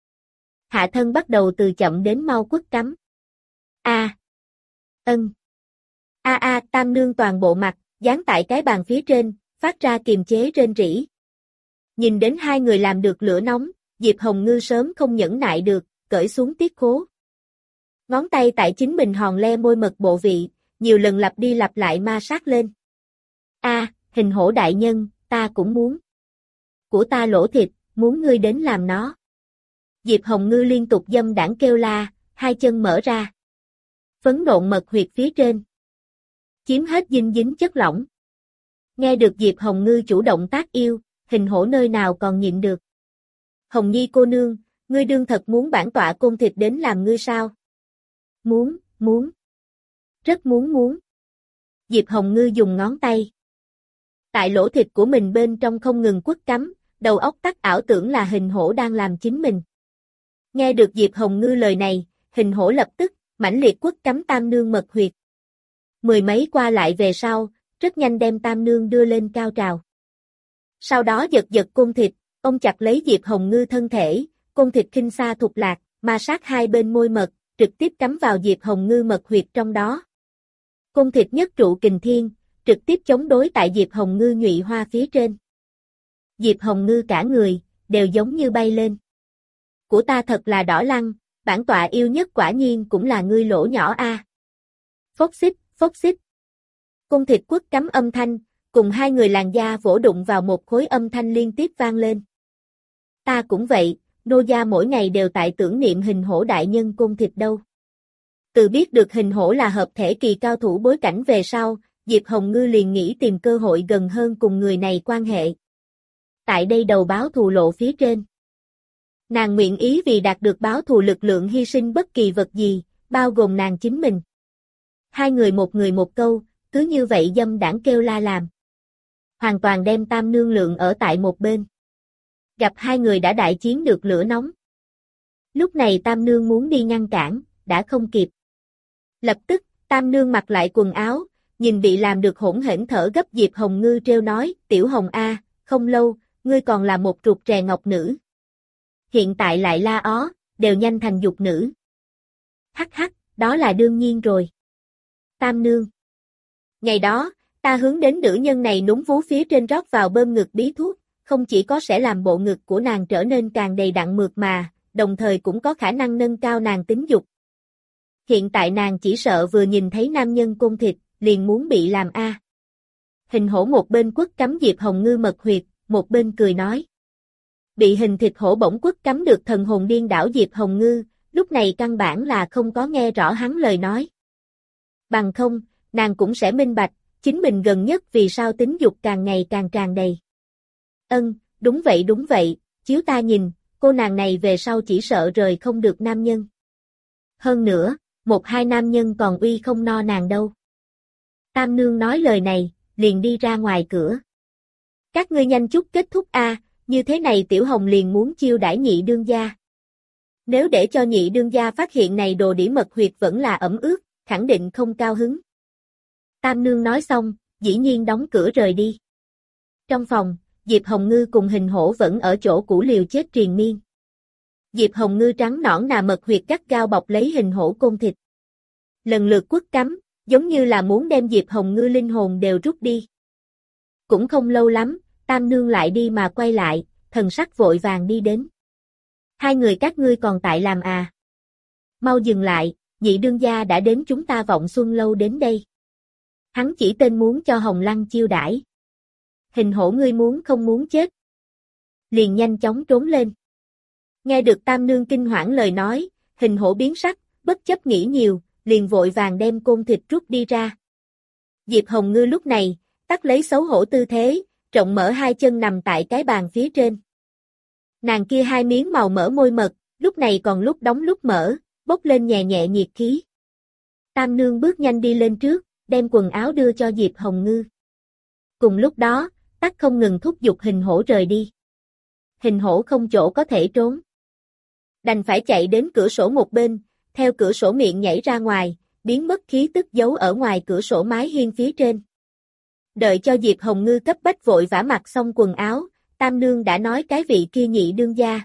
Hạ thân bắt đầu từ chậm đến mau quất cắm. A. À. Ân. A a, Tam Nương toàn bộ mặt, dán tại cái bàn phía trên, phát ra kiềm chế rên rỉ. Nhìn đến hai người làm được lửa nóng, Diệp Hồng Ngư sớm không nhẫn nại được, cởi xuống tiết khố. Ngón tay tại chính mình hòn le môi mật bộ vị, nhiều lần lặp đi lặp lại ma sát lên. A, à, Hình Hổ đại nhân, ta cũng muốn. Của ta lỗ thịt, muốn ngươi đến làm nó. Diệp Hồng Ngư liên tục dâm đãng kêu la, hai chân mở ra. Phấn nộn mật huyệt phía trên. Chiếm hết dinh dính chất lỏng. Nghe được Diệp Hồng Ngư chủ động tác yêu, Hình Hổ nơi nào còn nhịn được. Hồng Nhi cô nương, ngươi đương thật muốn bản tọa côn thịt đến làm ngươi sao? Muốn, muốn. Rất muốn muốn. Diệp Hồng Ngư dùng ngón tay. Tại lỗ thịt của mình bên trong không ngừng quất cắm, đầu óc tắc ảo tưởng là Hình Hổ đang làm chính mình. Nghe được Diệp Hồng Ngư lời này, Hình Hổ lập tức, mãnh liệt quất cắm Tam Nương mật huyệt. Mười mấy qua lại về sau, rất nhanh đem Tam Nương đưa lên cao trào. Sau đó giật giật côn thịt, ôm chặt lấy Diệp Hồng Ngư thân thể, côn thịt khinh xa thục lạc, ma sát hai bên môi mật, trực tiếp cắm vào Diệp Hồng Ngư mật huyệt trong đó. Côn thịt nhất trụ kình thiên, trực tiếp chống đối tại Diệp Hồng Ngư nhụy hoa phía trên. Diệp Hồng Ngư cả người, đều giống như bay lên. Của ta thật là đỏ lăng, bản tọa yêu nhất quả nhiên cũng là ngươi lỗ nhỏ a. À. Phốc xích, phốc xích. Côn thịt quất cắm âm thanh, cùng hai người làn da vỗ đụng vào một khối âm thanh liên tiếp vang lên. Ta cũng vậy, nô gia mỗi ngày đều tại tưởng niệm Hình Hổ đại nhân côn thịt đâu. Từ biết được Hình Hổ là hợp thể kỳ cao thủ bối cảnh về sau, Diệp Hồng Ngư liền nghĩ tìm cơ hội gần hơn cùng người này quan hệ. Tại đây đầu báo thù lộ phía trên. Nàng nguyện ý vì đạt được báo thù lực lượng hy sinh bất kỳ vật gì, bao gồm nàng chính mình. Hai người một người một câu, cứ như vậy dâm đãng kêu la làm. Hoàn toàn đem Tam Nương lượng ở tại một bên. Gặp hai người đã đại chiến được lửa nóng. Lúc này Tam Nương muốn đi ngăn cản, đã không kịp. Lập tức, Tam Nương mặc lại quần áo, nhìn bị làm được hỗn hển thở gấp Diệp Hồng Ngư trêu nói, Tiểu Hồng A, không lâu, ngươi còn là một trục trè ngọc nữ. Hiện tại lại la ó, đều nhanh thành dục nữ. Hắc hắc, đó là đương nhiên rồi. Tam Nương. Ngày đó, ta hướng đến nữ nhân này núm vú phía trên rót vào bơm ngực bí thuốc, không chỉ có sẽ làm bộ ngực của nàng trở nên càng đầy đặn mượt mà, đồng thời cũng có khả năng nâng cao nàng tính dục. Hiện tại nàng chỉ sợ vừa nhìn thấy nam nhân côn thịt, liền muốn bị làm a. Hình hổ một bên quất cắm Diệp Hồng Ngư mật huyệt, một bên cười nói. Bị hình thịt hổ bỗng quất cắm được thần hồn điên đảo Diệp Hồng Ngư, lúc này căn bản là không có nghe rõ hắn lời nói. Bằng không, nàng cũng sẽ minh bạch, chính mình gần nhất vì sao tính dục càng ngày càng tràn đầy. Ân, đúng vậy đúng vậy, chiếu ta nhìn, cô nàng này về sau chỉ sợ rời không được nam nhân. Hơn nữa, một hai nam nhân còn uy không no nàng đâu. Tam Nương nói lời này, liền đi ra ngoài cửa. Các ngươi nhanh chút kết thúc a, như thế này Tiểu Hồng liền muốn chiêu đãi nhị đương gia. Nếu để cho nhị đương gia phát hiện này đồ đĩ mật huyệt vẫn là ẩm ướt, khẳng định không cao hứng. Tam Nương nói xong, dĩ nhiên đóng cửa rời đi. Trong phòng, Diệp Hồng Ngư cùng hình hổ vẫn ở chỗ cũ liều chết triền miên. Diệp Hồng Ngư trắng nõn nà mật huyệt gắt gao bọc lấy hình hổ côn thịt. Lần lượt quất cắm, giống như là muốn đem Diệp Hồng Ngư linh hồn đều rút đi. Cũng không lâu lắm, Tam Nương lại đi mà quay lại, thần sắc vội vàng đi đến. Hai người các ngươi còn tại làm à? Mau dừng lại, nhị đương gia đã đến chúng ta Vọng Xuân lâu đến đây. Hắn chỉ tên muốn cho Hồng Lăng chiêu đãi. Hình hổ ngươi muốn không muốn chết. Liền nhanh chóng trốn lên. Nghe được Tam Nương kinh hoảng lời nói, hình hổ biến sắc, bất chấp nghĩ nhiều, liền vội vàng đem côn thịt rút đi ra. Diệp Hồng Ngư lúc này, tắt lấy xấu hổ tư thế, rộng mở hai chân nằm tại cái bàn phía trên. Nàng kia hai miếng màu mỡ môi mật, lúc này còn lúc đóng lúc mở, bốc lên nhẹ nhẹ nhiệt khí. Tam Nương bước nhanh đi lên trước, đem quần áo đưa cho Diệp Hồng Ngư. Cùng lúc đó, tắt không ngừng thúc giục hình hổ rời đi. Hình hổ không chỗ có thể trốn. Đành phải chạy đến cửa sổ một bên, theo cửa sổ miệng nhảy ra ngoài, biến mất khí tức giấu ở ngoài cửa sổ mái hiên phía trên. Đợi cho Diệp Hồng Ngư cấp bách vội vã mặc xong quần áo, Tam Nương đã nói cái vị kia nhị đương gia.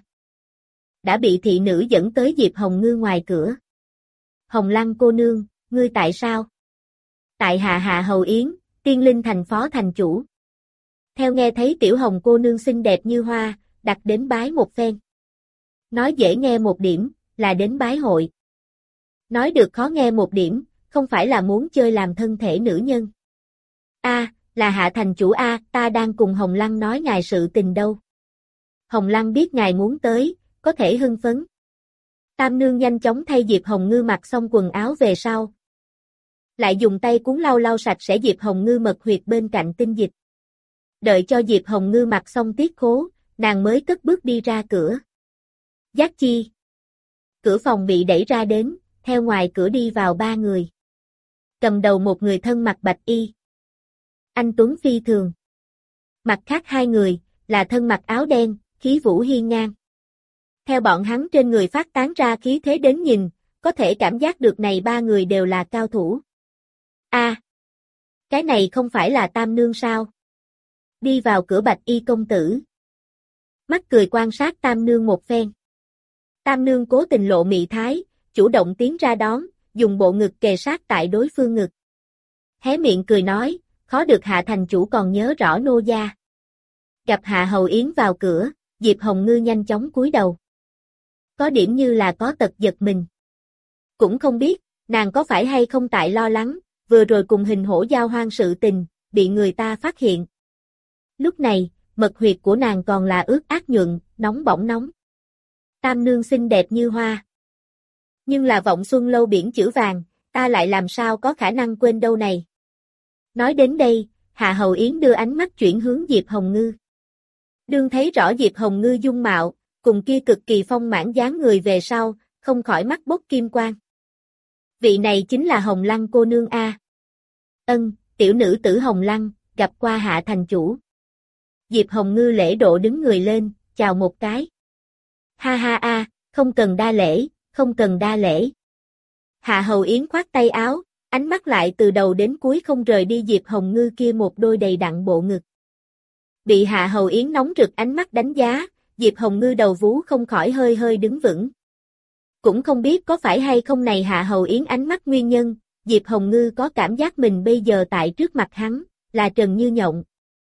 Đã bị thị nữ dẫn tới Diệp Hồng Ngư ngoài cửa. Hồng Lăng cô nương, ngươi tại sao? Tại hạ hạ hầu yến, tiên linh thành phó thành chủ. Theo nghe thấy tiểu Hồng cô nương xinh đẹp như hoa, đặt đến bái một phen. Nói dễ nghe một điểm, là đến bái hội. Nói được khó nghe một điểm, không phải là muốn chơi làm thân thể nữ nhân. A, là hạ thành chủ A, ta đang cùng Hồng Lăng nói ngài sự tình đâu. Hồng Lăng biết ngài muốn tới, có thể hưng phấn. Tam Nương nhanh chóng thay Diệp Hồng Ngư mặc xong quần áo về sau. Lại dùng tay cuốn lau lau sạch sẽ Diệp Hồng Ngư mật huyệt bên cạnh tinh dịch. Đợi cho Diệp Hồng Ngư mặc xong tiết khố, nàng mới cất bước đi ra cửa. Giác chi. Cửa phòng bị đẩy ra đến, theo ngoài cửa đi vào ba người. Cầm đầu một người thân mặc bạch y. Anh tuấn phi thường. Mặt khác hai người, là thân mặc áo đen, khí vũ hiên ngang. Theo bọn hắn trên người phát tán ra khí thế đến nhìn, có thể cảm giác được này ba người đều là cao thủ. A, à, cái này không phải là Tam Nương sao? Đi vào cửa bạch y công tử. Mắt cười quan sát Tam Nương một phen. Tam Nương cố tình lộ mị thái, chủ động tiến ra đón, dùng bộ ngực kề sát tại đối phương ngực. Hé miệng cười nói, khó được hạ thành chủ còn nhớ rõ nô gia. Gặp hạ hầu yến vào cửa, Diệp Hồng Ngư nhanh chóng cúi đầu. Có điểm như là có tật giật mình. Cũng không biết, nàng có phải hay không tại lo lắng, vừa rồi cùng hình hổ giao hoang sự tình, bị người ta phát hiện. Lúc này, mật huyệt của nàng còn là ướt át nhuận, nóng bỏng nóng. Tam Nương xinh đẹp như hoa. Nhưng là Vọng Xuân lâu biển chữ vàng, ta lại làm sao có khả năng quên đâu này. Nói đến đây, Hạ Hầu Yến đưa ánh mắt chuyển hướng Diệp Hồng Ngư. Đương thấy rõ Diệp Hồng Ngư dung mạo, cùng kia cực kỳ phong mãn dáng người về sau, không khỏi mắt bốc kim quang. Vị này chính là Hồng Lăng cô nương a. Ân, tiểu nữ tử Hồng Lăng, gặp qua Hạ thành chủ. Diệp Hồng Ngư lễ độ đứng người lên, chào một cái. Ha ha a, không cần đa lễ, không cần đa lễ. Hạ Hầu Yến khoát tay áo, ánh mắt lại từ đầu đến cuối không rời đi Diệp Hồng Ngư kia một đôi đầy đặn bộ ngực. Bị Hạ Hầu Yến nóng rực ánh mắt đánh giá, Diệp Hồng Ngư đầu vú không khỏi hơi hơi đứng vững. Cũng không biết có phải hay không này Hạ Hầu Yến ánh mắt nguyên nhân, Diệp Hồng Ngư có cảm giác mình bây giờ tại trước mặt hắn, là trần như nhộng.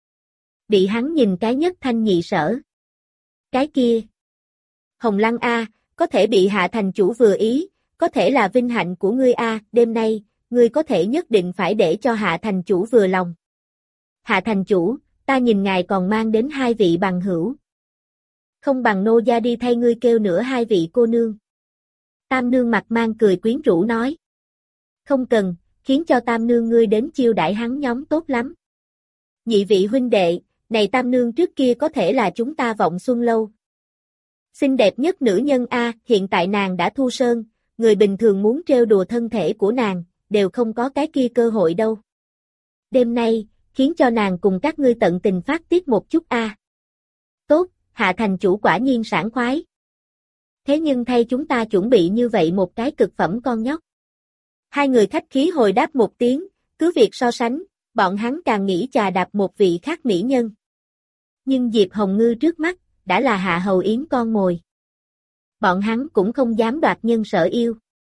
Bị hắn nhìn cái nhất thanh nhị sở. Cái kia. Hồng Lăng a, có thể bị Hạ thành chủ vừa ý, có thể là vinh hạnh của ngươi a, đêm nay, ngươi có thể nhất định phải để cho Hạ thành chủ vừa lòng. Hạ thành chủ, ta nhìn ngài còn mang đến hai vị bằng hữu. Không bằng nô gia đi thay ngươi kêu nữa hai vị cô nương. Tam nương mặt mang cười quyến rũ nói. Không cần, khiến cho tam nương ngươi đến chiêu đãi hắn nhóm tốt lắm. Nhị vị huynh đệ, này tam nương trước kia có thể là chúng ta Vọng Xuân Lâu. Xinh đẹp nhất nữ nhân A, hiện tại nàng đã thu sơn, người bình thường muốn trêu đùa thân thể của nàng, đều không có cái kia cơ hội đâu. Đêm nay, khiến cho nàng cùng các ngươi tận tình phát tiết một chút A. Tốt, Hạ thành chủ quả nhiên sảng khoái. Thế nhưng thay chúng ta chuẩn bị như vậy một cái cực phẩm con nhóc. Hai người khách khí hồi đáp một tiếng, cứ việc so sánh, bọn hắn càng nghĩ chà đạp một vị khác mỹ nhân. Nhưng Diệp Hồng Ngư trước mắt, đã là Hạ Hầu Yến con mồi. Bọn hắn cũng không dám đoạt nhân sở yêu.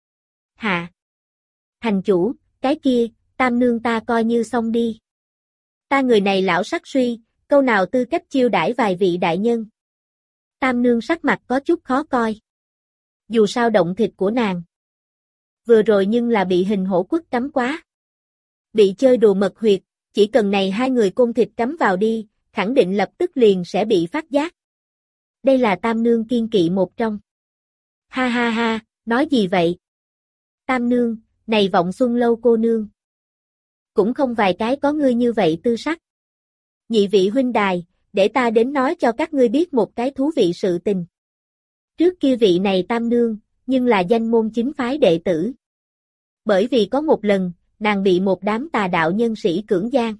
Hạ thành chủ, cái kia, tam nương ta coi như xong đi. Ta người này lão sắc suy, câu nào tư cách chiêu đãi vài vị đại nhân. Tam nương sắc mặt có chút khó coi. Dù sao động thịt của nàng. Vừa rồi nhưng là bị hình hổ quất cắm quá. Bị chơi đùa mật huyệt, chỉ cần này hai người côn thịt cắm vào đi, khẳng định lập tức liền sẽ bị phát giác. Đây là tam nương kiên kỵ một trong. Ha ha ha, nói gì vậy? Tam nương, này Vọng Xuân Lâu cô nương. Cũng không vài cái có ngươi như vậy tư sắc. Nhị vị huynh đài, để ta đến nói cho các ngươi biết một cái thú vị sự tình. Trước kia vị này tam nương, nhưng là danh môn chính phái đệ tử. Bởi vì có một lần, nàng bị một đám tà đạo nhân sĩ cưỡng gian.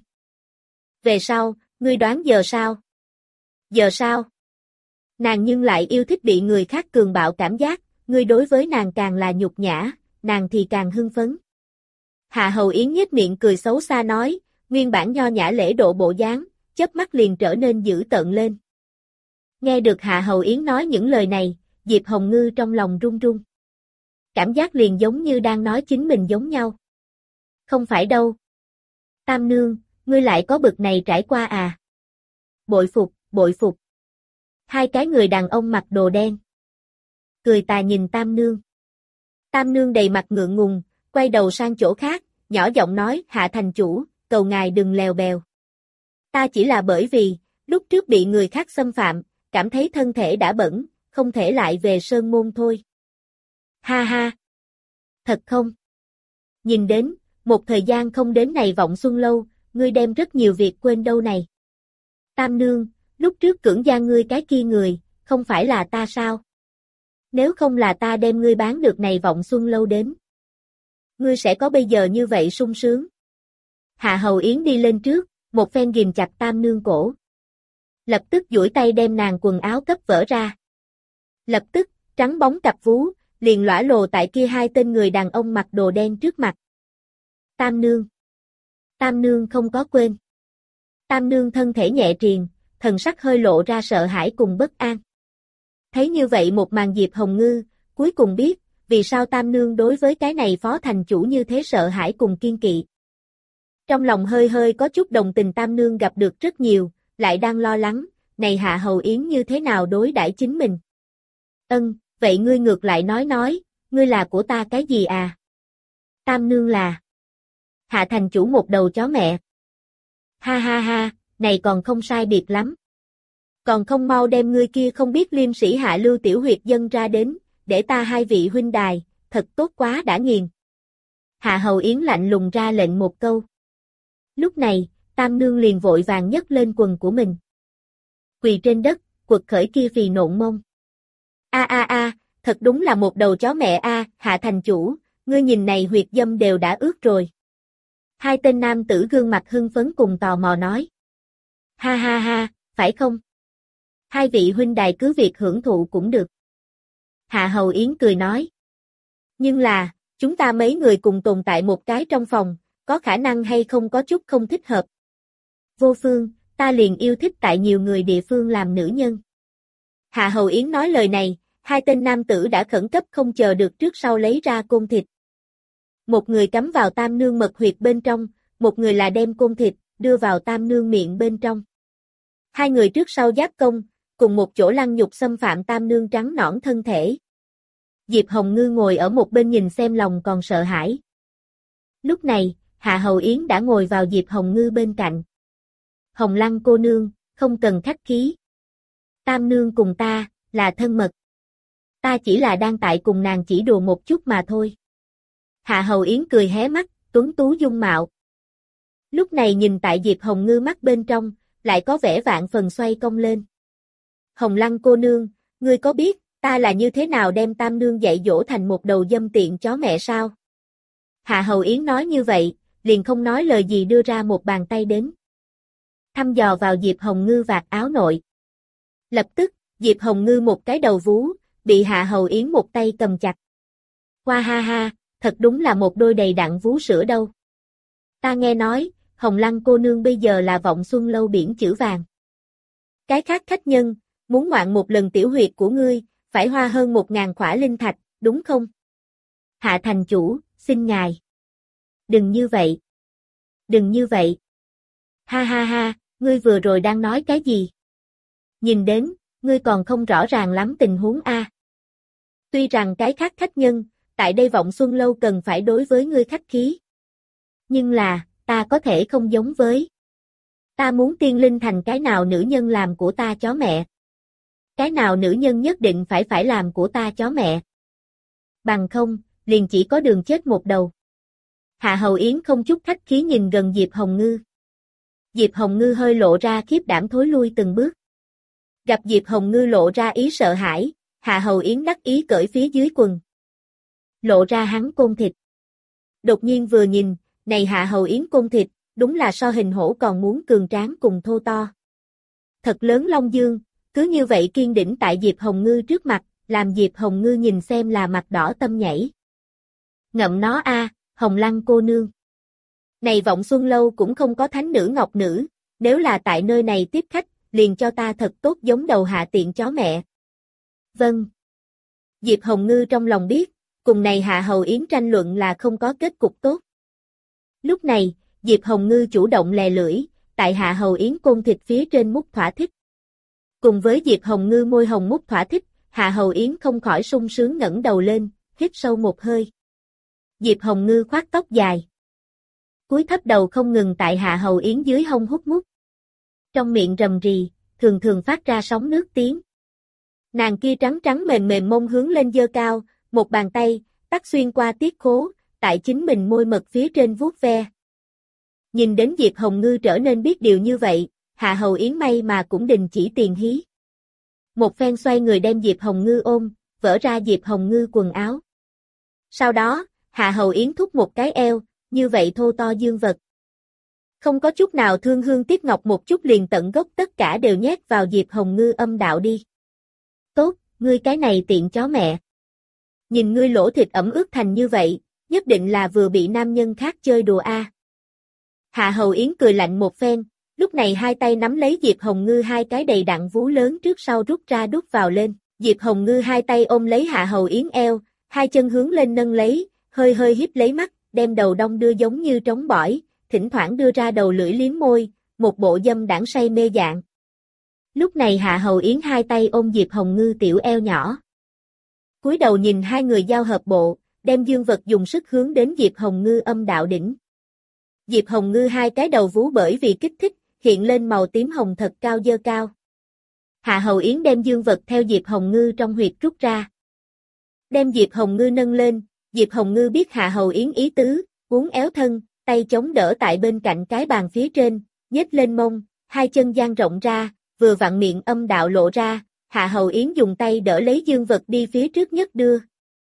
Về sau, ngươi đoán giờ sao? Giờ sao? Nàng nhưng lại yêu thích bị người khác cường bạo cảm giác, ngươi đối với nàng càng là nhục nhã, nàng thì càng hưng phấn. Hạ Hầu Yến nhếch miệng cười xấu xa nói, nguyên bản nho nhã lễ độ bộ dáng, chớp mắt liền trở nên dữ tợn lên. Nghe được Hạ Hầu Yến nói những lời này, Diệp Hồng Ngư trong lòng run run. Cảm giác liền giống như đang nói chính mình giống nhau. Không phải đâu. Tam nương, ngươi lại có bực này trải qua à? Bội phục, bội phục. Hai cái người đàn ông mặc đồ đen. Cười tà nhìn Tam nương. Tam nương đầy mặt ngượng ngùng, quay đầu sang chỗ khác, nhỏ giọng nói, Hạ thành chủ, cầu ngài đừng lèo bèo. Ta chỉ là bởi vì, lúc trước bị người khác xâm phạm, cảm thấy thân thể đã bẩn, không thể lại về sơn môn thôi. Ha ha. Thật không? Nhìn đến, một thời gian không đến này Vọng Xuân Lâu, ngươi đem rất nhiều việc quên đâu này. Tam nương, lúc trước cưỡng gian ngươi cái kia người, không phải là ta sao? Nếu không là ta đem ngươi bán được này Vọng Xuân Lâu đến. Ngươi sẽ có bây giờ như vậy sung sướng. Hạ Hầu Yến đi lên trước, một phen ghim chặt Tam nương cổ. Lập tức duỗi tay đem nàng quần áo cấp vỡ ra. Lập tức, trắng bóng cặp vú, liền lõa lồ tại kia hai tên người đàn ông mặc đồ đen trước mặt. Tam nương. Tam nương không có quên. Tam nương thân thể nhẹ triền, thần sắc hơi lộ ra sợ hãi cùng bất an. Thấy như vậy một màn Diệp Hồng Ngư, cuối cùng biết, vì sao Tam nương đối với cái này phó thành chủ như thế sợ hãi cùng kiên kỵ. Trong lòng hơi hơi có chút đồng tình Tam nương gặp được rất nhiều, lại đang lo lắng, này Hạ Hầu Yến như thế nào đối đãi chính mình. Ân, vậy ngươi ngược lại nói nói, ngươi là của ta cái gì à? Tam nương là Hạ thành chủ một đầu chó mẹ. Ha ha ha, này còn không sai biệt lắm. Còn không mau đem ngươi kia không biết liêm sĩ hạ lưu tiểu huyệt dân ra đến, để ta hai vị huynh đài, thật tốt quá đã nghiền. Hạ Hầu Yến lạnh lùng ra lệnh một câu. Lúc này, Tam nương liền vội vàng nhấc lên quần của mình. Quỳ trên đất, quật khởi kia phì nộn mông. A a a, thật đúng là một đầu chó mẹ a, Hạ thành chủ, ngươi nhìn này huyệt dâm đều đã ướt rồi. Hai tên nam tử gương mặt hưng phấn cùng tò mò nói. Ha ha ha, phải không? Hai vị huynh đài cứ việc hưởng thụ cũng được. Hạ Hầu Yến cười nói. Nhưng là, chúng ta mấy người cùng tồn tại một cái trong phòng, có khả năng hay không có chút không thích hợp. Vô Phương, ta liền yêu thích tại nhiều người địa phương làm nữ nhân. Hạ Hầu Yến nói lời này, hai tên nam tử đã khẩn cấp không chờ được trước sau lấy ra côn thịt. Một người cắm vào tam nương mật huyệt bên trong, một người là đem côn thịt, đưa vào tam nương miệng bên trong. Hai người trước sau giáp công, cùng một chỗ lăng nhục xâm phạm tam nương trắng nõn thân thể. Diệp Hồng Ngư ngồi ở một bên nhìn xem lòng còn sợ hãi. Lúc này, Hạ Hầu Yến đã ngồi vào Diệp Hồng Ngư bên cạnh. Hồng Lăng cô nương, không cần khách khí. Tam nương cùng ta, là thân mật. Ta chỉ là đang tại cùng nàng chỉ đùa một chút mà thôi. Hạ Hầu Yến cười hé mắt, tuấn tú dung mạo. Lúc này nhìn tại Diệp Hồng Ngư mắt bên trong, lại có vẻ vạn phần xoay cong lên. Hồng Lăng cô nương, ngươi có biết, ta là như thế nào đem tam nương dạy dỗ thành một đầu dâm tiện chó mẹ sao? Hạ Hầu Yến nói như vậy, liền không nói lời gì đưa ra một bàn tay đến. Thăm dò vào Diệp Hồng Ngư vạt áo nội. Lập tức, Diệp Hồng Ngư một cái đầu vú, bị Hạ Hầu Yến một tay cầm chặt. Hoa ha ha, thật đúng là một đôi đầy đặn vú sữa đâu. Ta nghe nói, Hồng Lăng cô nương bây giờ là Vọng Xuân lâu biển chữ vàng. Cái khác khách nhân, muốn ngoạn một lần tiểu huyệt của ngươi, phải hoa hơn một ngàn khỏa linh thạch, đúng không? Hạ thành chủ, xin ngài. Đừng như vậy. Đừng như vậy. Ha ha ha, ngươi vừa rồi đang nói cái gì? Nhìn đến, ngươi còn không rõ ràng lắm tình huống a. Tuy rằng cái khác khách nhân, tại đây Vọng Xuân lâu cần phải đối với ngươi khách khí. Nhưng là, ta có thể không giống với. Ta muốn tiên linh thành cái nào nữ nhân làm của ta chó mẹ. Cái nào nữ nhân nhất định phải phải làm của ta chó mẹ. Bằng không, liền chỉ có đường chết một đầu. Hạ Hầu Yến không chút khách khí nhìn gần Diệp Hồng Ngư. Diệp Hồng Ngư hơi lộ ra khiếp đảm thối lui từng bước. Gặp Diệp Hồng Ngư lộ ra ý sợ hãi, Hạ Hầu Yến đắc ý cởi phía dưới quần. Lộ ra hắn côn thịt. Đột nhiên vừa nhìn, này Hạ Hầu Yến côn thịt, đúng là so hình hổ còn muốn cường tráng cùng thô to. Thật lớn long dương, cứ như vậy kiên đỉnh tại Diệp Hồng Ngư trước mặt, làm Diệp Hồng Ngư nhìn xem là mặt đỏ tâm nhảy. Ngậm nó a, Hồng Lăng cô nương. Này Vọng Xuân lâu cũng không có thánh nữ ngọc nữ, nếu là tại nơi này tiếp khách, liền cho ta thật tốt giống đầu hạ tiện chó mẹ. Vâng. Diệp Hồng Ngư trong lòng biết, cùng này Hạ Hầu Yến tranh luận là không có kết cục tốt. Lúc này, Diệp Hồng Ngư chủ động lè lưỡi, tại Hạ Hầu Yến côn thịt phía trên mút thỏa thích. Cùng với Diệp Hồng Ngư môi hồng mút thỏa thích, Hạ Hầu Yến không khỏi sung sướng ngẩng đầu lên, hít sâu một hơi. Diệp Hồng Ngư khoác tóc dài. Cúi thấp đầu không ngừng tại Hạ Hầu Yến dưới hông hút mút. Trong miệng rầm rì, thường thường phát ra sóng nước tiếng. Nàng kia trắng trắng mềm mềm mông hướng lên giơ cao, một bàn tay, tắt xuyên qua tiết khố, tại chính mình môi mật phía trên vuốt ve. Nhìn đến Diệp Hồng Ngư trở nên biết điều như vậy, Hạ Hầu Yến may mà cũng đình chỉ tiền hí. Một phen xoay người đem Diệp Hồng Ngư ôm, vỡ ra Diệp Hồng Ngư quần áo. Sau đó, Hạ Hầu Yến thúc một cái eo, như vậy thô to dương vật. Không có chút nào thương hương tiếc ngọc một chút liền tận gốc tất cả đều nhét vào Diệp Hồng Ngư âm đạo đi. Tốt, ngươi cái này tiện chó mẹ. Nhìn ngươi lỗ thịt ẩm ướt thành như vậy, nhất định là vừa bị nam nhân khác chơi đùa a. Hạ Hầu Yến cười lạnh một phen, lúc này hai tay nắm lấy Diệp Hồng Ngư hai cái đầy đặn vú lớn trước sau rút ra đút vào lên. Diệp Hồng Ngư hai tay ôm lấy Hạ Hầu Yến eo, hai chân hướng lên nâng lấy, hơi hơi híp lấy mắt, đem đầu đong đưa giống như trống bỏi, thỉnh thoảng đưa ra đầu lưỡi liếm môi, một bộ dâm đãng say mê dạng. Lúc này Hạ Hầu Yến hai tay ôm Diệp Hồng Ngư tiểu eo nhỏ. Cúi đầu nhìn hai người giao hợp bộ, đem dương vật dùng sức hướng đến Diệp Hồng Ngư âm đạo đỉnh. Diệp Hồng Ngư hai cái đầu vú bởi vì kích thích, hiện lên màu tím hồng thật cao dơ cao. Hạ Hầu Yến đem dương vật theo Diệp Hồng Ngư trong huyệt rút ra. Đem Diệp Hồng Ngư nâng lên, Diệp Hồng Ngư biết Hạ Hầu Yến ý tứ, uốn éo thân, tay chống đỡ tại bên cạnh cái bàn phía trên, nhếch lên mông, hai chân dang rộng ra, vừa vặn miệng âm đạo lộ ra, Hạ Hầu Yến dùng tay đỡ lấy dương vật đi phía trước nhất đưa.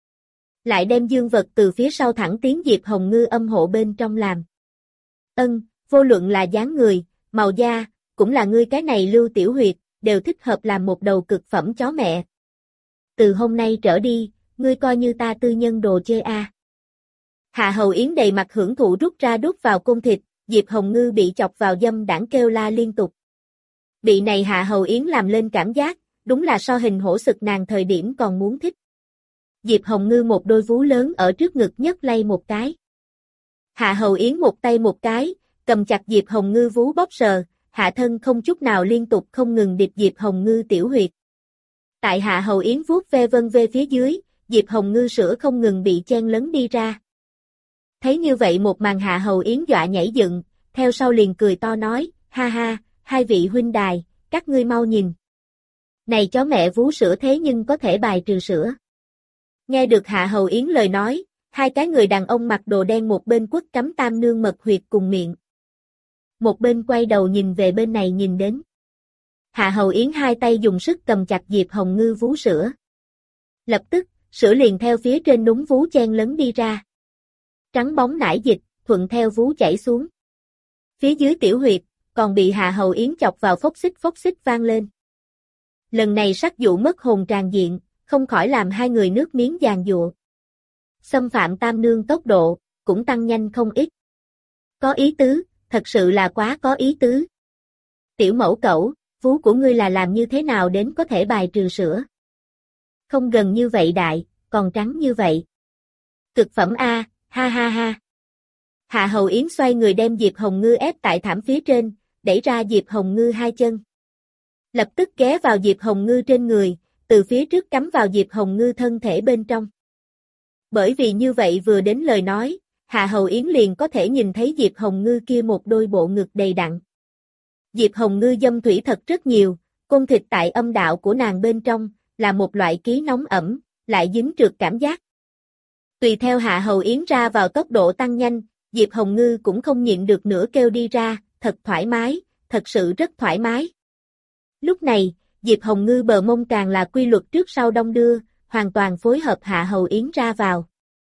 Lại đem dương vật từ phía sau thẳng tiến Diệp Hồng Ngư âm hộ bên trong làm. Ân, vô luận là dáng người, màu da, cũng là ngươi cái này lưu tiểu huyệt, đều thích hợp làm một đầu cực phẩm chó mẹ. Từ hôm nay trở đi, ngươi coi như ta tư nhân đồ chơi a. À. Hạ Hầu Yến đầy mặt hưởng thụ rút ra đút vào côn thịt, Diệp Hồng Ngư bị chọc vào dâm đảng kêu la liên tục. Bị này Hạ Hầu Yến làm lên cảm giác, đúng là so hình hổ sực nàng thời điểm còn muốn thích. Diệp Hồng Ngư một đôi vú lớn ở trước ngực nhất lay một cái. Hạ Hầu Yến một tay một cái, cầm chặt Diệp Hồng Ngư vú bóp sờ, hạ thân không chút nào liên tục không ngừng điệp Diệp Hồng Ngư tiểu huyệt. Tại Hạ Hầu Yến vuốt ve vân ve phía dưới, Diệp Hồng Ngư sữa không ngừng bị chen lấn đi ra. Thấy như vậy một màn Hạ Hầu Yến dọa nhảy dựng, theo sau liền cười to nói, ha ha, hai vị huynh đài, các ngươi mau nhìn. Này chó mẹ vú sữa thế nhưng có thể bài trừ sữa. Nghe được Hạ Hầu Yến lời nói, hai cái người đàn ông mặc đồ đen một bên quất cắm tam nương mật huyệt cùng miệng. Một bên quay đầu nhìn về bên này nhìn đến. Hạ Hầu Yến hai tay dùng sức cầm chặt Diệp Hồng Ngư vú sữa. Lập tức, sữa liền theo phía trên núng vú chen lấn đi ra. Trắng bóng nải dịch, thuận theo vú chảy xuống. Phía dưới tiểu huyệt, còn bị Hạ Hầu Yến chọc vào phốc xích phốc xích vang lên. Lần này sắc dụ mất hồn tràn diện, không khỏi làm hai người nước miếng giàn giụa. Xâm phạm tam nương tốc độ, cũng tăng nhanh không ít. Có ý tứ, thật sự là quá có ý tứ. Tiểu mẫu cẩu, vú của ngươi là làm như thế nào đến có thể bài trừ sữa? Không gần như vậy đại, còn trắng như vậy. Cực phẩm A, ha ha ha. Hạ Hầu Yến xoay người đem Diệp Hồng Ngư ép tại thảm phía trên, đẩy ra Diệp Hồng Ngư hai chân. Lập tức ghé vào Diệp Hồng Ngư trên người, từ phía trước cắm vào Diệp Hồng Ngư thân thể bên trong. Bởi vì như vậy vừa đến lời nói, Hạ Hầu Yến liền có thể nhìn thấy Diệp Hồng Ngư kia một đôi bộ ngực đầy đặn. Diệp Hồng Ngư dâm thủy thật rất nhiều, côn thịt tại âm đạo của nàng bên trong, là một loại ký nóng ẩm, lại dính trượt cảm giác. Tùy theo Hạ Hầu Yến ra vào tốc độ tăng nhanh, Diệp Hồng Ngư cũng không nhịn được nữa kêu đi ra, thật thoải mái, thật sự rất thoải mái. Lúc này, Diệp Hồng Ngư bờ mông càng là quy luật trước sau đong đưa, hoàn toàn phối hợp Hạ Hầu Yến ra vào.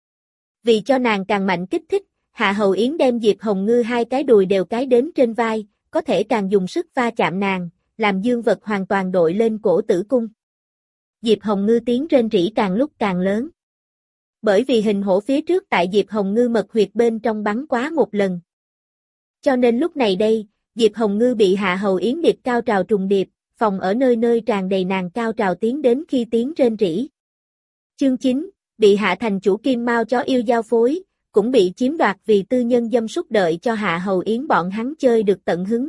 Vì cho nàng càng mạnh kích thích, Hạ Hầu Yến đem Diệp Hồng Ngư hai cái đùi đều cái đến trên vai, có thể càng dùng sức va chạm nàng, làm dương vật hoàn toàn đội lên cổ tử cung. Diệp Hồng Ngư tiếng rên rỉ càng lúc càng lớn. Bởi vì hình hổ phía trước tại Diệp Hồng Ngư mật huyệt bên trong bắn quá một lần. Cho nên lúc này đây, Diệp Hồng Ngư bị Hạ Hầu Yến điệp cao trào trùng điệp, phòng ở nơi nơi tràn đầy nàng cao trào tiến đến khi tiếng rên rỉ. Chương chín, bị hạ thành chủ kim mao chó yêu giao phối, cũng bị chiếm đoạt vì tư nhân dâm súc đợi cho Hạ Hầu Yến bọn hắn chơi được tận hứng.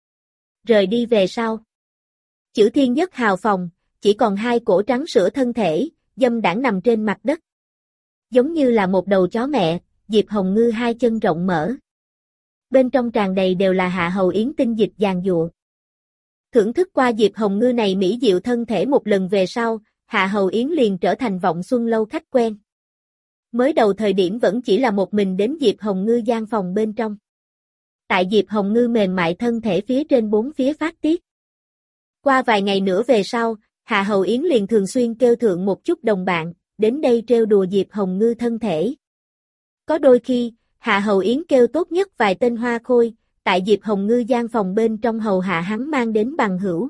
Rời đi về sau. Chữ thiên nhất hào phòng, chỉ còn hai cổ trắng sữa thân thể, dâm đãng nằm trên mặt đất. Giống như là một đầu chó mẹ, Diệp Hồng Ngư hai chân rộng mở. Bên trong tràn đầy đều là Hạ Hầu Yến tinh dịch giàn giụa. Thưởng thức qua Diệp Hồng Ngư này mỹ diệu thân thể một lần về sau, Hạ Hầu Yến liền trở thành Vọng Xuân lâu khách quen. Mới đầu thời điểm vẫn chỉ là một mình đến Diệp Hồng Ngư gian phòng bên trong. Tại Diệp Hồng Ngư mềm mại thân thể phía trên bốn phía phát tiết. Qua vài ngày nữa về sau, Hạ Hầu Yến liền thường xuyên kêu thượng một chút đồng bạn, đến đây trêu đùa Diệp Hồng Ngư thân thể. Có đôi khi, Hạ Hầu Yến kêu tốt nhất vài tên hoa khôi, tại Diệp Hồng Ngư gian phòng bên trong hầu hạ hắn mang đến bằng hữu.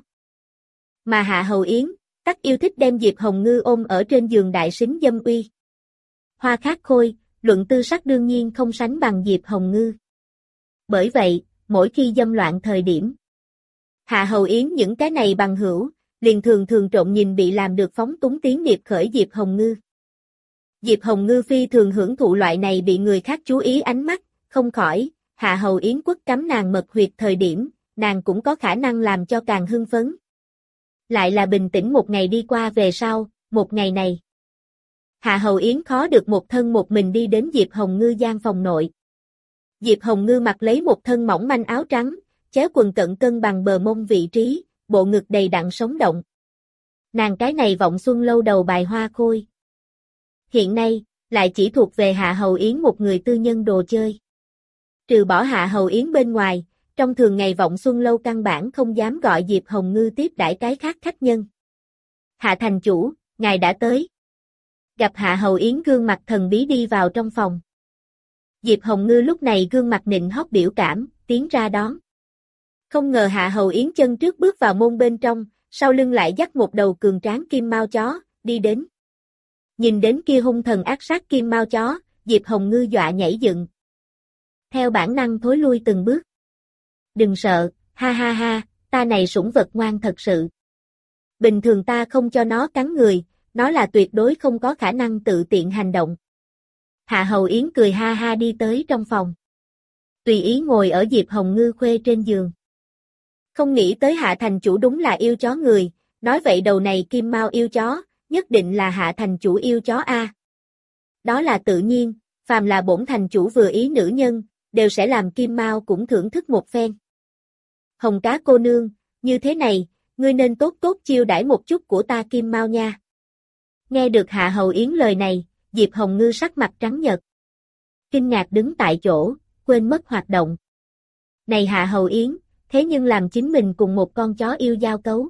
Mà Hạ Hầu Yến, tắc yêu thích đem Diệp Hồng Ngư ôm ở trên giường đại xính dâm uy. Hoa khác khôi, luận tư sắc đương nhiên không sánh bằng Diệp Hồng Ngư. Bởi vậy, mỗi khi dâm loạn thời điểm, Hạ Hầu Yến những cái này bằng hữu, liền thường thường trộm nhìn bị làm được phóng túng tiếng điệp khởi Diệp Hồng Ngư. Diệp Hồng Ngư phi thường hưởng thụ loại này bị người khác chú ý ánh mắt, không khỏi, Hạ Hầu Yến quất cắm nàng mật huyệt thời điểm, nàng cũng có khả năng làm cho càng hưng phấn. Lại là bình tĩnh một ngày đi qua về sau, một ngày này. Hạ Hầu Yến khó được một thân một mình đi đến Diệp Hồng Ngư gian phòng nội. Diệp Hồng Ngư mặc lấy một thân mỏng manh áo trắng, chéo quần cận cân bằng bờ mông vị trí, bộ ngực đầy đặn sống động. Nàng cái này Vọng Xuân lâu đầu bài hoa khôi. Hiện nay, lại chỉ thuộc về Hạ Hầu Yến một người tư nhân đồ chơi. Trừ bỏ Hạ Hầu Yến bên ngoài, trong thường ngày Vọng Xuân lâu căn bản không dám gọi Diệp Hồng Ngư tiếp đãi cái khác khách nhân. Hạ thành chủ, ngài đã tới. Gặp Hạ Hầu Yến gương mặt thần bí đi vào trong phòng. Diệp Hồng Ngư lúc này gương mặt nịnh hót biểu cảm, tiến ra đón. Không ngờ Hạ Hầu Yến chân trước bước vào môn bên trong, sau lưng lại dắt một đầu cường tráng kim mao chó, đi đến. Nhìn đến kia hung thần ác sát kim mao chó, Diệp Hồng Ngư dọa nhảy dựng. Theo bản năng thối lui từng bước. Đừng sợ, ha ha ha, ta này sủng vật ngoan thật sự. Bình thường ta không cho nó cắn người, nó là tuyệt đối không có khả năng tự tiện hành động. Hạ Hầu Yến cười ha ha đi tới trong phòng. Tùy ý ngồi ở Diệp Hồng Ngư khuê trên giường. Không nghĩ tới Hạ thành chủ đúng là yêu chó người, nói vậy đầu này kim mao yêu chó, nhất định là Hạ thành chủ yêu chó a. Đó là tự nhiên, phàm là bổn thành chủ vừa ý nữ nhân, đều sẽ làm kim mao cũng thưởng thức một phen. Hồng cá cô nương, như thế này, ngươi nên tốt tốt chiêu đãi một chút của ta kim mao nha. Nghe được Hạ Hầu Yến lời này, Diệp Hồng Ngư sắc mặt trắng nhợt. Kinh ngạc đứng tại chỗ, quên mất hoạt động. Này Hạ Hầu Yến, thế nhưng làm chính mình cùng một con chó yêu giao cấu.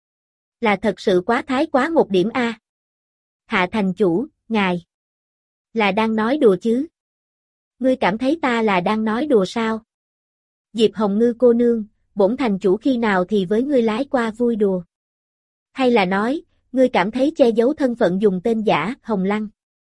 Là thật sự quá thái quá một điểm a. Hạ thành chủ, ngài. Là đang nói đùa chứ? Ngươi cảm thấy ta là đang nói đùa sao? Diệp Hồng Ngư cô nương, bổn thành chủ khi nào thì với ngươi lái qua vui đùa? Hay là nói, ngươi cảm thấy che giấu thân phận dùng tên giả, Hồng Lăng?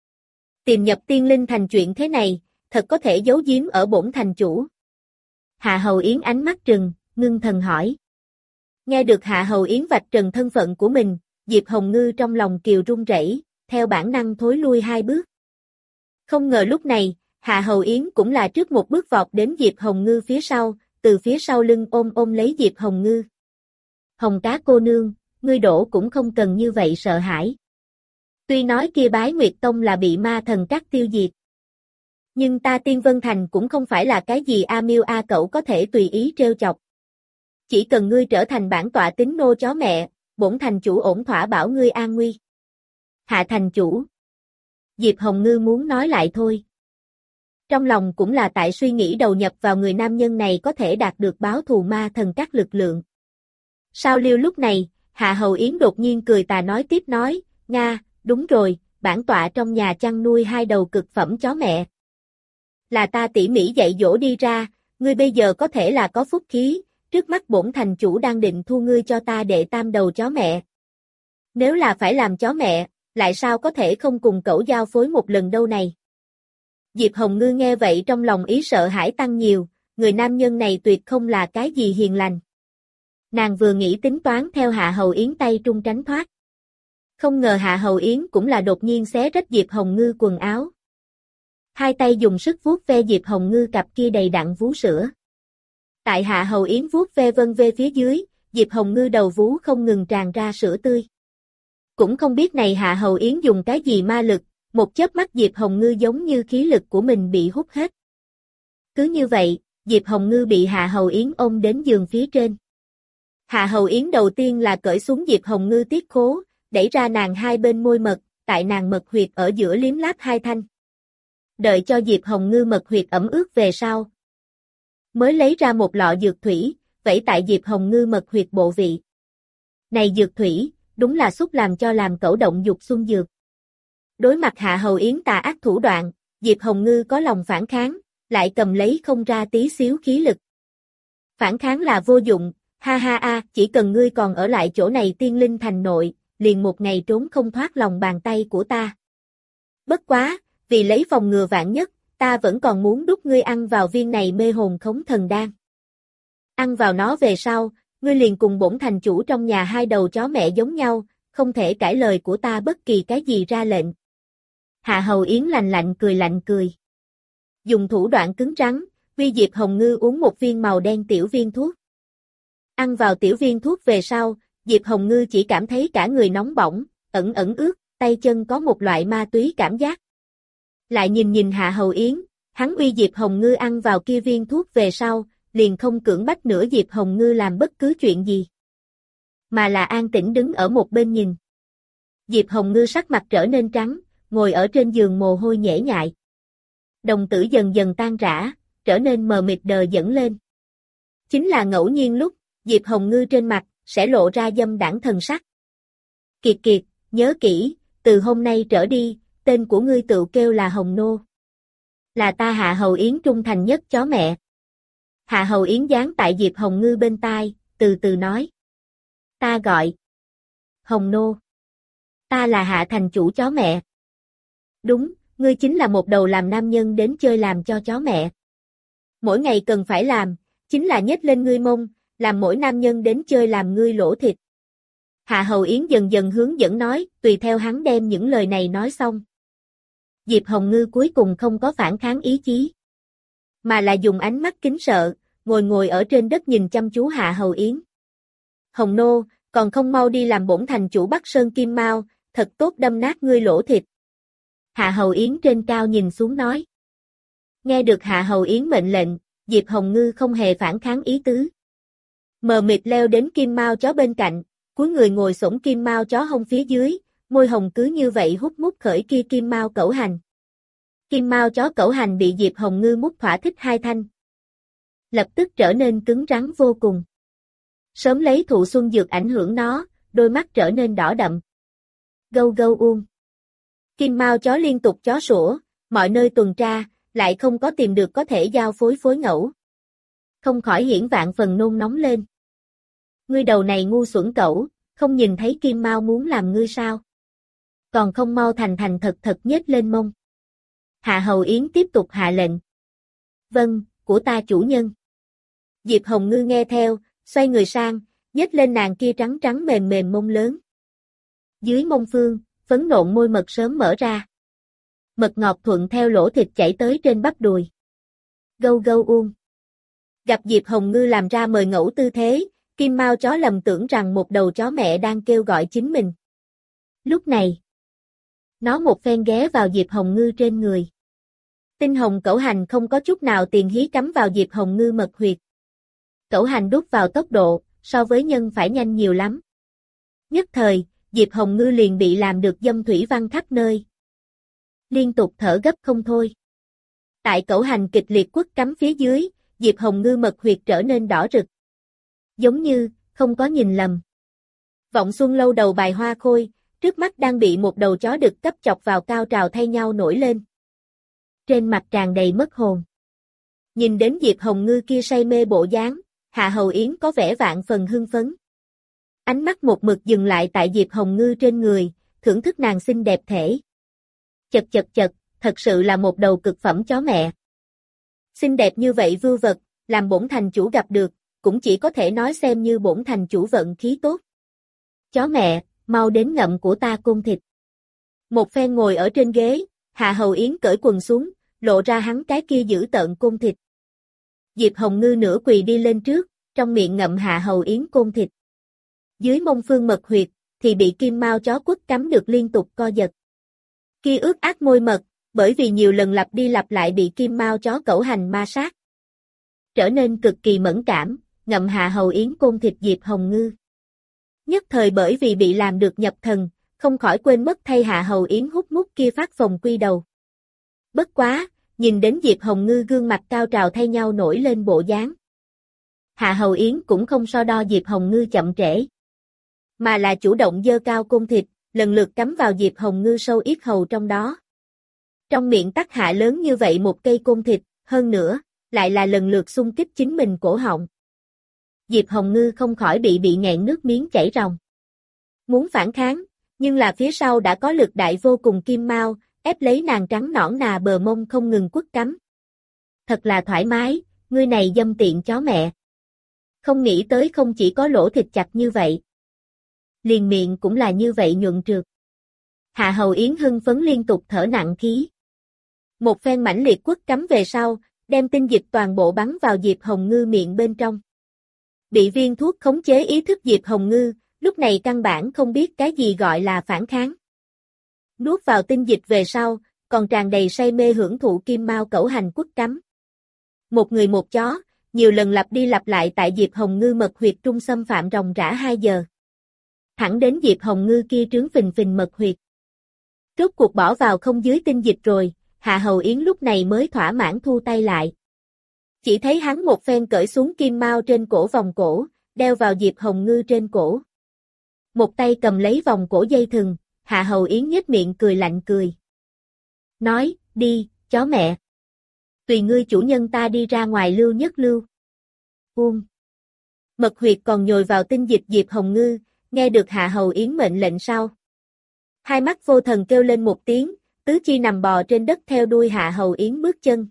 Tìm nhập tiên linh thành chuyện thế này, thật có thể giấu giếm ở bổn thành chủ. Hạ Hầu Yến ánh mắt trừng, ngưng thần hỏi. Nghe được Hạ Hầu Yến vạch trần thân phận của mình, Diệp Hồng Ngư trong lòng kiều run rẩy, theo bản năng thối lui hai bước. Không ngờ lúc này, Hạ Hầu Yến cũng là trước một bước vọt đến Diệp Hồng Ngư phía sau, từ phía sau lưng ôm ôm lấy Diệp Hồng Ngư. Hồng cá cô nương, ngươi đổ cũng không cần như vậy sợ hãi. Tuy nói kia Bái Nguyệt Tông là bị ma thần cắt tiêu diệt. Nhưng ta Tiên Vân Thành cũng không phải là cái gì A Miêu A Cẩu có thể tùy ý trêu chọc. Chỉ cần ngươi trở thành bản tọa tín nô chó mẹ, bổn thành chủ ổn thỏa bảo ngươi an nguy. Hạ thành chủ. Diệp Hồng Ngư muốn nói lại thôi. Trong lòng cũng là tại suy nghĩ đầu nhập vào người nam nhân này có thể đạt được báo thù ma thần các lực lượng. Sao liêu lúc này, Hạ Hầu Yến đột nhiên cười tà nói tiếp nói, Nga, đúng rồi, bản tọa trong nhà chăn nuôi hai đầu cực phẩm chó mẹ. Là ta tỉ mỉ dạy dỗ đi ra, ngươi bây giờ có thể là có phúc khí, trước mắt bổn thành chủ đang định thu ngươi cho ta đệ tam đầu chó mẹ. Nếu là phải làm chó mẹ, lại sao có thể không cùng cẩu giao phối một lần đâu này. Diệp Hồng Ngư nghe vậy trong lòng ý sợ hãi tăng nhiều, người nam nhân này tuyệt không là cái gì hiền lành. Nàng vừa nghĩ tính toán theo Hạ Hầu Yến tay trung tránh thoát. Không ngờ Hạ Hầu Yến cũng là đột nhiên xé rách Diệp Hồng Ngư quần áo. Hai tay dùng sức vuốt ve Diệp Hồng Ngư cặp kia đầy đặn vú sữa. Tại Hạ Hầu Yến vuốt ve vân ve phía dưới, Diệp Hồng Ngư đầu vú không ngừng tràn ra sữa tươi. Cũng không biết này Hạ Hầu Yến dùng cái gì ma lực, một chớp mắt Diệp Hồng Ngư giống như khí lực của mình bị hút hết. Cứ như vậy, Diệp Hồng Ngư bị Hạ Hầu Yến ôm đến giường phía trên. Hạ Hầu Yến đầu tiên là cởi xuống Diệp Hồng Ngư tiết khố, đẩy ra nàng hai bên môi mật, tại nàng mật huyệt ở giữa liếm láp hai thanh. Đợi cho Diệp Hồng Ngư mật huyệt ẩm ướt về sau. Mới lấy ra một lọ dược thủy, vẩy tại Diệp Hồng Ngư mật huyệt bộ vị. Này dược thủy, đúng là xúc làm cho làm cẩu động dục xuân dược. Đối mặt Hạ Hầu Yến tà ác thủ đoạn, Diệp Hồng Ngư có lòng phản kháng, lại cầm lấy không ra tí xíu khí lực. Phản kháng là vô dụng, ha ha a, chỉ cần ngươi còn ở lại chỗ này tiên linh thành nội, liền một ngày trốn không thoát lòng bàn tay của ta. Bất quá, vì lấy phòng ngừa vạn nhất, ta vẫn còn muốn đút ngươi ăn vào viên này mê hồn khống thần đan. Ăn vào nó về sau, ngươi liền cùng bổn thành chủ trong nhà hai đầu chó mẹ giống nhau, không thể cãi lời của ta bất kỳ cái gì ra lệnh. Hạ Hầu Yến lạnh lạnh cười lạnh cười. Dùng thủ đoạn cứng rắn, uy Diệp Hồng Ngư uống một viên màu đen tiểu viên thuốc. Ăn vào tiểu viên thuốc về sau, Diệp Hồng Ngư chỉ cảm thấy cả người nóng bỏng, ẩn ẩn ướt, tay chân có một loại ma túy cảm giác. Lại nhìn nhìn Hạ Hầu Yến, hắn uy Diệp Hồng Ngư ăn vào kia viên thuốc về sau, liền không cưỡng bách nữa Diệp Hồng Ngư làm bất cứ chuyện gì. Mà là an tĩnh đứng ở một bên nhìn. Diệp Hồng Ngư sắc mặt trở nên trắng, ngồi ở trên giường mồ hôi nhễ nhại. Đồng tử dần dần tan rã, trở nên mờ mịt đờ dẫn lên. Chính là ngẫu nhiên lúc, Diệp Hồng Ngư trên mặt, sẽ lộ ra dâm đãng thần sắc. Kiệt kiệt, nhớ kỹ, từ hôm nay trở đi, tên của ngươi tự kêu là Hồng Nô. Là ta Hạ Hầu Yến trung thành nhất chó mẹ. Hạ Hầu Yến dán tại Diệp Hồng Ngư bên tai, từ từ nói. Ta gọi Hồng Nô. Ta là Hạ thành chủ chó mẹ. Đúng, ngươi chính là một đầu làm nam nhân đến chơi làm cho chó mẹ. Mỗi ngày cần phải làm, chính là nhếch lên ngươi mông, làm mỗi nam nhân đến chơi làm ngươi lỗ thịt. Hạ Hầu Yến dần dần hướng dẫn nói, tùy theo hắn đem những lời này nói xong. Diệp Hồng Ngư cuối cùng không có phản kháng ý chí, mà là dùng ánh mắt kính sợ, ngồi ngồi ở trên đất nhìn chăm chú Hạ Hầu Yến. Hồng Nô, còn không mau đi làm bổn thành chủ Bắc Sơn Kim Mao, thật tốt đâm nát ngươi lỗ thịt. Hạ Hầu Yến trên cao nhìn xuống nói. Nghe được Hạ Hầu Yến mệnh lệnh, Diệp Hồng Ngư không hề phản kháng ý tứ. Mờ mịt leo đến Kim Mao chó bên cạnh, cúi người ngồi xổm Kim Mao chó hông phía dưới, môi hồng cứ như vậy hút mút khởi kia Kim Mao cẩu hành. Kim Mao chó cẩu hành bị Diệp Hồng Ngư mút thỏa thích hai thanh. Lập tức trở nên cứng rắn vô cùng. Sớm lấy thụ xuân dược ảnh hưởng nó, đôi mắt trở nên đỏ đậm. Gâu gâu uông. Kim Mao chó liên tục chó sủa, mọi nơi tuần tra, lại không có tìm được có thể giao phối phối ngẫu. Không khỏi hiển vạn phần nôn nóng lên. Ngươi đầu này ngu xuẩn cẩu, không nhìn thấy Kim Mao muốn làm ngươi sao? Còn không mau thành thành thật thật nhếch lên mông. Hạ Hầu Yến tiếp tục hạ lệnh. Vâng, của ta chủ nhân. Diệp Hồng Ngư nghe theo, xoay người sang, nhếch lên nàng kia trắng trắng mềm mềm mông lớn. Dưới mông phương, phấn nộn môi mật sớm mở ra. Mật ngọt thuận theo lỗ thịt chảy tới trên bắp đùi. Gâu gâu uông. Gặp Diệp Hồng Ngư làm ra mời ngẫu tư thế, Kim Mao chó lầm tưởng rằng một đầu chó mẹ đang kêu gọi chính mình. Lúc này, nó một phen ghé vào Diệp Hồng Ngư trên người. Tinh hồng cẩu hành không có chút nào tiền hí cắm vào Diệp Hồng Ngư mật huyệt. Cẩu hành đút vào tốc độ, so với nhân phải nhanh nhiều lắm. Nhất thời, Diệp Hồng Ngư liền bị làm được dâm thủy văng khắp nơi. Liên tục thở gấp không thôi. Tại cẩu hành kịch liệt quất cắm phía dưới, Diệp Hồng Ngư mật huyệt trở nên đỏ rực. Giống như, không có nhìn lầm. Vọng Xuân lâu đầu bài hoa khôi, trước mắt đang bị một đầu chó đực cấp chọc vào cao trào thay nhau nổi lên. Trên mặt tràn đầy mất hồn. Nhìn đến Diệp Hồng Ngư kia say mê bộ dáng, Hạ Hầu Yến có vẻ vạn phần hưng phấn. Ánh mắt một mực dừng lại tại Diệp Hồng Ngư trên người, thưởng thức nàng xinh đẹp thể. Chật chật chật, thật sự là một đầu cực phẩm chó mẹ. Xinh đẹp như vậy vưu vật, làm bổn thành chủ gặp được, cũng chỉ có thể nói xem như bổn thành chủ vận khí tốt. Chó mẹ, mau đến ngậm của ta côn thịt. Một phen ngồi ở trên ghế, Hạ Hầu Yến cởi quần xuống, lộ ra hắn cái kia giữ tợn côn thịt. Diệp Hồng Ngư nửa quỳ đi lên trước, trong miệng ngậm Hạ Hầu Yến côn thịt. Dưới mông phương mật huyệt, thì bị Kim Mao chó quất cắm được liên tục co giật. Kia ướt át môi mật, bởi vì nhiều lần lặp đi lặp lại bị Kim Mao chó cẩu hành ma sát. Trở nên cực kỳ mẫn cảm, ngậm Hạ Hầu Yến côn thịt Diệp Hồng Ngư. Nhất thời bởi vì bị làm được nhập thần, không khỏi quên mất thay Hạ Hầu Yến hút mút kia phát phòng quy đầu. Bất quá, nhìn đến Diệp Hồng Ngư gương mặt cao trào thay nhau nổi lên bộ dáng. Hạ Hầu Yến cũng không so đo Diệp Hồng Ngư chậm trễ, mà là chủ động giơ cao côn thịt, lần lượt cắm vào Diệp Hồng Ngư sâu yết hầu trong đó. Trong miệng tắc hạ lớn như vậy một cây côn thịt, hơn nữa, lại là lần lượt xung kích chính mình cổ họng. Diệp Hồng Ngư không khỏi bị bị nghẹn nước miếng chảy ròng. Muốn phản kháng, nhưng là phía sau đã có lực đại vô cùng Kim Mao, ép lấy nàng trắng nõn nà bờ mông không ngừng quất cắm. Thật là thoải mái, ngươi này dâm tiện chó mẹ. Không nghĩ tới không chỉ có lỗ thịt chặt như vậy. Liền miệng cũng là như vậy nhuận trượt. Hạ Hầu Yến hưng phấn liên tục thở nặng khí. Một phen mãnh liệt quất cắm về sau, đem tinh dịch toàn bộ bắn vào Diệp Hồng Ngư miệng bên trong. Bị viên thuốc khống chế ý thức Diệp Hồng Ngư, lúc này căn bản không biết cái gì gọi là phản kháng. Nuốt vào tinh dịch về sau, còn tràn đầy say mê hưởng thụ Kim Mao cẩu hành quất cắm. Một người một chó, nhiều lần lặp đi lặp lại tại Diệp Hồng Ngư mật huyệt trung xâm phạm ròng rã hai giờ. Thẳng đến Diệp Hồng Ngư kia trướng phình phình mật huyệt. Rốt cuộc bỏ vào không dưới tinh dịch rồi, Hạ Hầu Yến lúc này mới thỏa mãn thu tay lại. Chỉ thấy hắn một phen cởi xuống Kim Mao trên cổ vòng cổ, đeo vào Diệp Hồng Ngư trên cổ. một tay cầm lấy vòng cổ dây thừng, Hạ Hầu Yến nhếch miệng cười lạnh cười. Nói, đi, chó mẹ. Tùy ngươi chủ nhân ta đi ra ngoài lưu nhất lưu. Buông. Mật huyệt còn nhồi vào tinh dịch Diệp Hồng Ngư, nghe được Hạ Hầu Yến mệnh lệnh sau. Hai mắt vô thần kêu lên một tiếng, tứ chi nằm bò trên đất theo đuôi Hạ Hầu Yến bước chân.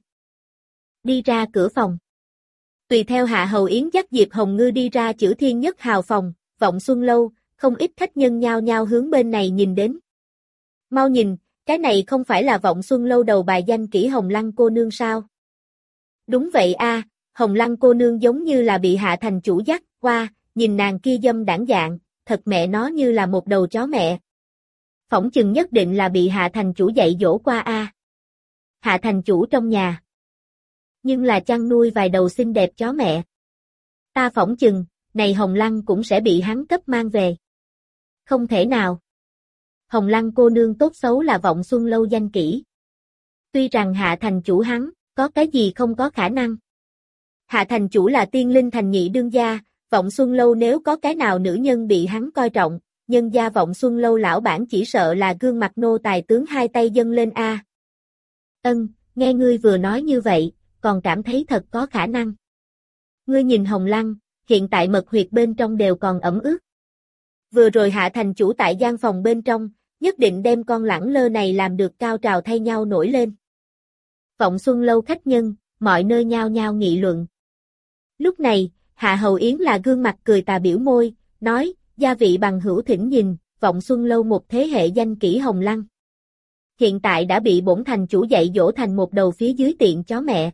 Đi ra cửa phòng. Tùy theo Hạ Hầu Yến dắt Diệp Hồng Ngư đi ra Chữ Thiên Nhất Hào phòng, Vọng Xuân Lâu, không ít khách nhân nhao nhao hướng bên này nhìn đến. Mau nhìn, cái này không phải là Vọng Xuân Lâu đầu bài danh kỹ Hồng Lăng cô nương sao? Đúng vậy a, Hồng Lăng cô nương giống như là bị Hạ thành chủ dắt qua, nhìn nàng kia dâm đảng dạng, thật mẹ nó như là một đầu chó mẹ. Phỏng chừng nhất định là bị Hạ thành chủ dạy dỗ qua a. Hạ thành chủ trong nhà. Nhưng là chăn nuôi vài đầu xinh đẹp chó mẹ. Ta phỏng chừng, này Hồng Lăng cũng sẽ bị hắn cấp mang về. Không thể nào. Hồng Lăng cô nương tốt xấu là Vọng Xuân Lâu danh kỹ. Tuy rằng Hạ thành chủ hắn, có cái gì không có khả năng. Hạ thành chủ là tiên linh thành nhị đương gia, Vọng Xuân Lâu nếu có cái nào nữ nhân bị hắn coi trọng, nhân gia Vọng Xuân Lâu lão bản chỉ sợ là gương mặt nô tài tướng hai tay dâng lên a. Ân, nghe ngươi vừa nói như vậy, còn cảm thấy thật có khả năng. Ngươi nhìn Hồng Lăng, hiện tại mật huyệt bên trong đều còn ẩm ướt. Vừa rồi Hạ thành chủ tại gian phòng bên trong, nhất định đem con lẳng lơ này làm được cao trào thay nhau nổi lên. Vọng Xuân Lâu khách nhân, mọi nơi nhao nhao nghị luận. Lúc này, Hạ Hầu Yến là gương mặt cười tà biểu môi, nói, gia vị bằng hữu thỉnh nhìn, Vọng Xuân Lâu một thế hệ danh kỹ Hồng Lăng. Hiện tại đã bị bổn thành chủ dạy dỗ thành một đầu phía dưới tiện chó mẹ.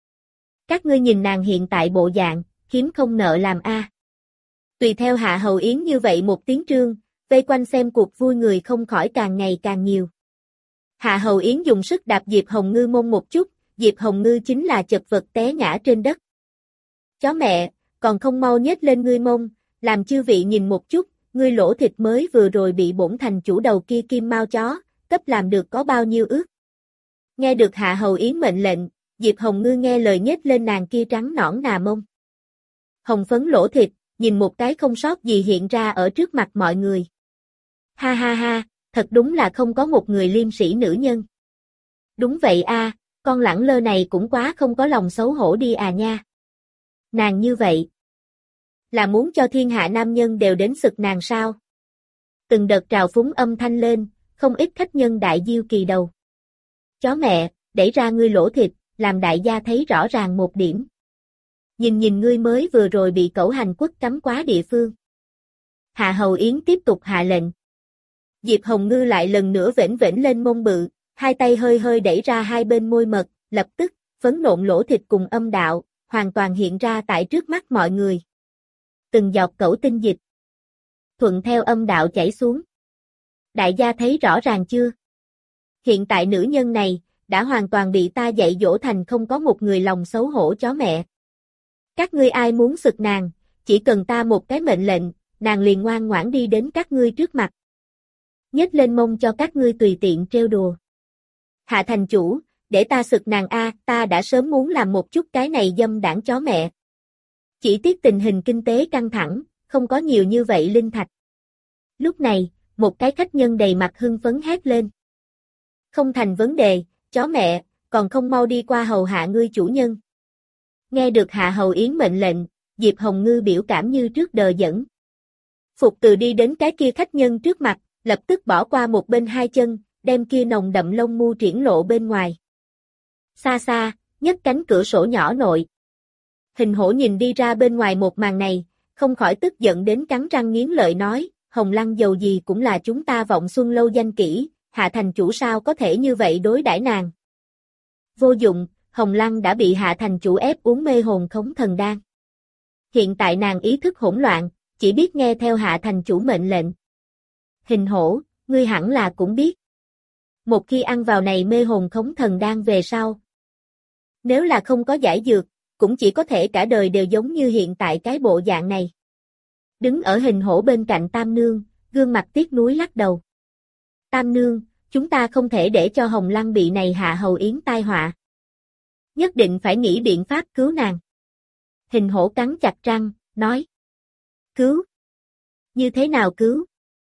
Các ngươi nhìn nàng hiện tại bộ dạng, kiếm không nợ làm a. Tùy theo Hạ Hầu Yến như vậy một tiếng trương, vây quanh xem cuộc vui người không khỏi càng ngày càng nhiều. Hạ Hầu Yến dùng sức đạp Diệp Hồng Ngư mông một chút, Diệp Hồng Ngư chính là chật vật té ngã trên đất. Chó mẹ, còn không mau nhếch lên ngươi mông, làm chư vị nhìn một chút, ngươi lỗ thịt mới vừa rồi bị bổn thành chủ đầu kia kim mao chó, cấp làm được có bao nhiêu ước. Nghe được Hạ Hầu Yến mệnh lệnh, Diệp Hồng Ngư nghe lời nhếch lên nàng kia trắng nõn nà mông. Hồng phấn lỗ thịt, nhìn một cái không sót gì hiện ra ở trước mặt mọi người. Ha ha ha, thật đúng là không có một người liêm sĩ nữ nhân. Đúng vậy a, con lẳng lơ này cũng quá không có lòng xấu hổ đi à nha. Nàng như vậy, là muốn cho thiên hạ nam nhân đều đến sực nàng sao? Từng đợt trào phúng âm thanh lên, không ít khách nhân đại diêu kỳ đầu. Chó mẹ, đẩy ra ngươi lỗ thịt, làm đại gia thấy rõ ràng một điểm. Nhìn nhìn ngươi mới vừa rồi bị cẩu hành quất cắm quá địa phương. Hạ Hầu Yến tiếp tục hạ lệnh. Diệp Hồng Ngư lại lần nữa vểnh vểnh lên mông bự, hai tay hơi hơi đẩy ra hai bên môi mật, lập tức, phấn nộn lỗ thịt cùng âm đạo, hoàn toàn hiện ra tại trước mắt mọi người. Từng giọt cẩu tinh dịch. Thuận theo âm đạo chảy xuống. Đại gia thấy rõ ràng chưa? Hiện tại nữ nhân này, đã hoàn toàn bị ta dạy dỗ thành không có một người lòng xấu hổ chó mẹ. Các ngươi ai muốn sực nàng, chỉ cần ta một cái mệnh lệnh, nàng liền ngoan ngoãn đi đến các ngươi trước mặt. Nhếch lên mông cho các ngươi tùy tiện trêu đùa. Hạ thành chủ, để ta sực nàng a, ta đã sớm muốn làm một chút cái này dâm đảng chó mẹ. Chỉ tiếc tình hình kinh tế căng thẳng, không có nhiều như vậy linh thạch. Lúc này, một cái khách nhân đầy mặt hưng phấn hét lên. Không thành vấn đề, chó mẹ, còn không mau đi qua hầu hạ ngươi chủ nhân. Nghe được Hạ Hầu Yến mệnh lệnh, Diệp Hồng Ngư biểu cảm như trước đờ dẫn. Phục từ đi đến cái kia khách nhân trước mặt, lập tức bỏ qua một bên hai chân, đem kia nồng đậm lông mu triển lộ bên ngoài. Xa xa, nhấc cánh cửa sổ nhỏ nội. Hình hổ nhìn đi ra bên ngoài một màn này, không khỏi tức giận đến cắn răng nghiến lợi nói, Hồng Lăng dầu gì cũng là chúng ta Vọng Xuân Lâu danh kỹ, Hạ thành chủ sao có thể như vậy đối đãi nàng. Vô dụng, Hồng Lăng đã bị Hạ thành chủ ép uống mê hồn khống thần đan. Hiện tại nàng ý thức hỗn loạn, chỉ biết nghe theo Hạ thành chủ mệnh lệnh. Hình hổ, ngươi hẳn là cũng biết. Một khi ăn vào này mê hồn khống thần đan về sau. Nếu là không có giải dược, cũng chỉ có thể cả đời đều giống như hiện tại cái bộ dạng này. Đứng ở hình hổ bên cạnh Tam Nương, gương mặt tiếc nuối lắc đầu. Tam Nương, chúng ta không thể để cho Hồng Lăng bị này Hạ Hầu Yến tai họa. Nhất định phải nghĩ biện pháp cứu nàng. Hình hổ cắn chặt răng, nói. Cứu? Như thế nào cứu?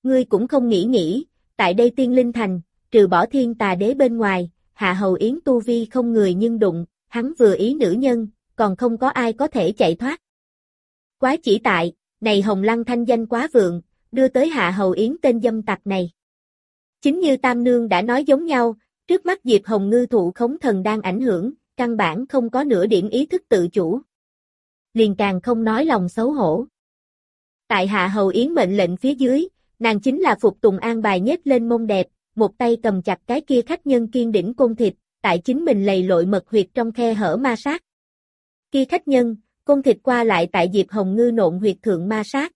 Ngươi cũng không nghĩ nghĩ, tại đây tiên linh thành, trừ bỏ thiên tà đế bên ngoài, Hạ Hầu Yến tu vi không người nhưng đụng, hắn vừa ý nữ nhân, còn không có ai có thể chạy thoát. Quái chỉ tại, này Hồng Lăng thanh danh quá vượng, đưa tới Hạ Hầu Yến tên dâm tặc này. Chính như Tam Nương đã nói giống nhau, trước mắt Diệp Hồng Ngư thụ khống thần đang ảnh hưởng, căn bản không có nửa điểm ý thức tự chủ. Liền càng không nói lòng xấu hổ. Tại Hạ Hầu Yến mệnh lệnh phía dưới, nàng chính là phục tùng an bài nhếch lên mông đẹp, một tay cầm chặt cái kia khách nhân kiên đỉnh côn thịt, tại chính mình lầy lội mật huyệt trong khe hở ma sát. Kia khách nhân, côn thịt qua lại tại Diệp Hồng Ngư nộn huyệt thượng ma sát.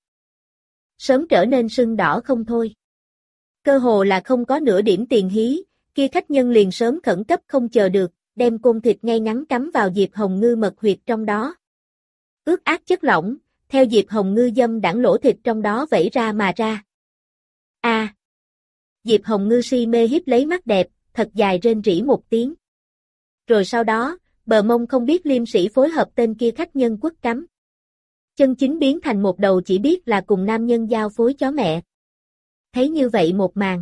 Sớm trở nên sưng đỏ không thôi. Cơ hồ là không có nửa điểm tiền hí, kia khách nhân liền sớm khẩn cấp không chờ được, đem côn thịt ngay ngắn cắm vào Diệp Hồng Ngư mật huyệt trong đó. Ướt át chất lỏng, theo Diệp Hồng Ngư dâm đãng lỗ thịt trong đó vẩy ra mà ra. A. À. Diệp Hồng Ngư si mê híp lấy mắt đẹp, thật dài rên rỉ một tiếng. Rồi sau đó, bờ mông không biết liêm sĩ phối hợp tên kia khách nhân quất cắm. Chân chính biến thành một đầu chỉ biết là cùng nam nhân giao phối chó mẹ. Thấy như vậy một màn.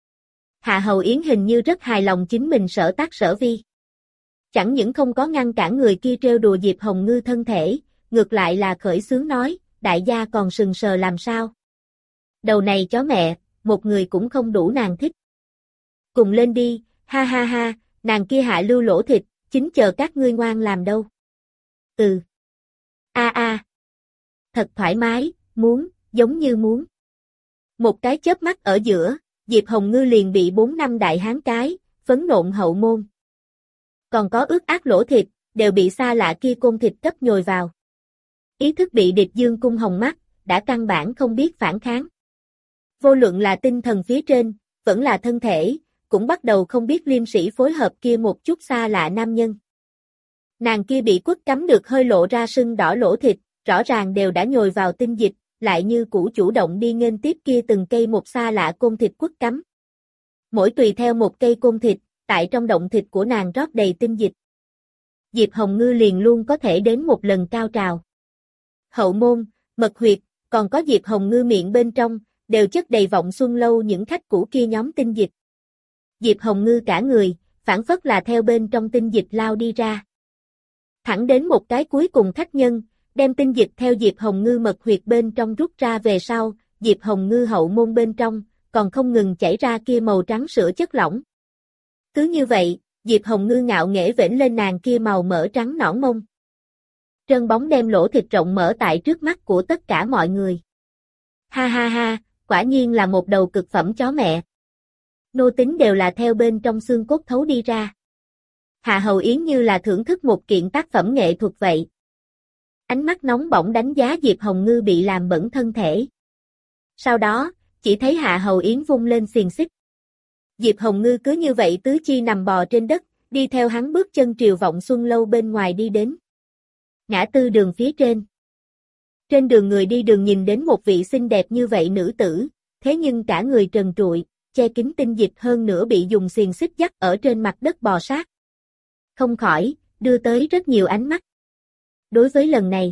Hạ Hầu Yến hình như rất hài lòng chính mình sở tác sở vi. Chẳng những không có ngăn cản người kia trêu đùa Diệp Hồng Ngư thân thể, ngược lại là khởi xướng nói, đại gia còn sừng sờ làm sao. Đầu này chó mẹ, một người cũng không đủ nàng thích. Cùng lên đi, ha ha ha, nàng kia hạ lưu lỗ thịt, chính chờ các ngươi ngoan làm đâu. Ừ. A a. Thật thoải mái, muốn, giống như muốn. Một cái chớp mắt ở giữa, Diệp Hồng Ngư liền bị bốn năm đại hán cái, phấn nộn hậu môn. Còn có ướt át lỗ thịt, đều bị xa lạ kia côn thịt cấp nhồi vào. Ý thức bị địch dương cung hồng mắt, đã căn bản không biết phản kháng. Vô luận là tinh thần phía trên, vẫn là thân thể, cũng bắt đầu không biết liêm sĩ phối hợp kia một chút xa lạ nam nhân. Nàng kia bị quất cắm được hơi lộ ra sưng đỏ lỗ thịt, rõ ràng đều đã nhồi vào tinh dịch, lại như cũ chủ động đi nghênh tiếp kia từng cây một xa lạ côn thịt quất cắm. Mỗi tùy theo một cây côn thịt, tại trong động thịt của nàng rót đầy tinh dịch. Diệp Hồng Ngư liền luôn có thể đến một lần cao trào. Hậu môn, mật huyệt, còn có Diệp Hồng Ngư miệng bên trong, đều chất đầy vọng xuân lâu những khách cũ kia nhóm tinh dịch. Diệp Hồng Ngư cả người, phản phất là theo bên trong tinh dịch lao đi ra. Thẳng đến một cái cuối cùng khách nhân, đem tinh dịch theo Diệp Hồng Ngư mật huyệt bên trong rút ra về sau, Diệp Hồng Ngư hậu môn bên trong, còn không ngừng chảy ra kia màu trắng sữa chất lỏng. Cứ như vậy, Diệp Hồng Ngư ngạo nghễ vểnh lên nàng kia màu mỡ trắng nõn mông. Trơn bóng đem lỗ thịt rộng mở tại trước mắt của tất cả mọi người. Ha ha ha, quả nhiên là một đầu cực phẩm chó mẹ. Nô tính đều là theo bên trong xương cốt thấu đi ra. Hạ Hầu Yến như là thưởng thức một kiện tác phẩm nghệ thuật vậy. Ánh mắt nóng bỏng đánh giá Diệp Hồng Ngư bị làm bẩn thân thể. Sau đó, chỉ thấy Hạ Hầu Yến vung lên xiềng xích. Diệp Hồng Ngư cứ như vậy tứ chi nằm bò trên đất, đi theo hắn bước chân triều vọng xuân lâu bên ngoài đi đến. Ngã tư đường phía trên. Trên đường người đi đường nhìn đến một vị xinh đẹp như vậy nữ tử, thế nhưng cả người trần trụi, che kín tinh dịch hơn nữa bị dùng xiềng xích dắt ở trên mặt đất bò sát. Không khỏi, đưa tới rất nhiều ánh mắt. Đối với lần này,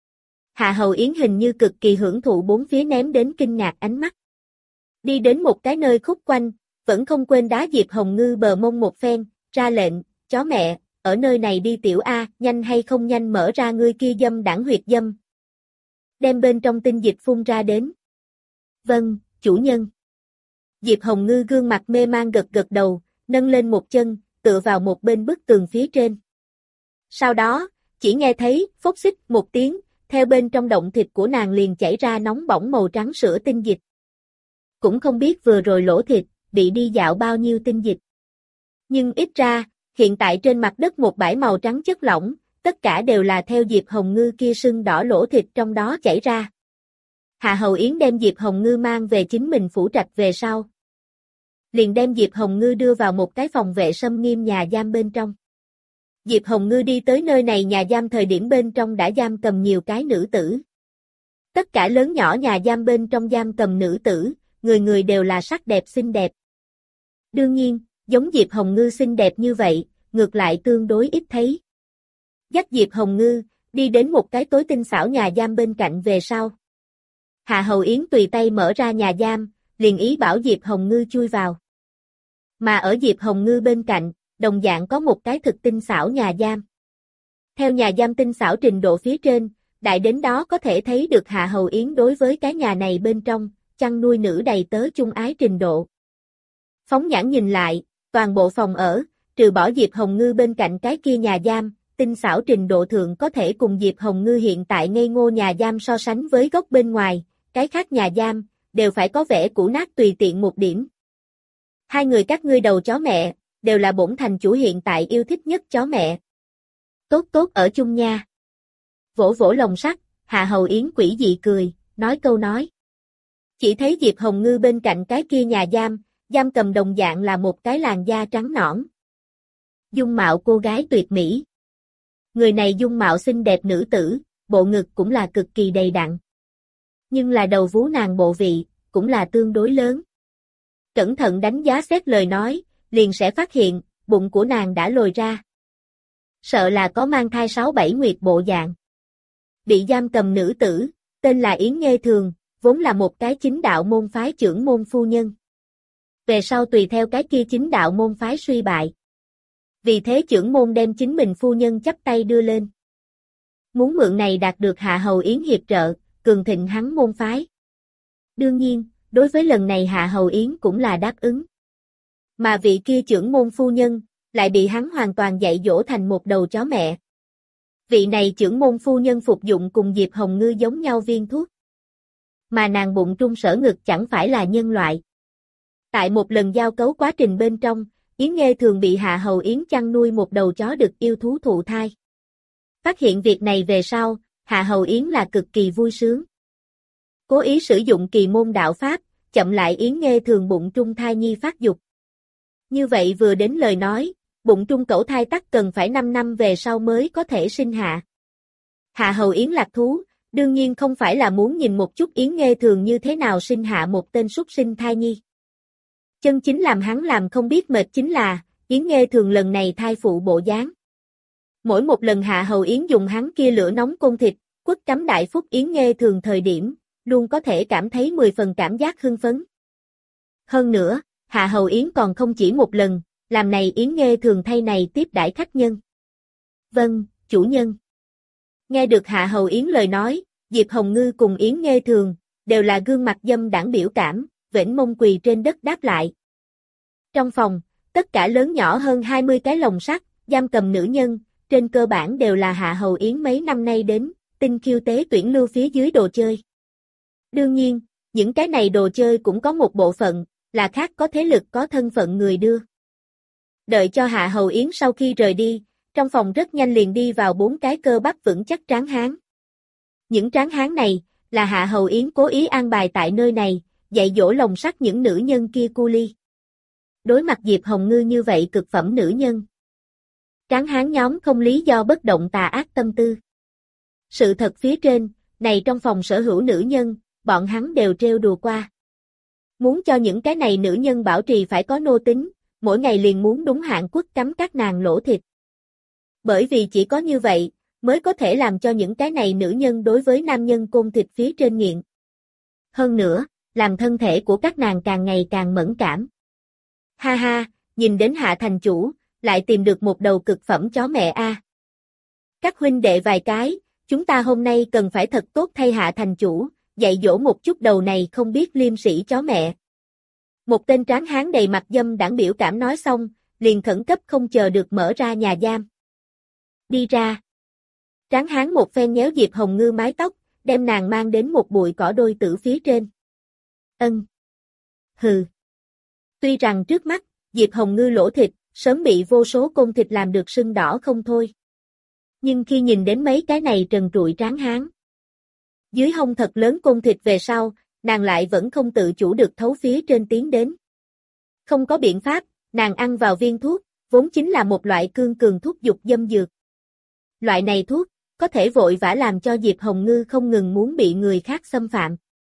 Hạ Hầu Yến hình như cực kỳ hưởng thụ bốn phía ném đến kinh ngạc ánh mắt. Đi đến một cái nơi khúc quanh, vẫn không quên đá Diệp Hồng Ngư bờ mông một phen, ra lệnh, chó mẹ, ở nơi này đi tiểu A, nhanh hay không nhanh mở ra ngươi kia dâm đảng huyệt dâm. Đem bên trong tinh dịch phun ra đến. Vâng, chủ nhân. Diệp Hồng Ngư gương mặt mê man gật gật đầu, nâng lên một chân, tựa vào một bên bức tường phía trên. Sau đó, chỉ nghe thấy, phốc xích một tiếng, theo bên trong động thịt của nàng liền chảy ra nóng bỏng màu trắng sữa tinh dịch. Cũng không biết vừa rồi lỗ thịt, bị đi dạo bao nhiêu tinh dịch. Nhưng ít ra, hiện tại trên mặt đất một bãi màu trắng chất lỏng, tất cả đều là theo Diệp Hồng Ngư kia sưng đỏ lỗ thịt trong đó chảy ra. Hạ Hầu Yến đem Diệp Hồng Ngư mang về chính mình phủ trạch về sau. Liền đem Diệp Hồng Ngư đưa vào một cái phòng vệ xâm nghiêm nhà giam bên trong. Diệp Hồng Ngư đi tới nơi này nhà giam thời điểm bên trong đã giam cầm nhiều cái nữ tử. Tất cả lớn nhỏ nhà giam bên trong giam cầm nữ tử, người người đều là sắc đẹp xinh đẹp. Đương nhiên, giống Diệp Hồng Ngư xinh đẹp như vậy, ngược lại tương đối ít thấy. Dắt Diệp Hồng Ngư, đi đến một cái tối tinh xảo nhà giam bên cạnh về sau. Hạ Hầu Yến tùy tay mở ra nhà giam, liền ý bảo Diệp Hồng Ngư chui vào. Mà ở Diệp Hồng Ngư bên cạnh, đồng dạng có một cái thực tinh xảo nhà giam. Theo nhà giam tinh xảo trình độ phía trên, đại đến đó có thể thấy được Hạ Hầu Yến đối với cái nhà này bên trong, chăn nuôi nữ đầy tớ chung ái trình độ. Phóng nhãn nhìn lại, toàn bộ phòng ở, trừ bỏ Diệp Hồng Ngư bên cạnh cái kia nhà giam, tinh xảo trình độ thượng có thể cùng Diệp Hồng Ngư hiện tại ngây ngô nhà giam so sánh với góc bên ngoài, cái khác nhà giam, đều phải có vẻ cũ nát tùy tiện một điểm. Hai người các ngươi đầu chó mẹ, đều là bổn thành chủ hiện tại yêu thích nhất chó mẹ. Tốt tốt ở chung nha. Vỗ vỗ lồng sắt, Hạ Hầu Yến quỷ dị cười, nói câu nói. Chỉ thấy Diệp Hồng Ngư bên cạnh cái kia nhà giam, giam cầm đồng dạng là một cái làn da trắng nõn. Dung mạo cô gái tuyệt mỹ. Người này dung mạo xinh đẹp nữ tử, bộ ngực cũng là cực kỳ đầy đặn. Nhưng là đầu vú nàng bộ vị, cũng là tương đối lớn. Cẩn thận đánh giá xét lời nói, liền sẽ phát hiện, bụng của nàng đã lồi ra. Sợ là có mang thai sáu bảy nguyệt bộ dạng. Bị giam cầm nữ tử, tên là Yến Nghê Thường, vốn là một cái chính đạo môn phái trưởng môn phu nhân. Về sau tùy theo cái kia chính đạo môn phái suy bại. Vì thế trưởng môn đem chính mình phu nhân chắp tay đưa lên. Muốn mượn này đạt được Hạ Hầu Yến hiệp trợ, cường thịnh hắn môn phái. Đương nhiên, đối với lần này Hạ Hầu Yến cũng là đáp ứng. Mà vị kia trưởng môn phu nhân, lại bị hắn hoàn toàn dạy dỗ thành một đầu chó mẹ. Vị này trưởng môn phu nhân phục dụng cùng Diệp Hồng Ngư giống nhau viên thuốc. Mà nàng bụng trung sở ngực chẳng phải là nhân loại. Tại một lần giao cấu quá trình bên trong, Yến Nghê Thường bị Hạ Hầu Yến chăn nuôi một đầu chó đực yêu thú thụ thai. Phát hiện việc này về sau, Hạ Hầu Yến là cực kỳ vui sướng. Cố ý sử dụng kỳ môn đạo pháp, chậm lại Yến Nghê Thường bụng trung thai nhi phát dục. Như vậy vừa đến lời nói, bụng trung cẩu thai tắc cần phải năm năm về sau mới có thể sinh hạ. Hạ Hầu Yến lạc thú, đương nhiên không phải là muốn nhìn một chút Yến Nghê Thường như thế nào sinh hạ một tên súc sinh thai nhi. Chân chính làm hắn làm không biết mệt chính là, Yến Nghê Thường lần này thai phụ bộ dáng. Mỗi một lần Hạ Hầu Yến dùng hắn kia lửa nóng côn thịt, quất cắm đại phúc Yến Nghê Thường thời điểm, luôn có thể cảm thấy mười phần cảm giác hưng phấn. Hơn nữa, Hạ Hầu Yến còn không chỉ một lần, làm này Yến Nghê Thường thay này tiếp đãi khách nhân. Vâng, chủ nhân. Nghe được Hạ Hầu Yến lời nói, Diệp Hồng Ngư cùng Yến Nghê Thường, đều là gương mặt dâm đãng biểu cảm, vểnh mông quỳ trên đất đáp lại. Trong phòng, tất cả lớn nhỏ hơn hai mươi cái lồng sắt, giam cầm nữ nhân, trên cơ bản đều là Hạ Hầu Yến mấy năm nay đến, tinh khiêu tế tuyển lưu phía dưới đồ chơi. Đương nhiên, những cái này đồ chơi cũng có một bộ phận, là khác có thế lực có thân phận người đưa. Đợi cho Hạ Hầu Yến sau khi rời đi, trong phòng rất nhanh liền đi vào bốn cái cơ bắp vững chắc tráng hán. Những tráng hán này, là Hạ Hầu Yến cố ý an bài tại nơi này, dạy dỗ lồng sắt những nữ nhân kia cu ly. Đối mặt Diệp Hồng Ngư như vậy cực phẩm nữ nhân. Tráng hán nhóm không lý do bất động tà ác tâm tư. Sự thật phía trên, này trong phòng sở hữu nữ nhân, bọn hắn đều trêu đùa qua. Muốn cho những cái này nữ nhân bảo trì phải có nô tính, mỗi ngày liền muốn đúng hạn quất cắm các nàng lỗ thịt. Bởi vì chỉ có như vậy, mới có thể làm cho những cái này nữ nhân đối với nam nhân côn thịt phía trên nghiện. Hơn nữa, làm thân thể của các nàng càng ngày càng mẫn cảm. Ha ha, nhìn đến Hạ thành chủ, lại tìm được một đầu cực phẩm chó mẹ a. Các huynh đệ vài cái, chúng ta hôm nay cần phải thật tốt thay Hạ thành chủ, dạy dỗ một chút đầu này không biết liêm sĩ chó mẹ. Một tên tráng hán đầy mặt dâm đãng biểu cảm nói xong, liền khẩn cấp không chờ được mở ra nhà giam. Đi ra. Tráng hán một phen nhéo Diệp Hồng Ngư mái tóc, đem nàng mang đến một bụi cỏ đôi tử phía trên. Ân. Hừ. Tuy rằng trước mắt, Diệp Hồng Ngư lỗ thịt, sớm bị vô số côn thịt làm được sưng đỏ không thôi. Nhưng khi nhìn đến mấy cái này trần trụi tráng hán, dưới hông thật lớn côn thịt về sau, nàng lại vẫn không tự chủ được thấu phía trên tiến đến. Không có biện pháp, nàng ăn vào viên thuốc, vốn chính là một loại cương cường thuốc dục dâm dược. Loại này thuốc, có thể vội vã làm cho Diệp Hồng Ngư không ngừng muốn bị người khác xâm phạm.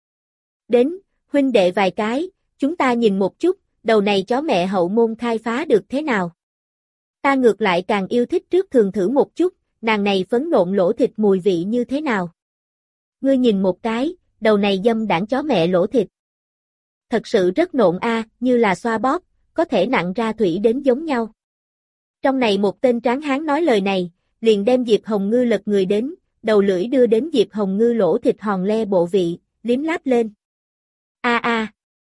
Đến, huynh đệ vài cái, chúng ta nhìn một chút, đầu này chó mẹ hậu môn khai phá được thế nào. Ta ngược lại càng yêu thích trước thường thử một chút, nàng này phấn nộn lỗ thịt mùi vị như thế nào. Ngươi nhìn một cái, đầu này dâm đảng chó mẹ lỗ thịt. Thật sự rất nộn a, như là xoa bóp, có thể nặng ra thủy đến giống nhau. Trong này một tên tráng hán nói lời này, liền đem Diệp Hồng Ngư lật người đến, đầu lưỡi đưa đến Diệp Hồng Ngư lỗ thịt hòn le bộ vị, liếm láp lên. A a.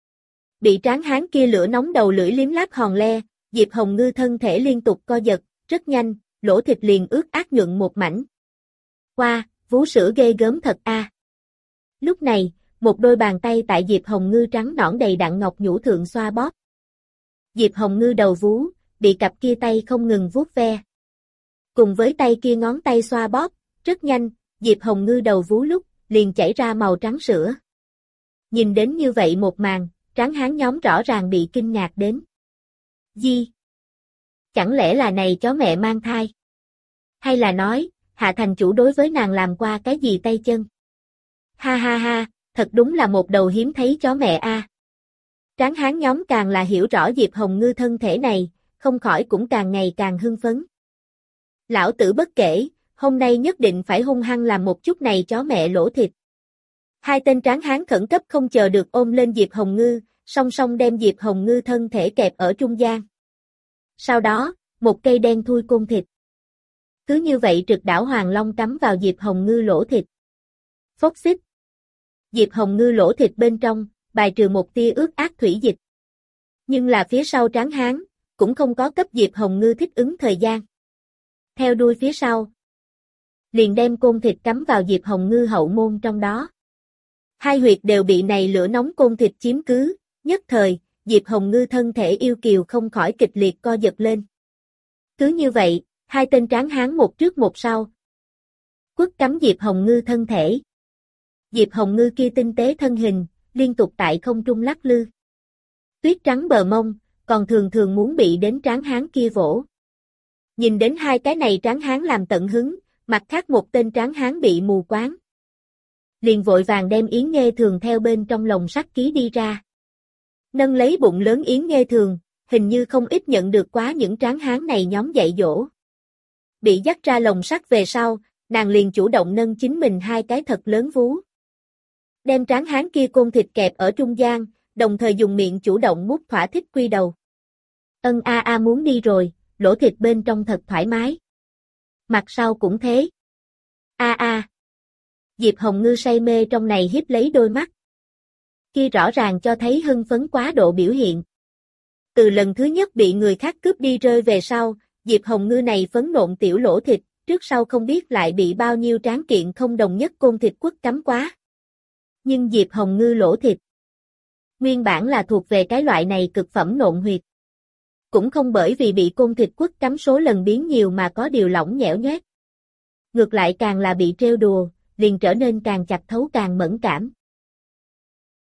Bị tráng hán kia lửa nóng đầu lưỡi liếm láp hòn le, Diệp Hồng Ngư thân thể liên tục co giật, rất nhanh, lỗ thịt liền ướt át nhuận một mảnh. Qua, vú sữa ghê gớm thật a. Lúc này, một đôi bàn tay tại Diệp Hồng Ngư trắng nõn đầy đặn ngọc nhũ thượng xoa bóp. Diệp Hồng Ngư đầu vú, bị cặp kia tay không ngừng vuốt ve. Cùng với tay kia ngón tay xoa bóp, rất nhanh, Diệp Hồng Ngư đầu vú lúc, liền chảy ra màu trắng sữa. Nhìn đến như vậy một màn, tráng hán nhóm rõ ràng bị kinh ngạc đến. Di! Chẳng lẽ là này chó mẹ mang thai? Hay là nói, Hạ thành chủ đối với nàng làm qua cái gì tay chân? Ha ha ha, thật đúng là một đầu hiếm thấy chó mẹ a. À. Tráng hán nhóm càng là hiểu rõ Diệp Hồng Ngư thân thể này, không khỏi cũng càng ngày càng hưng phấn. Lão tử bất kể, hôm nay nhất định phải hung hăng làm một chút này chó mẹ lỗ thịt. Hai tên tráng hán khẩn cấp không chờ được ôm lên Diệp Hồng Ngư, song song đem Diệp Hồng Ngư thân thể kẹp ở trung gian. Sau đó, một cây đen thui côn thịt. Cứ như vậy trực đảo Hoàng Long cắm vào Diệp Hồng Ngư lỗ thịt. Phốc xích. Diệp Hồng Ngư lỗ thịt bên trong, bài trừ một tia ướt át thủy dịch. Nhưng là phía sau tráng hán, cũng không có cấp Diệp Hồng Ngư thích ứng thời gian. Theo đuôi phía sau, liền đem côn thịt cắm vào Diệp Hồng Ngư hậu môn trong đó. Hai huyệt đều bị này lửa nóng côn thịt chiếm cứ, nhất thời, Diệp Hồng Ngư thân thể yêu kiều không khỏi kịch liệt co giật lên. Cứ như vậy, hai tên tráng hán một trước một sau. Quất cắm Diệp Hồng Ngư thân thể. Diệp Hồng Ngư kia tinh tế thân hình, liên tục tại không trung lắc lư. Tuyết trắng bờ mông, còn thường thường muốn bị đến tráng hán kia vỗ. Nhìn đến hai cái này tráng hán làm tận hứng, mặt khác một tên tráng hán bị mù quáng. Liền vội vàng đem Yến Nghê Thường theo bên trong lồng sắt ký đi ra. Nâng lấy bụng lớn Yến Nghê Thường, hình như không ít nhận được quá những tráng hán này nhóm dạy dỗ. Bị dắt ra lồng sắt về sau, nàng liền chủ động nâng chính mình hai cái thật lớn vú. Đem tráng hán kia côn thịt kẹp ở trung gian, đồng thời dùng miệng chủ động mút thỏa thích quy đầu. Ân a a muốn đi rồi, lỗ thịt bên trong thật thoải mái. Mặt sau cũng thế. A a. Diệp Hồng Ngư say mê trong này hiếp lấy đôi mắt. Kia rõ ràng cho thấy hưng phấn quá độ biểu hiện. Từ lần thứ nhất bị người khác cướp đi rơi về sau, Diệp Hồng Ngư này phấn nộn tiểu lỗ thịt, trước sau không biết lại bị bao nhiêu tráng kiện không đồng nhất côn thịt quất cắm quá. Nhưng Diệp Hồng Ngư lỗ thịt, nguyên bản là thuộc về cái loại này cực phẩm nộn huyệt. Cũng không bởi vì bị côn thịt quất cắm số lần biến nhiều mà có điều lỏng nhẽo nhoét. Ngược lại càng là bị trêu đùa, liền trở nên càng chặt thấu càng mẫn cảm.